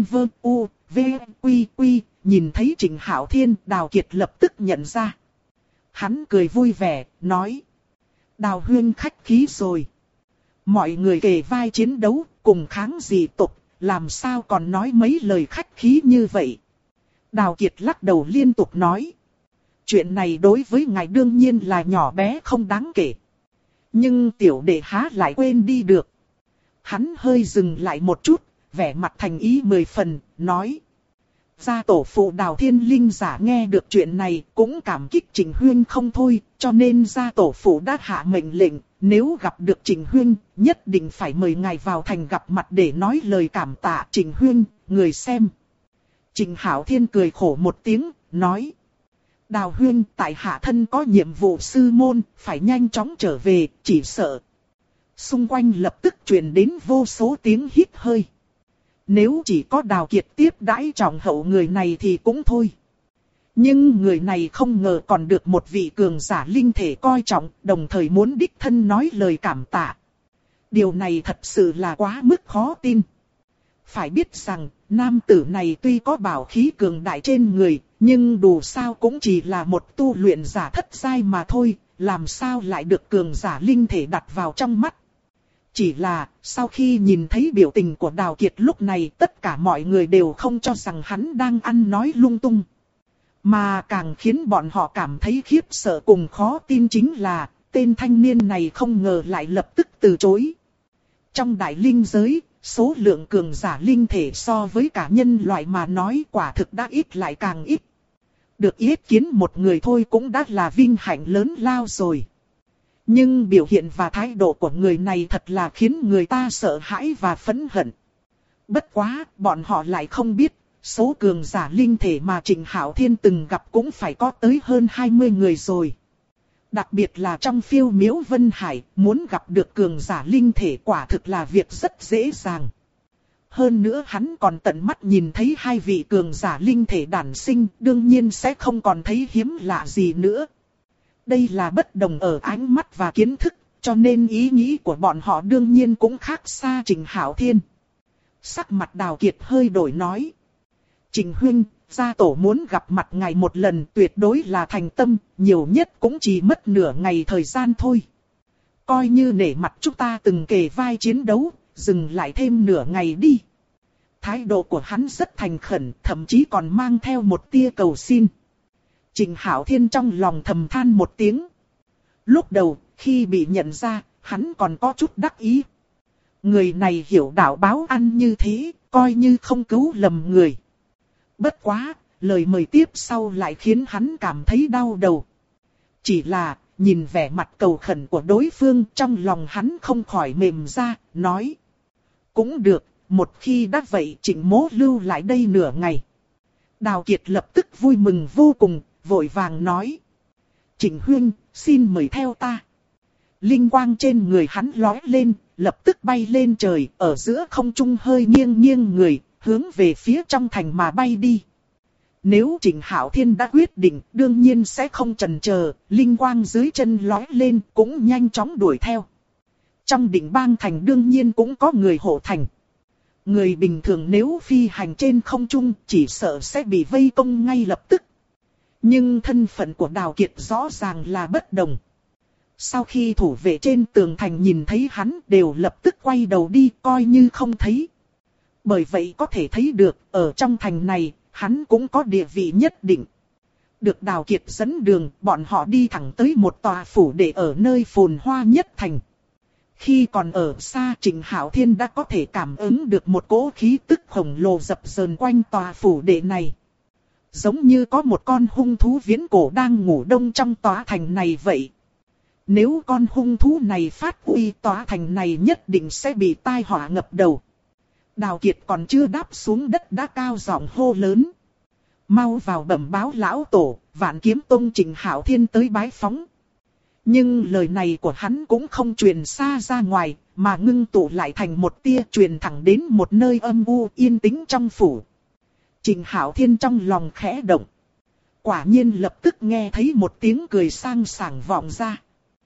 nhìn thấy Trình Hạo Thiên, Đào Kiệt lập tức nhận ra. Hắn cười vui vẻ, nói: Đào huynh khách khí rồi. Mọi người kề vai chiến đấu, cùng kháng dị tộc, làm sao còn nói mấy lời khách khí như vậy. Đào Kiệt lắc đầu liên tục nói: Chuyện này đối với ngài đương nhiên là nhỏ bé không đáng kể. Nhưng tiểu đệ há lại quên đi được. Hắn hơi dừng lại một chút, vẻ mặt thành ý 10 phần, nói: Gia tổ phụ Đào Thiên Linh giả nghe được chuyện này cũng cảm kích Trình huynh không thôi, cho nên gia tổ phụ đã hạ mệnh lệnh, nếu gặp được Trình huynh, nhất định phải mời ngài vào thành gặp mặt để nói lời cảm tạ. Trình huynh, người xem. Trình Hạo Thiên cười khổ một tiếng, nói: Đào huynh, tại hạ thân có nhiệm vụ sư môn, phải nhanh chóng trở về, chỉ sợ. Xung quanh lập tức truyền đến vô số tiếng hít hơi. Nếu chỉ có Đào Kiệt tiếp đãi trọng hậu người này thì cũng thôi. Nhưng người này không ngờ còn được một vị cường giả linh thể coi trọng, đồng thời muốn đích thân nói lời cảm tạ. Điều này thật sự là quá mức khó tin. Phải biết rằng, nam tử này tuy có bảo khí cường đại trên người, nhưng dù sao cũng chỉ là một tu luyện giả thất giai mà thôi, làm sao lại được cường giả linh thể đặt vào trong mắt. Chỉ là, sau khi nhìn thấy biểu tình của Đào Kiệt lúc này, tất cả mọi người đều không cho rằng hắn đang ăn nói lung tung. Mà càng khiến bọn họ cảm thấy khiếp sợ cùng khó tin chính là, tên thanh niên này không ngờ lại lập tức từ chối. Trong đại linh giới, số lượng cường giả linh thể so với cả nhân loại mà nói quả thực đã ít lại càng ít. Được yết kiến một người thôi cũng đã là vinh hạnh lớn lao rồi. Nhưng biểu hiện và thái độ của người này thật là khiến người ta sợ hãi và phẫn hận. Bất quá, bọn họ lại không biết, số cường giả linh thể mà Trình Hạo Thiên từng gặp cũng phải có tới hơn 20 người rồi. Đặc biệt là trong phiêu miễu Vân Hải, muốn gặp được cường giả linh thể quả thực là việc rất dễ dàng. Hơn nữa hắn còn tận mắt nhìn thấy hai vị cường giả linh thể đản sinh, đương nhiên sẽ không còn thấy hiếm lạ gì nữa. Đây là bất đồng ở ánh mắt và kiến thức, cho nên ý nghĩ của bọn họ đương nhiên cũng khác xa Trình Hạo Thiên. Sắc mặt Đào Kiệt hơi đổi nói: Trịnh huynh, gia tổ muốn gặp mặt ngài một lần, tuyệt đối là thành tâm, nhiều nhất cũng chỉ mất nửa ngày thời gian thôi. Coi như nể mặt chúng ta từng kề vai chiến đấu, dừng lại thêm nửa ngày đi. Thái độ của hắn rất thành khẩn, thậm chí còn mang theo một tia cầu xin. Trịnh Hạo Thiên trong lòng thầm than một tiếng. Lúc đầu, khi bị nhận ra, hắn còn có chút đắc ý. Người này hiểu đạo báo ăn như thế, coi như không cứu lầm người. Bất quá, lời mời tiếp sau lại khiến hắn cảm thấy đau đầu. Chỉ là, nhìn vẻ mặt cầu khẩn của đối phương, trong lòng hắn không khỏi mềm ra, nói. Cũng được, một khi đã vậy Trịnh mỗ lưu lại đây nửa ngày. Đào Kiệt lập tức vui mừng vô cùng, vội vàng nói. Trịnh huynh, xin mời theo ta. Linh quang trên người hắn lóe lên, lập tức bay lên trời, ở giữa không trung hơi nghiêng nghiêng người, hướng về phía trong thành mà bay đi. Nếu Trịnh Hạo Thiên đã quyết định, đương nhiên sẽ không chần chờ, linh quang dưới chân lóe lên cũng nhanh chóng đuổi theo. Trong Định Bang thành đương nhiên cũng có người hộ thành. Người bình thường nếu phi hành trên không trung chỉ sợ sẽ bị vây công ngay lập tức. Nhưng thân phận của Đào Kiệt rõ ràng là bất đồng. Sau khi thủ vệ trên tường thành nhìn thấy hắn đều lập tức quay đầu đi coi như không thấy. Bởi vậy có thể thấy được ở trong thành này hắn cũng có địa vị nhất định. Được Đào Kiệt dẫn đường, bọn họ đi thẳng tới một tòa phủ để ở nơi phồn hoa nhất thành. Khi còn ở xa, Trịnh Hạo Thiên đã có thể cảm ứng được một cỗ khí tức khổng lồ dập dờn quanh tòa phủ đệ này. Giống như có một con hung thú viễn cổ đang ngủ đông trong tòa thành này vậy. Nếu con hung thú này phát uy, tòa thành này nhất định sẽ bị tai họa ngập đầu. Đào Kiệt còn chưa đáp xuống đất đã cao giọng hô lớn. Mau vào bẩm báo lão tổ, Vạn Kiếm Tông Trịnh Hạo Thiên tới bái phóng. Nhưng lời này của hắn cũng không truyền xa ra ngoài, mà ngưng tụ lại thành một tia truyền thẳng đến một nơi âm u yên tĩnh trong phủ. Trịnh Hạo Thiên trong lòng khẽ động. Quả nhiên lập tức nghe thấy một tiếng cười sang sảng vọng ra.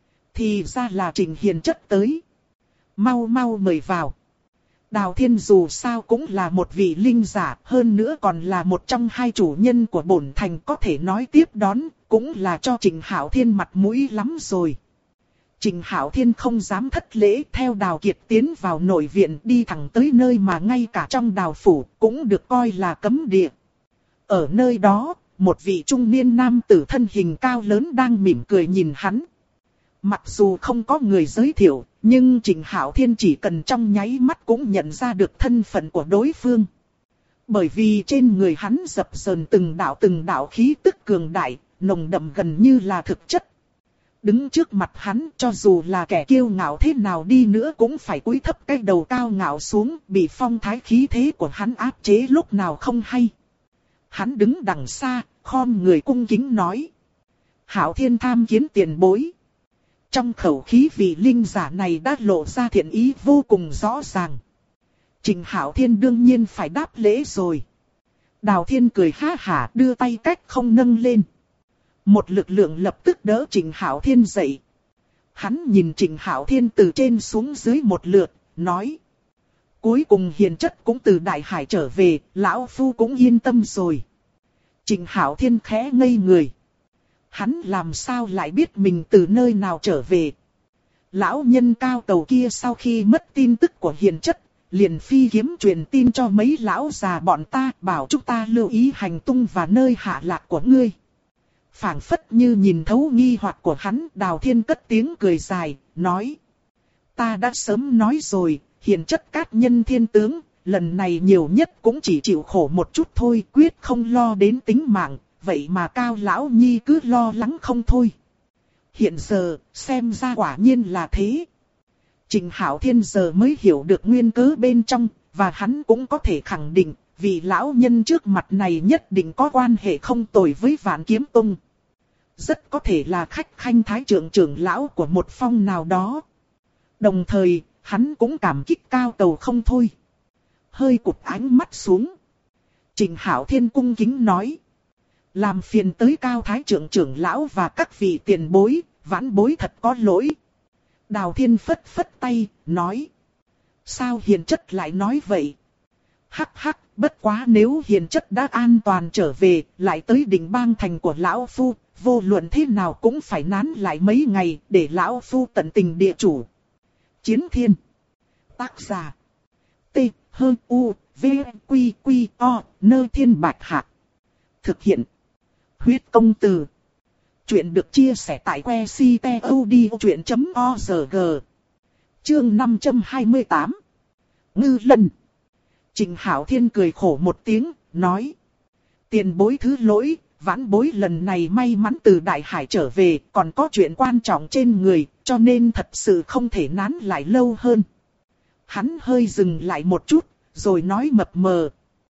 Thì ra là Trịnh Hiền Chất tới. Mau mau mời vào. Đào Thiên dù sao cũng là một vị linh giả, hơn nữa còn là một trong hai chủ nhân của bổn thành, có thể nói tiếp đón, cũng là cho Trịnh Hạo Thiên mặt mũi lắm rồi. Trịnh Hạo Thiên không dám thất lễ, theo Đào Kiệt tiến vào nội viện, đi thẳng tới nơi mà ngay cả trong Đào phủ cũng được coi là cấm địa. Ở nơi đó, một vị trung niên nam tử thân hình cao lớn đang mỉm cười nhìn hắn. Mặc dù không có người giới thiệu, nhưng Trịnh Hạo Thiên chỉ cần trong nháy mắt cũng nhận ra được thân phận của đối phương. Bởi vì trên người hắn dập dờn từng đạo khí tức cường đại, nồng đậm gần như là thực chất. Đứng trước mặt hắn, cho dù là kẻ kiêu ngạo thế nào đi nữa cũng phải cúi thấp cái đầu cao ngạo xuống, bị phong thái khí thế của hắn áp chế lúc nào không hay. Hắn đứng đằng xa, khom người cung kính nói. Hạo Thiên tham kiến tiền bối. Trong khẩu khí vị linh giả này đã lộ ra thiện ý vô cùng rõ ràng. Trịnh Hạo Thiên đương nhiên phải đáp lễ rồi. Đào Thiên cười ha hả đưa tay cách không nâng lên. Một lực lượng lập tức đỡ Trịnh Hạo Thiên dậy. Hắn nhìn Trịnh Hạo Thiên từ trên xuống dưới một lượt, nói. Cuối cùng Hiền Chất cũng từ Đại Hải trở về, lão phu cũng yên tâm rồi. Trịnh Hạo Thiên khẽ ngây người. Hắn làm sao lại biết mình từ nơi nào trở về. Lão nhân cao cầu kia sau khi mất tin tức của Hiền Chất, liền phi kiếm truyền tin cho mấy lão già bọn ta, bảo chúng ta lưu ý hành tung và nơi hạ lạc của ngươi. Phảng phất như nhìn thấu nghi hoặc của hắn, Đào Thiên cất tiếng cười dài, nói. Ta đã sớm nói rồi, Hiền Chất cát nhân thiên tướng, lần này nhiều nhất cũng chỉ chịu khổ một chút thôi, quyết không lo đến tính mạng. Vậy mà Cao Lão Nhi cứ lo lắng không thôi. Hiện giờ, xem ra quả nhiên là thế. Trịnh Hạo Thiên giờ mới hiểu được nguyên cớ bên trong, và hắn cũng có thể khẳng định, vì lão nhân trước mặt này nhất định có quan hệ không tồi với Vạn Kiếm Tông. Rất có thể là khách khanh thái trưởng lão của một phong nào đó. Đồng thời, hắn cũng cảm kích Cao Cầu không thôi. Hơi cụp ánh mắt xuống. Trịnh Hạo Thiên cung kính nói. Làm phiền tới Cao Thái trưởng lão và các vị tiền bối, vãn bối thật có lỗi. Đào Thiên phất phất tay, nói. Sao Hiền Chất lại nói vậy? Hắc hắc, bất quá nếu hiền chất đã an toàn trở về, lại tới đỉnh bang thành của lão phu, vô luận thế nào cũng phải nán lại mấy ngày, để lão phu tận tình địa chủ. Chiến Thiên. Tác giả. T, H, U, V, Quy, Quy, O, Nơ Thiên Bạch Hạc. Thực hiện. Huyết công từ. Chuyện được chia sẻ tại que ctod.org. Chương 528. Ngư Lân. Trình Hạo Thiên cười khổ một tiếng, nói. Tiền bối thứ lỗi, vãn bối lần này may mắn từ Đại Hải trở về, còn có chuyện quan trọng trên người, cho nên thật sự không thể nán lại lâu hơn. Hắn hơi dừng lại một chút, rồi nói mập mờ.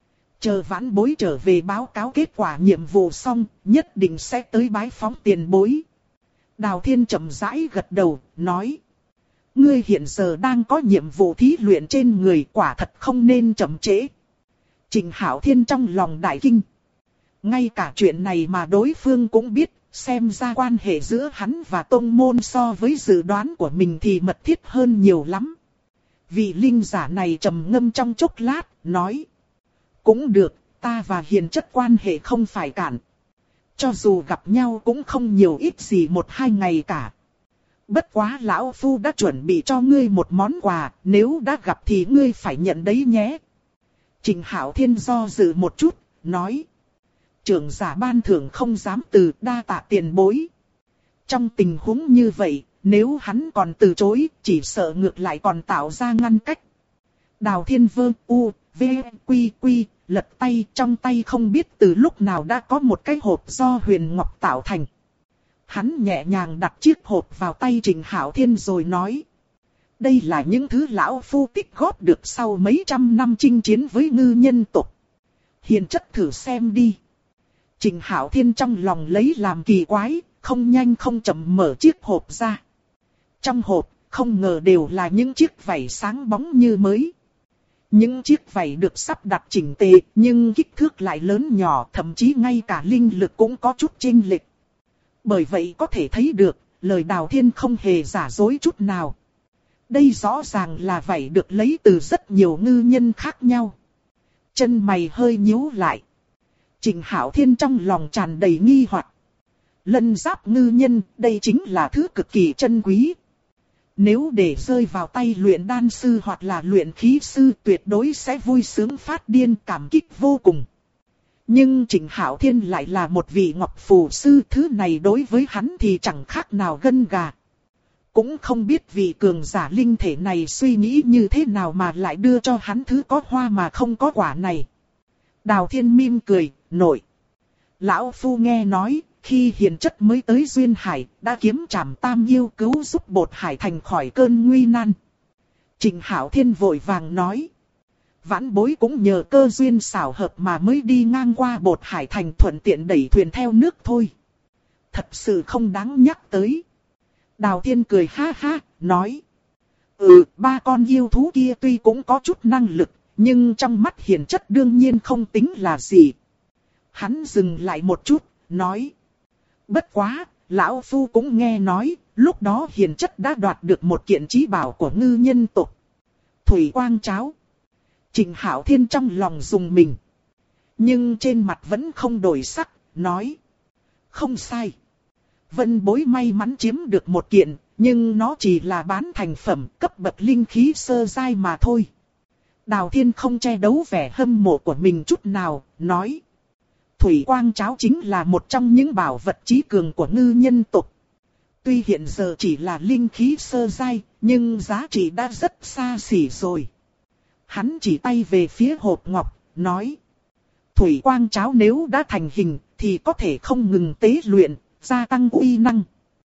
Chờ vãn bối trở về báo cáo kết quả nhiệm vụ xong, nhất định sẽ tới bái phóng tiền bối. Đào Thiên chậm rãi gật đầu, nói. Ngươi hiện giờ đang có nhiệm vụ thí luyện trên người, quả thật không nên chậm trễ. Trình Hạo Thiên trong lòng đại kinh. Ngay cả chuyện này mà đối phương cũng biết, xem ra quan hệ giữa hắn và tông môn so với dự đoán của mình thì mật thiết hơn nhiều lắm. Vị linh giả này trầm ngâm trong chốc lát, nói. Cũng được, ta và hiền chất quan hệ không phải cản. Cho dù gặp nhau cũng không nhiều ít gì 1-2 ngày cả. Bất quá lão phu đã chuẩn bị cho ngươi một món quà, nếu đã gặp thì ngươi phải nhận đấy nhé. Trình Hạo Thiên do dự một chút, nói. Trưởng giả ban thưởng không dám từ, đa tạ tiền bối. Trong tình huống như vậy, nếu hắn còn từ chối, chỉ sợ ngược lại còn tạo ra ngăn cách. Đào Thiên Vương U, V, Quy, Quy, lật tay, trong tay không biết từ lúc nào đã có một cái hộp do huyền ngọc tạo thành. Hắn nhẹ nhàng đặt chiếc hộp vào tay Trình Hạo Thiên rồi nói. Đây là những thứ lão phu tích góp được sau mấy trăm năm chinh chiến với ngư nhân tộc. Hiền chất thử xem đi. Trình Hạo Thiên trong lòng lấy làm kỳ quái, không nhanh không chậm mở chiếc hộp ra. Trong hộp, không ngờ đều là những chiếc vảy sáng bóng như mới. Những chiếc vảy được sắp đặt chỉnh tề, nhưng kích thước lại lớn nhỏ, thậm chí ngay cả linh lực cũng có chút chênh lệch. Bởi vậy có thể thấy được, lời Đào Thiên không hề giả dối chút nào. Đây rõ ràng là vảy được lấy từ rất nhiều ngư nhân khác nhau. Chân mày hơi nhíu lại. Trình Hạo Thiên trong lòng tràn đầy nghi hoặc. Lân giáp ngư nhân, đây chính là thứ cực kỳ chân quý. Nếu để rơi vào tay luyện đan sư hoặc là luyện khí sư, tuyệt đối sẽ vui sướng phát điên, cảm kích vô cùng. Nhưng Trình Hạo Thiên lại là một vị ngọc phù sư, thứ này đối với hắn thì chẳng khác nào gân gà. Cũng không biết vị cường giả linh thể này suy nghĩ như thế nào mà lại đưa cho hắn thứ có hoa mà không có quả này. Đào Thiên mỉm cười, nội. Lão phu nghe nói, khi hiền chất mới tới Duyên Hải, đã kiếm trảm tam yêu cứu giúp Bột Hải Thành khỏi cơn nguy nan. Trình Hạo Thiên vội vàng nói. Vãn bối cũng nhờ cơ duyên xảo hợp mà mới đi ngang qua Bột Hải Thành, thuận tiện đẩy thuyền theo nước thôi. Thật sự không đáng nhắc tới. Đào Thiên cười ha ha, nói. Ba con yêu thú kia tuy cũng có chút năng lực, nhưng trong mắt hiền chất đương nhiên không tính là gì. Hắn dừng lại một chút, nói. Bất quá, lão phu cũng nghe nói, lúc đó hiền chất đã đoạt được một kiện chí bảo của ngư nhân tộc. Thủy quang cháo. Trình Hạo Thiên trong lòng dùng mình. Nhưng trên mặt vẫn không đổi sắc, nói. Không sai. Vân bối may mắn chiếm được một kiện, nhưng nó chỉ là bán thành phẩm cấp bậc linh khí sơ giai mà thôi. Đào Thiên không che giấu vẻ hâm mộ của mình chút nào, nói. Thủy quang cháo chính là một trong những bảo vật chí cường của ngư nhân tộc. Tuy hiện giờ chỉ là linh khí sơ giai, nhưng giá trị đã rất xa xỉ rồi. Hắn chỉ tay về phía hộp ngọc, nói. Thủy quang cháo nếu đã thành hình, thì có thể không ngừng tế luyện, gia tăng uy năng.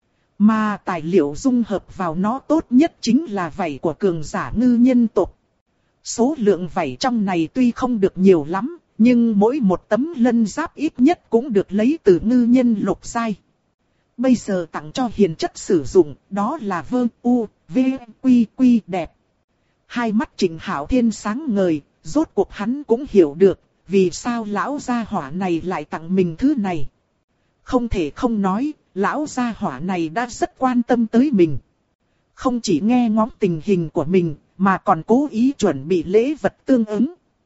Mà tài liệu dung hợp vào nó tốt nhất chính là vảy của cường giả ngư nhân tộc. Số lượng vảy trong này tuy không được nhiều lắm, nhưng mỗi một tấm lân giáp ít nhất cũng được lấy từ ngư nhân lục giai. Bây giờ tặng cho hiền chất sử dụng, đó là Vương U, V, Quy, Quy đẹp. Hai mắt Trình Hạo Thiên sáng ngời, rốt cuộc hắn cũng hiểu được, vì sao lão gia hỏa này lại tặng mình thứ này. Không thể không nói, lão gia hỏa này đã rất quan tâm tới mình. Không chỉ nghe ngóng tình hình của mình, mà còn cố ý chuẩn bị lễ vật tương ứng.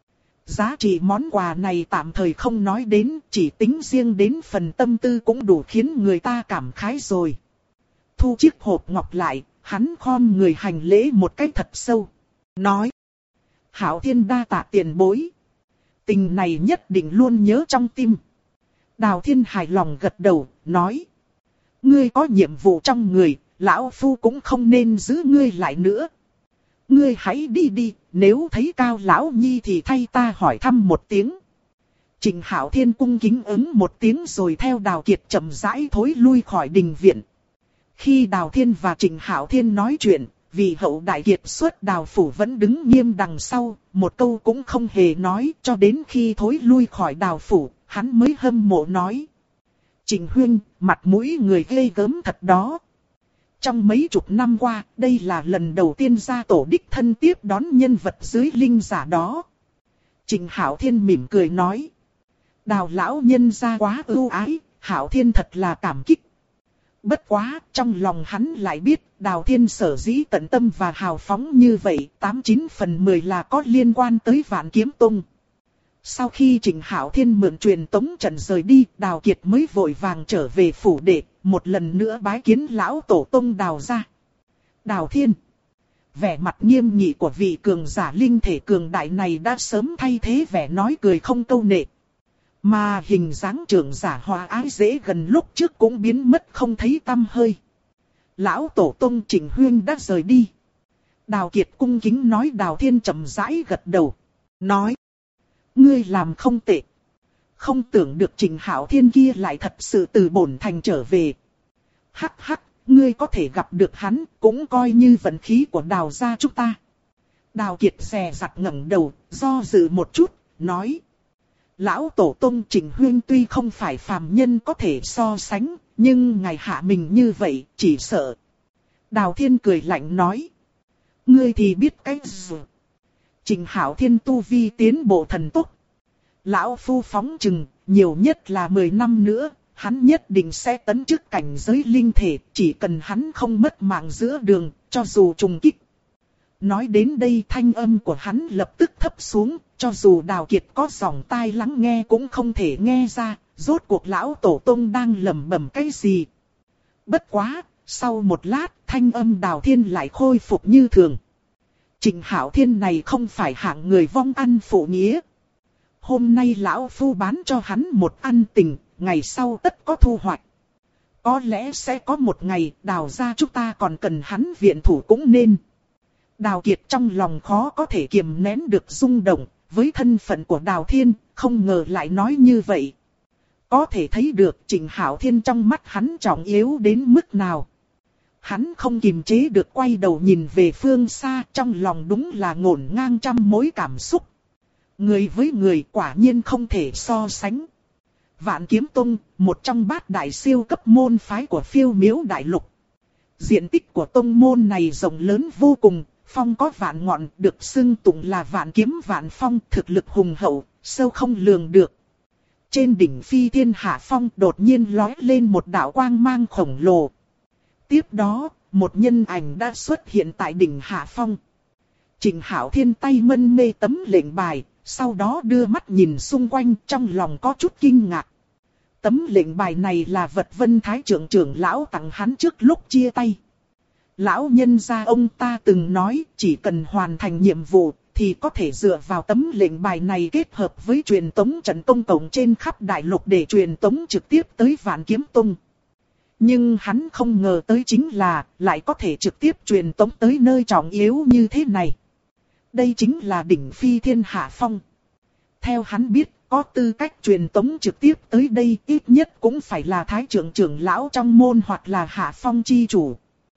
Giá trị món quà này tạm thời không nói đến, chỉ tính riêng đến phần tâm tư cũng đủ khiến người ta cảm khái rồi. Thu chiếc hộp ngọc lại, hắn khom người hành lễ một cách thật sâu. Nói. Hạo Thiên đa tạ tiền bối. Tình này nhất định luôn nhớ trong tim. Đào Thiên hài lòng gật đầu, nói. Ngươi có nhiệm vụ trong người, lão phu cũng không nên giữ ngươi lại nữa. Ngươi hãy đi đi, nếu thấy Cao lão nhi thì thay ta hỏi thăm một tiếng. Trịnh Hạo Thiên cung kính ứng một tiếng rồi theo Đào Kiệt chậm rãi thối lui khỏi đình viện. Khi Đào Thiên và Trịnh Hạo Thiên nói chuyện, vị hậu đại kiệt xuất Đào phủ vẫn đứng nghiêm đằng sau, một câu cũng không hề nói, cho đến khi thối lui khỏi Đào phủ, hắn mới hâm mộ nói. Trịnh huynh, mặt mũi người ghê gớm thật đó. Trong mấy chục năm qua, đây là lần đầu tiên gia tổ đích thân tiếp đón nhân vật dưới linh giả đó. Trịnh Hạo Thiên mỉm cười nói. Đào lão nhân gia quá ưu ái, Hạo Thiên thật là cảm kích. Bất quá, trong lòng hắn lại biết, Đào Thiên sở dĩ tận tâm và hào phóng như vậy, 89 phần 10 là có liên quan tới Vạn Kiếm Tông. Sau khi Trịnh Hạo Thiên mượn truyền tống trận rời đi, Đào Kiệt mới vội vàng trở về phủ đệ, một lần nữa bái kiến lão tổ tông Đào gia. Đào Thiên. Vẻ mặt nghiêm nghị của vị cường giả linh thể cường đại này đã sớm thay thế vẻ nói cười không câu nệ. Mà hình dáng trưởng giả hòa ái dễ gần lúc trước cũng biến mất không thấy tăm hơi. Lão tổ tông Trịnh huynh đã rời đi. Đào Kiệt cung kính nói. Đào Thiên chậm rãi gật đầu. Nói. Ngươi làm không tệ. Không tưởng được Trịnh Hạo Thiên kia lại thật sự từ bổn thành trở về. Hắc hắc, ngươi có thể gặp được hắn cũng coi như vận khí của Đào gia chúng ta. Đào Kiệt dè dặt ngẩng đầu, do dự một chút, nói. Lão tổ tông Trịnh huynh tuy không phải phàm nhân có thể so sánh, nhưng ngài hạ mình như vậy, chỉ sợ. Đào Thiên cười lạnh nói. Ngươi thì biết cái gì? Trịnh Hạo Thiên tu vi tiến bộ thần tốc. Lão phu phóng chừng, nhiều nhất là 10 năm nữa, hắn nhất định sẽ tấn chức cảnh giới linh thể, chỉ cần hắn không mất mạng giữa đường, cho dù trùng kích. Nói đến đây thanh âm của hắn lập tức thấp xuống, cho dù Đào Kiệt có giỏng tai lắng nghe cũng không thể nghe ra, rốt cuộc lão tổ tông đang lẩm bẩm cái gì. Bất quá, sau một lát, thanh âm Đào Thiên lại khôi phục như thường. Trịnh Hạo Thiên này không phải hạng người vong ăn phụ nghĩa. Hôm nay lão phu bán cho hắn một ăn tình, ngày sau tất có thu hoạch. Có lẽ sẽ có một ngày Đào gia chúng ta còn cần hắn viện thủ cũng nên. Đào Kiệt trong lòng khó có thể kiềm nén được rung động, với thân phận của Đào Thiên, không ngờ lại nói như vậy. Có thể thấy được Trịnh Hạo Thiên trong mắt hắn trọng yếu đến mức nào. Hắn không kiềm chế được quay đầu nhìn về phương xa, trong lòng đúng là ngổn ngang trăm mối cảm xúc. Người với người quả nhiên không thể so sánh. Vạn Kiếm Tông, một trong bát đại siêu cấp môn phái của Phiêu Miếu Đại Lục. Diện tích của tông môn này rộng lớn vô cùng, phong có vạn ngọn, được xưng tụng là vạn kiếm vạn phong, thực lực hùng hậu, sâu không lường được. Trên đỉnh Phi Thiên Hạ Phong đột nhiên lóe lên một đạo quang mang khổng lồ. Tiếp đó, một nhân ảnh đã xuất hiện tại đỉnh Hạ Phong. Trịnh Hạo Thiên tay mân mê tấm lệnh bài, sau đó đưa mắt nhìn xung quanh, trong lòng có chút kinh ngạc. Tấm lệnh bài này là vật Vân Thái trưởng lão tặng hắn trước lúc chia tay. Lão nhân gia ông ta từng nói chỉ cần hoàn thành nhiệm vụ thì có thể dựa vào tấm lệnh bài này kết hợp với truyền tống trận công cộng trên khắp đại lục để truyền tống trực tiếp tới Vạn Kiếm Tông. Nhưng hắn không ngờ tới chính là lại có thể trực tiếp truyền tống tới nơi trọng yếu như thế này. Đây chính là đỉnh Phi Thiên Hạ Phong. Theo hắn biết, có tư cách truyền tống trực tiếp tới đây ít nhất cũng phải là Thái trưởng lão trong môn hoặc là Hạ Phong chi chủ.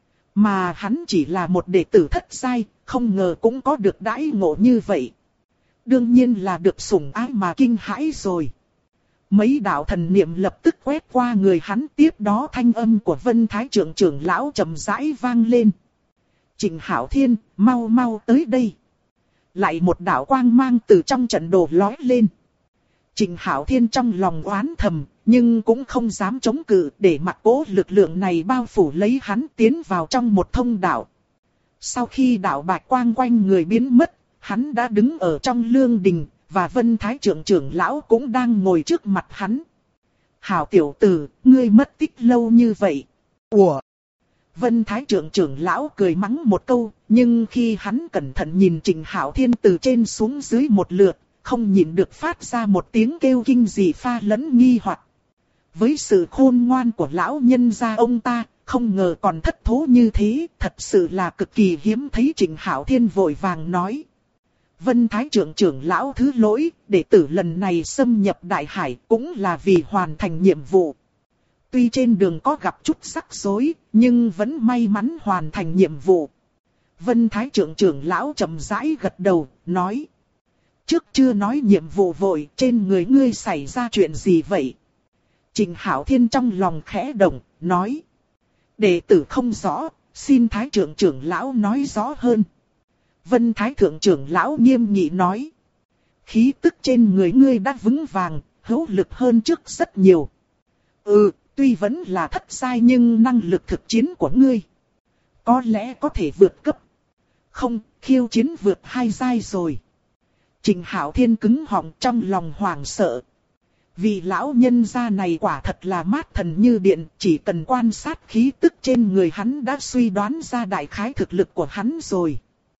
Mà hắn chỉ là một đệ tử thất giai, không ngờ cũng có được đãi ngộ như vậy. Đương nhiên là được sủng ái mà kinh hãi rồi. Mấy đạo thần niệm lập tức quét qua người hắn, tiếp đó thanh âm của Vân Thái trưởng lão trầm rãi vang lên. Trịnh Hạo Thiên, mau mau tới đây. Lại một đạo quang mang từ trong trận đồ lói lên. Trịnh Hạo Thiên trong lòng oán thầm, nhưng cũng không dám chống cự, để mặc cố lực lượng này bao phủ lấy hắn tiến vào trong một thông đạo. Sau khi đạo bạch quang quanh người biến mất, hắn đã đứng ở trong lương đình, và Vân Thái trưởng trưởng lão cũng đang ngồi trước mặt hắn. Hảo tiểu tử, ngươi mất tích lâu như vậy. Ủa? Vân Thái trưởng trưởng lão cười mắng một câu, nhưng khi hắn cẩn thận nhìn Trịnh Hạo Thiên từ trên xuống dưới một lượt, không nhịn được phát ra một tiếng kêu kinh dị pha lẫn nghi hoặc. Với sự khôn ngoan của lão nhân gia ông ta, không ngờ còn thất thố như thế, thật sự là cực kỳ hiếm thấy. Trịnh Hạo Thiên vội vàng nói. Vân Thái trưởng trưởng lão thứ lỗi, đệ tử lần này xâm nhập Đại Hải cũng là vì hoàn thành nhiệm vụ. Tuy trên đường có gặp chút rắc rối, nhưng vẫn may mắn hoàn thành nhiệm vụ. Vân Thái trưởng trưởng lão chậm rãi gật đầu, nói. Trước chưa nói nhiệm vụ vội, trên người ngươi xảy ra chuyện gì vậy? Trịnh Hạo Thiên trong lòng khẽ động, nói. Đệ tử không rõ, xin Thái trưởng trưởng lão nói rõ hơn. Vân Thái thượng trưởng lão nghiêm nghị nói. Khí tức trên người ngươi đã vững vàng, hữu lực hơn trước rất nhiều. Tuy vẫn là thất giai nhưng năng lực thực chiến của ngươi có lẽ có thể vượt cấp. Không, khiêu chiến vượt 2 giai rồi. Trịnh Hạo Thiên cứng họng trong lòng hoảng sợ. Vì lão nhân gia này quả thật là mát thần như điện, chỉ cần quan sát khí tức trên người hắn đã suy đoán ra đại khái thực lực của hắn rồi.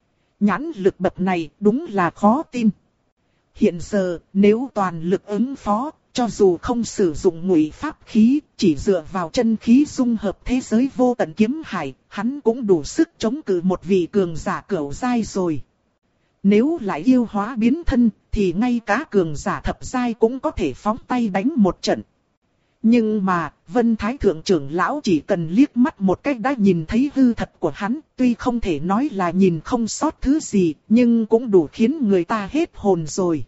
Nhãn lực bậc này đúng là khó tin. Hiện giờ, nếu toàn lực ứng phó, cho dù không sử dụng ngụy pháp khí, chỉ dựa vào chân khí dung hợp thế giới vô tận kiếm hải, hắn cũng đủ sức chống cự một vị cường giả cửu giai rồi. Nếu lại yêu hóa biến thân, thì ngay cả cường giả thập giai cũng có thể phóng tay đánh một trận. Nhưng mà, Vân Thái thượng trưởng lão chỉ cần liếc mắt một cách đã nhìn thấy hư thật của hắn, tuy không thể nói là nhìn không sót thứ gì, nhưng cũng đủ khiến người ta hết hồn rồi.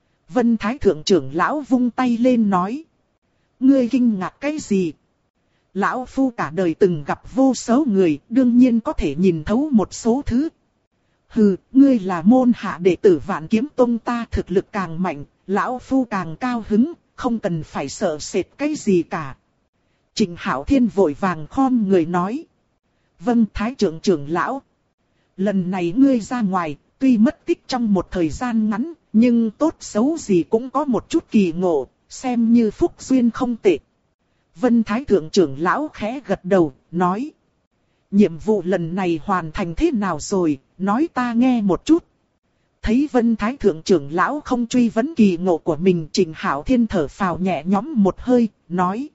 Vân Thái thượng trưởng lão vung tay lên nói. Ngươi kinh ngạc cái gì? Lão phu cả đời từng gặp vô số người, đương nhiên có thể nhìn thấu một số thứ. Hừ, ngươi là môn hạ đệ tử Vạn Kiếm Tông ta, thực lực càng mạnh, lão phu càng cao hứng, không cần phải sợ sệt cái gì cả. Trịnh Hạo Thiên vội vàng khom người nói. Vâng Thái trưởng trưởng lão. Lần này ngươi ra ngoài, tuy mất tích trong một thời gian ngắn, nhưng tốt xấu gì cũng có một chút kỳ ngộ, xem như phúc duyên không tệ. Vân Thái thượng trưởng lão khẽ gật đầu, nói. Nhiệm vụ lần này hoàn thành thế nào rồi, nói ta nghe một chút. Thấy Vân Thái thượng trưởng lão không truy vấn kỳ ngộ của mình, Trịnh Hạo Thiên thở phào nhẹ nhõm một hơi, nói.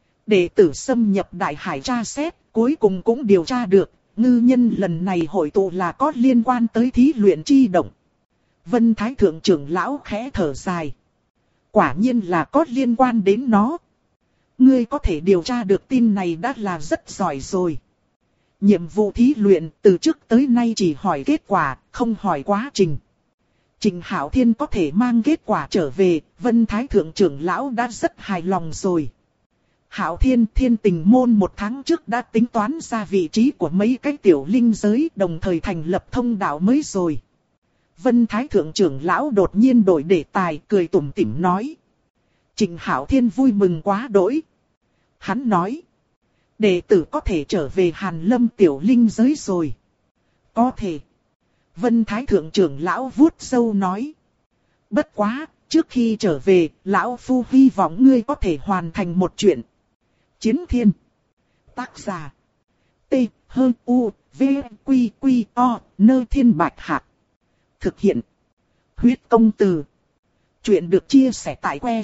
Đệ tử xâm nhập Đại Hải tra xét, cuối cùng cũng điều tra được, ngư nhân lần này hội tụ là có liên quan tới thí luyện chi động. Vân Thái thượng trưởng lão khẽ thở dài. Quả nhiên là có liên quan đến nó. Ngươi có thể điều tra được tin này đã là rất giỏi rồi. Nhiệm vụ thí luyện từ trước tới nay chỉ hỏi kết quả, không hỏi quá trình. Trịnh Hạo Thiên có thể mang kết quả trở về, Vân Thái thượng trưởng lão đã rất hài lòng rồi. Hạo Thiên, Thiên Tình môn 1 tháng trước đã tính toán ra vị trí của mấy cái tiểu linh giới, đồng thời thành lập thông đạo mới rồi. Vân Thái thượng trưởng lão đột nhiên đổi đề tài, cười tủm tỉm nói. Trịnh Hạo Thiên vui mừng quá đỗi. Hắn nói. Đệ tử có thể trở về Hàn Lâm tiểu linh giới rồi. Có thể. Vân Thái thượng trưởng lão vuốt râu nói. Bất quá, trước khi trở về, lão phu hy vọng ngươi có thể hoàn thành một chuyện. Chiến Thiên. Tác giả. T, H, U, V, Quy, Quy, O, Nơ Thiên Bạch Hạc. Thực hiện. Huyết công từ. Chuyện được chia sẻ tại que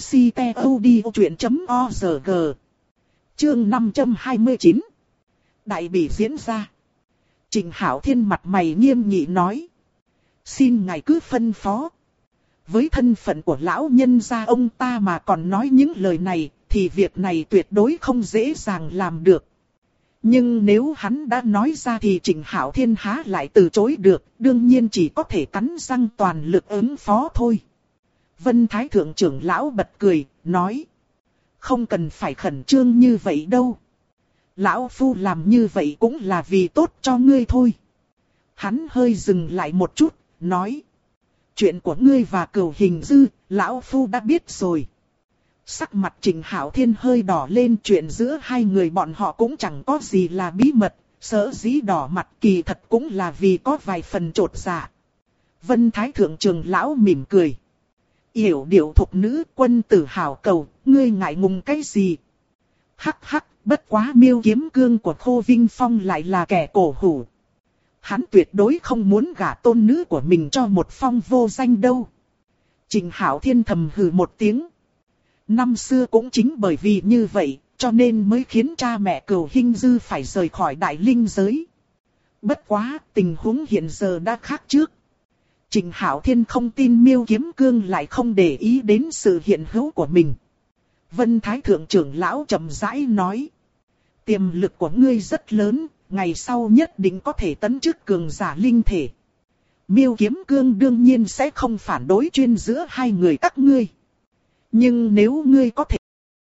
ctod.org. Chương 529. Đại bỉ diễn ra. Trịnh Hạo Thiên mặt mày nghiêm nghị nói. Xin ngài cứ phân phó. Với thân phận của lão nhân gia ông ta mà còn nói những lời này, thì việc này tuyệt đối không dễ dàng làm được. Nhưng nếu hắn đã nói ra thì Trịnh Hạo Thiên há lại từ chối được, đương nhiên chỉ có thể cắn răng toàn lực ứng phó thôi. Vân Thái thượng trưởng lão bật cười, nói. Không cần phải khẩn trương như vậy đâu. Lão phu làm như vậy cũng là vì tốt cho ngươi thôi. Hắn hơi dừng lại một chút, nói. Chuyện của ngươi và Cửu Hình Dư, lão phu đã biết rồi. Sắc mặt Trịnh Hạo Thiên hơi đỏ lên, chuyện giữa hai người bọn họ cũng chẳng có gì là bí mật, sở dĩ đỏ mặt kỳ thật cũng là vì có vài phần trột dạ. Vân Thái thượng trưởng lão mỉm cười. Yểu điệu thục nữ, quân tử hảo cầu, ngươi ngại ngùng cái gì? Hắc hắc, bất quá Miêu Kiếm Cương của Khô Vinh Phong lại là kẻ cổ hủ. Hắn tuyệt đối không muốn gả tôn nữ của mình cho một phong vô danh đâu. Trình Hạo Thiên thầm hừ một tiếng. Năm xưa cũng chính bởi vì như vậy, cho nên mới khiến cha mẹ Cửu Hinh Dư phải rời khỏi đại linh giới. Bất quá, tình huống hiện giờ đã khác trước. Trình Hạo Thiên không tin Miêu Kiếm Cương lại không để ý đến sự hiện hữu của mình. Vân Thái Thượng trưởng lão chậm rãi nói. Tiềm lực của ngươi rất lớn, ngày sau nhất định có thể tấn chức cường giả linh thể. Miêu Kiếm Cương đương nhiên sẽ không phản đối chuyên giữa hai người các ngươi. Nhưng nếu ngươi có thể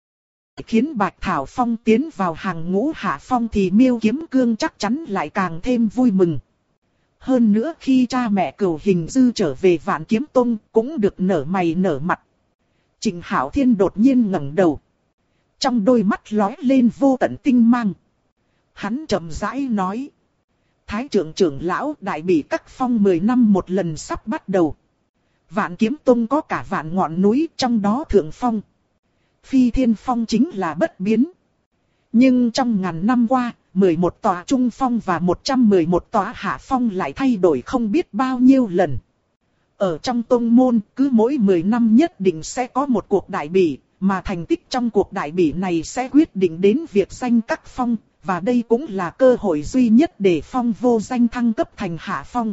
khiến Bạch Thảo Phong tiến vào hàng ngũ hạ phong thì Miêu Kiếm Cương chắc chắn lại càng thêm vui mừng. Hơn nữa khi cha mẹ Cửu Hình Dư trở về Vạn Kiếm Tông cũng được nở mày nở mặt. Trình Hạo Thiên đột nhiên ngẩng đầu. Trong đôi mắt lóe lên vô tận tinh mang. Hắn chậm rãi nói. Thái trưởng trưởng lão đại bỉ các phong 10 năm một lần sắp bắt đầu. Vạn Kiếm Tông có cả vạn ngọn núi, trong đó thượng phong Phi Thiên Phong chính là bất biến. Nhưng trong ngàn năm qua, 11 tòa trung phong và 111 tòa hạ phong lại thay đổi không biết bao nhiêu lần. Ở trong tông môn, cứ mỗi 10 năm nhất định sẽ có một cuộc đại bỉ, mà thành tích trong cuộc đại bỉ này sẽ quyết định đến việc danh các phong, và đây cũng là cơ hội duy nhất để phong vô danh thăng cấp thành hạ phong.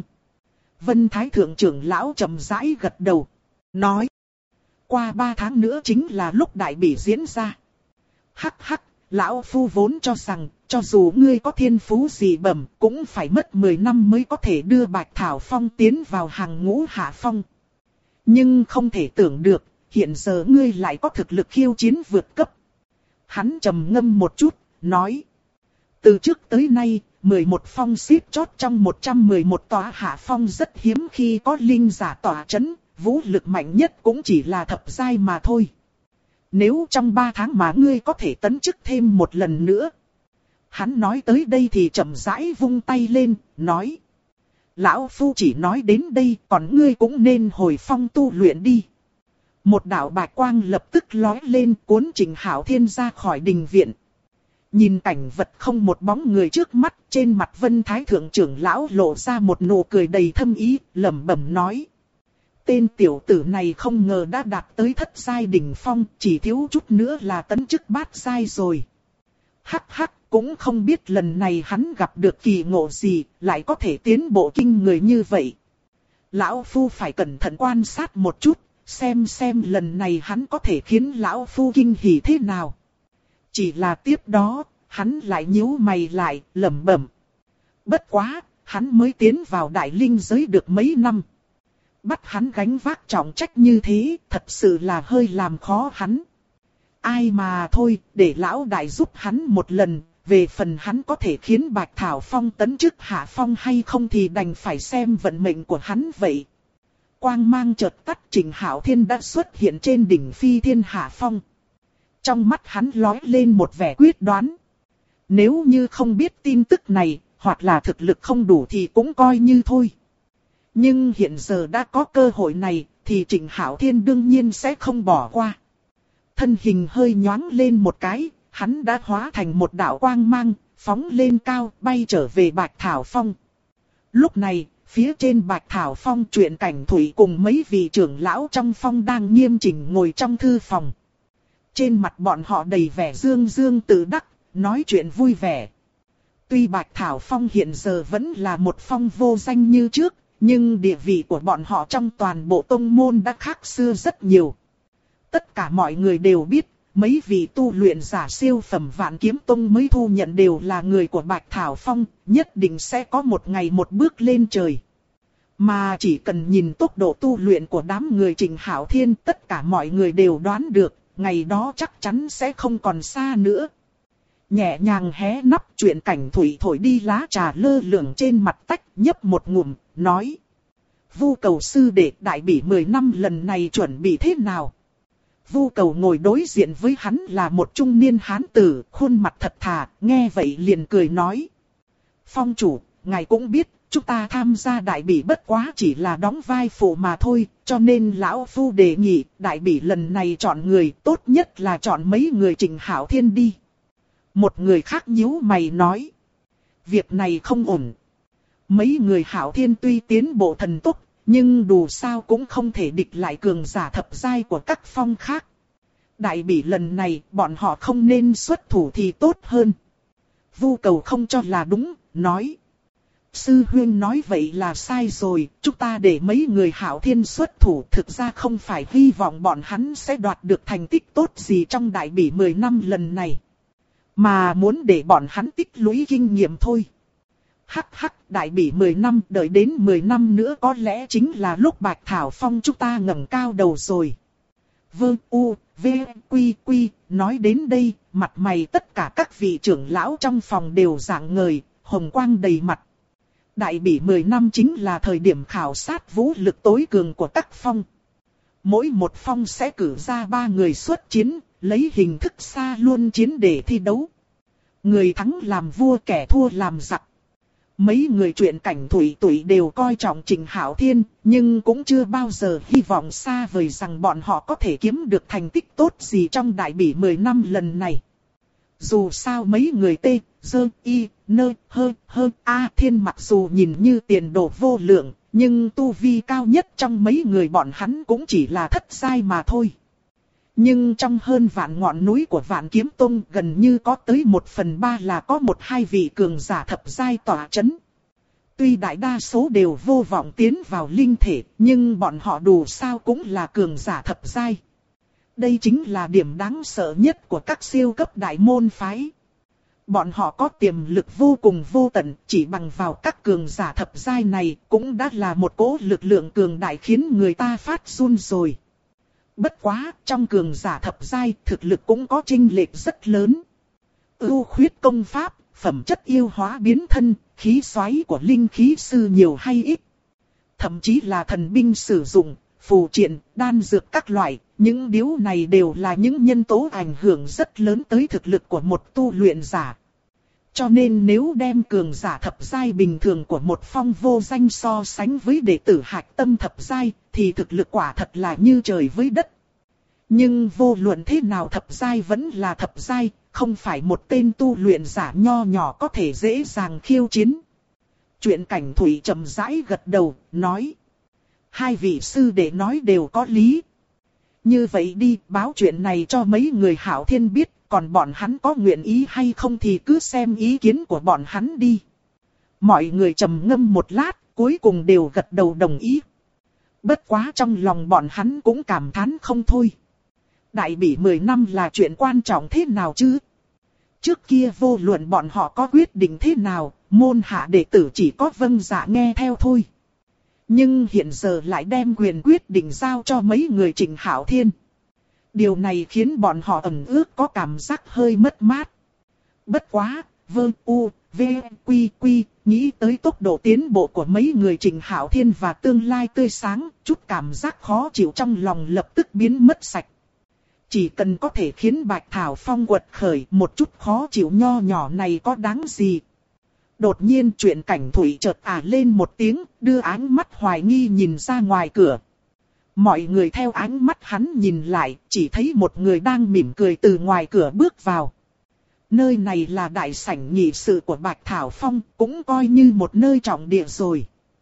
Vân Thái Thượng trưởng lão chậm rãi gật đầu, nói. Qua 3 tháng nữa chính là lúc đại bỉ diễn ra. Hắc hắc, lão phu vốn cho rằng, cho dù ngươi có thiên phú gì bẩm, cũng phải mất 10 năm mới có thể đưa Bạch Thảo Phong tiến vào hàng ngũ hạ phong. Nhưng không thể tưởng được, hiện giờ ngươi lại có thực lực khiêu chiến vượt cấp. Hắn trầm ngâm một chút, nói. Từ trước tới nay, 11 phong xếp chót trong 111 tòa hạ phong rất hiếm khi có linh giả tỏa chấn, vũ lực mạnh nhất cũng chỉ là thập giai mà thôi. Nếu trong 3 tháng mà ngươi có thể tấn chức thêm một lần nữa. Hắn nói tới đây thì chậm rãi vung tay lên, nói. Lão Phu chỉ nói đến đây, còn ngươi cũng nên hồi phong tu luyện đi. Một đạo bạch quang lập tức lói lên cuốn Trình Hạo Thiên ra khỏi đình viện. Nhìn cảnh vật không một bóng người trước mắt, trên mặt Vân Thái Thượng trưởng lão lộ ra một nụ cười đầy thâm ý, lẩm bẩm nói. Tên tiểu tử này không ngờ đã đạt tới thất giai đỉnh phong, chỉ thiếu chút nữa là tấn chức bát giai rồi. Hắc hắc, cũng không biết lần này hắn gặp được kỳ ngộ gì, lại có thể tiến bộ kinh người như vậy. Lão Phu phải cẩn thận quan sát một chút, xem lần này hắn có thể khiến Lão Phu kinh hỉ thế nào. Chỉ là tiếp đó, hắn lại nhíu mày lại, lẩm bẩm. Bất quá, hắn mới tiến vào đại linh giới được mấy năm. Bắt hắn gánh vác trọng trách như thế, thật sự là hơi làm khó hắn. Ai mà thôi, để lão đại giúp hắn một lần, về phần hắn có thể khiến Bạch Thảo Phong tấn chức hạ phong hay không thì đành phải xem vận mệnh của hắn vậy. Quang mang chợt tắt, Trình Hạo Thiên đã xuất hiện trên đỉnh Phi Thiên Hạ Phong. Trong mắt hắn lóe lên một vẻ quyết đoán. Nếu như không biết tin tức này, hoặc là thực lực không đủ thì cũng coi như thôi. Nhưng hiện giờ đã có cơ hội này, thì Trình Hạo Thiên đương nhiên sẽ không bỏ qua. Thân hình hơi nhoáng lên một cái, hắn đã hóa thành một đạo quang mang, phóng lên cao, bay trở về Bạch Thảo Phong. Lúc này, phía trên Bạch Thảo Phong Truyện Cảnh Thủy cùng mấy vị trưởng lão trong phong đang nghiêm chỉnh ngồi trong thư phòng. Trên mặt bọn họ đầy vẻ dương dương tự đắc, nói chuyện vui vẻ. Tuy Bạch Thảo Phong hiện giờ vẫn là một phong vô danh như trước, nhưng địa vị của bọn họ trong toàn bộ tông môn đã khác xưa rất nhiều. Tất cả mọi người đều biết, mấy vị tu luyện giả siêu phẩm Vạn Kiếm Tông mới thu nhận đều là người của Bạch Thảo Phong, nhất định sẽ có một ngày một bước lên trời. Mà chỉ cần nhìn tốc độ tu luyện của đám người Trình Hạo Thiên, tất cả mọi người đều đoán được, ngày đó chắc chắn sẽ không còn xa nữa. Nhẹ nhàng hé nắp Truyện Cảnh Thủy thổi đi lá trà lơ lửng trên mặt tách, nhấp một ngụm, nói. Vu Cầu sư đệ đại bỉ 10 năm lần này chuẩn bị thế nào? Vu Cầu ngồi đối diện với hắn là một trung niên hán tử, khuôn mặt thật thà, nghe vậy liền cười nói. Phong chủ, ngài cũng biết, chúng ta tham gia đại bỉ bất quá chỉ là đóng vai phụ mà thôi, cho nên lão phu đề nghị đại bỉ lần này chọn người tốt nhất là chọn mấy người Trịnh Hạo Thiên đi. Một người khác nhíu mày nói. Việc này không ổn. Mấy người Hạo Thiên tuy tiến bộ thần tốc, nhưng dù sao cũng không thể địch lại cường giả thập giai của các phong khác. Đại bỉ lần này bọn họ không nên xuất thủ thì tốt hơn. Vu Cầu không cho là đúng, nói. Sư huynh nói vậy là sai rồi, chúng ta để mấy người Hạo Thiên xuất thủ thực ra không phải hy vọng bọn hắn sẽ đoạt được thành tích tốt gì trong đại bỉ 10 năm lần này. Mà muốn để bọn hắn tích lũy kinh nghiệm thôi. Hắc hắc, đại bỉ 10 năm, đợi đến 10 năm nữa có lẽ chính là lúc Bạch Thảo Phong chúng ta ngẩng cao đầu rồi. Vương U, V, Quy, Quy, nói đến đây, mặt mày tất cả các vị trưởng lão trong phòng đều rạng ngời, hồng quang đầy mặt. Đại bỉ 10 năm chính là thời điểm khảo sát vũ lực tối cường của các phong. Mỗi một phong sẽ cử ra 3 người xuất chiến, lấy hình thức xa luân chiến để thi đấu. Người thắng làm vua, kẻ thua làm giặc. Mấy người truyện cảnh thủy tụy đều coi trọng Trịnh Hạo Thiên, nhưng cũng chưa bao giờ hy vọng xa vời rằng bọn họ có thể kiếm được thành tích tốt gì trong đại bỉ 10 năm lần này. Dù sao mấy người T, Dơ, Y, Nơ, Hơ, A Thiên mặc dù nhìn như tiền đồ vô lượng, nhưng tu vi cao nhất trong mấy người bọn hắn cũng chỉ là thất giai mà thôi. Nhưng trong hơn vạn ngọn núi của Vạn Kiếm Tông gần như có tới 1/3 là có 1-2 vị cường giả thập giai tỏa chấn. Tuy đại đa số đều vô vọng tiến vào linh thể, nhưng bọn họ dù sao cũng là cường giả thập giai. Đây chính là điểm đáng sợ nhất của các siêu cấp đại môn phái. Bọn họ có tiềm lực vô cùng vô tận, chỉ bằng vào các cường giả thập giai này cũng đã là một cỗ lực lượng cường đại khiến người ta phát run rồi. Bất quá, trong cường giả thập giai thực lực cũng có chênh lệch rất lớn. Ưu khuyết công pháp, phẩm chất yêu hóa biến thân, khí xoáy của linh khí sư nhiều hay ít. Thậm chí là thần binh sử dụng, phù triện, đan dược các loại, những điều này đều là những nhân tố ảnh hưởng rất lớn tới thực lực của một tu luyện giả. Cho nên nếu đem cường giả thập giai bình thường của một phong vô danh so sánh với đệ tử hạch tâm thập giai, thì thực lực quả thật là như trời với đất. Nhưng vô luận thế nào thập giai vẫn là thập giai, không phải một tên tu luyện giả nho nhỏ có thể dễ dàng khiêu chiến. Chuyện Cảnh Thủy chậm rãi gật đầu, nói. Hai vị sư đệ nói đều có lý. Như vậy đi, báo chuyện này cho mấy người Hạo Thiên biết, còn bọn hắn có nguyện ý hay không thì cứ xem ý kiến của bọn hắn đi. Mọi người trầm ngâm một lát, cuối cùng đều gật đầu đồng ý. Bất quá trong lòng bọn hắn cũng cảm thán không thôi. Đại bỉ 10 năm là chuyện quan trọng thế nào chứ? Trước kia vô luận bọn họ có quyết định thế nào, môn hạ đệ tử chỉ có vâng dạ nghe theo thôi. Nhưng hiện giờ lại đem quyền quyết định giao cho mấy người Trịnh Hạo Thiên. Điều này khiến bọn họ ẩn ước có cảm giác hơi mất mát. Bất quá, Vương U, V, Quy, Quy, nghĩ tới tốc độ tiến bộ của mấy người Trịnh Hạo Thiên và tương lai tươi sáng, chút cảm giác khó chịu trong lòng lập tức biến mất sạch. Chỉ cần có thể khiến Bạch Thảo Phong quật khởi, một chút khó chịu nho nhỏ này có đáng gì. Đột nhiên Chuyện Cảnh Thủy chợt lên một tiếng, đưa ánh mắt hoài nghi nhìn ra ngoài cửa. Mọi người theo ánh mắt hắn nhìn lại, chỉ thấy một người đang mỉm cười từ ngoài cửa bước vào. Nơi này là đại sảnh nghị sự của Bạch Thảo Phong, cũng coi như một nơi trọng địa rồi.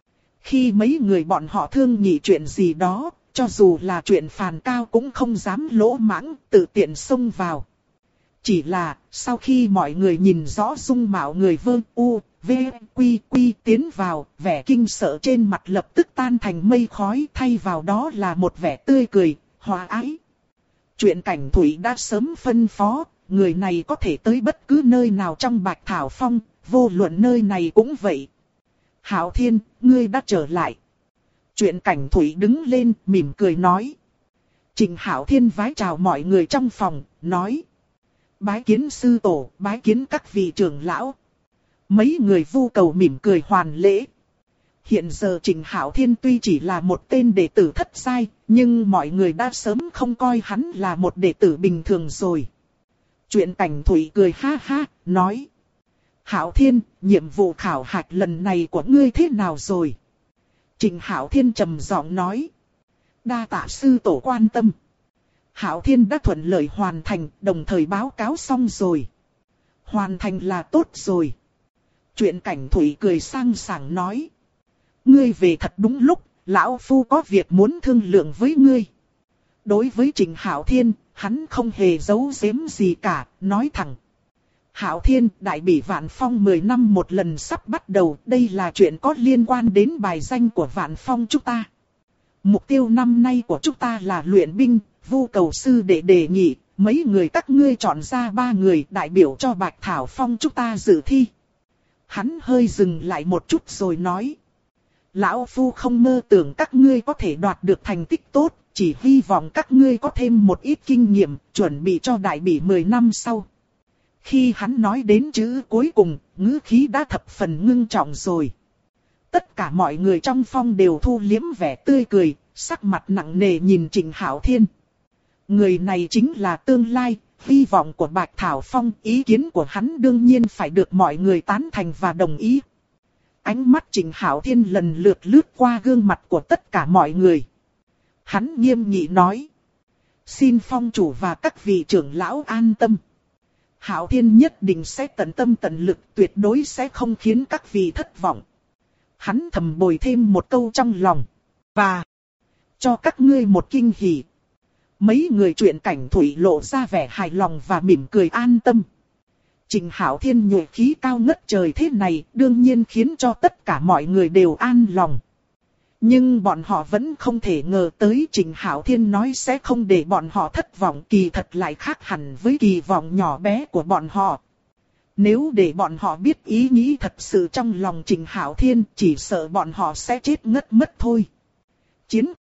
Khi mấy người bọn họ thương nghị chuyện gì đó, cho dù là chuyện phàn cao cũng không dám lỗ mãng, tự tiện xông vào. Chỉ là, sau khi mọi người nhìn rõ dung mạo người Vương U, V, Quy, Quy tiến vào, vẻ kinh sợ trên mặt lập tức tan thành mây khói, thay vào đó là một vẻ tươi cười, hòa ái. Chuyện Cảnh Thủy đã sớm phân phó, người này có thể tới bất cứ nơi nào trong Bạch Thảo Phong, vô luận nơi này cũng vậy. Hạo Thiên, ngươi đã trở lại. Chuyện Cảnh Thủy đứng lên, mỉm cười nói. Trịnh Hạo Thiên vái chào mọi người trong phòng, nói. Bái kiến sư tổ, bái kiến các vị trưởng lão. Mấy người Vu Cầu mỉm cười hoàn lễ. Hiện giờ Trịnh Hạo Thiên tuy chỉ là một tên đệ tử thất giai, nhưng mọi người đã sớm không coi hắn là một đệ tử bình thường rồi. Chuyện Cảnh Thủy cười ha ha, nói. Hạo Thiên, nhiệm vụ khảo hạch lần này của ngươi thế nào rồi? Trình Hạo Thiên trầm giọng nói. Đa tạ sư tổ quan tâm. Hạo Thiên đã thuận lợi hoàn thành, đồng thời báo cáo xong rồi. Hoàn thành là tốt rồi. Chuyện Cảnh Thủy cười sang sảng nói. Ngươi về thật đúng lúc, lão phu có việc muốn thương lượng với ngươi. Đối với Trình Hạo Thiên, hắn không hề giấu giếm gì cả, nói thẳng. Hạo Thiên, đại bỉ Vạn Phong 10 năm một lần sắp bắt đầu, đây là chuyện có liên quan đến bài danh của Vạn Phong chúng ta. Mục tiêu năm nay của chúng ta là luyện binh, Vu Cầu sư đệ đề nghị, mấy người các ngươi chọn ra 3 người đại biểu cho Bạch Thảo Phong chúng ta dự thi. Hắn hơi dừng lại một chút rồi nói. Lão Phu không mơ tưởng các ngươi có thể đoạt được thành tích tốt, chỉ hy vọng các ngươi có thêm một ít kinh nghiệm, chuẩn bị cho đại bỉ 10 năm sau. Khi hắn nói đến chữ cuối cùng, ngữ khí đã thập phần ngưng trọng rồi. Tất cả mọi người trong phong đều thu liếm vẻ tươi cười, sắc mặt nặng nề nhìn Trình Hạo Thiên. Người này chính là tương lai, hy vọng của Bạch Thảo Phong, ý kiến của hắn đương nhiên phải được mọi người tán thành và đồng ý. Ánh mắt Trình Hạo Thiên lần lượt lướt qua gương mặt của tất cả mọi người. Hắn nghiêm nghị nói. Xin phong chủ và các vị trưởng lão an tâm. Hạo Thiên nhất định sẽ tận tâm tận lực, tuyệt đối sẽ không khiến các vị thất vọng. Hắn thầm bồi thêm một câu trong lòng. Và cho các ngươi một kinh hỉ. Mấy người Chuyện Cảnh Thủy lộ ra vẻ hài lòng và mỉm cười an tâm. Trình Hạo Thiên nhuệ khí cao ngất trời thế này đương nhiên khiến cho tất cả mọi người đều an lòng. Nhưng bọn họ vẫn không thể ngờ tới Trình Hạo Thiên nói sẽ không để bọn họ thất vọng, kỳ thật lại khác hẳn với kỳ vọng nhỏ bé của bọn họ. Nếu để bọn họ biết ý nghĩ thật sự trong lòng Trình Hạo Thiên, chỉ sợ bọn họ sẽ chết ngất mất thôi. Chiến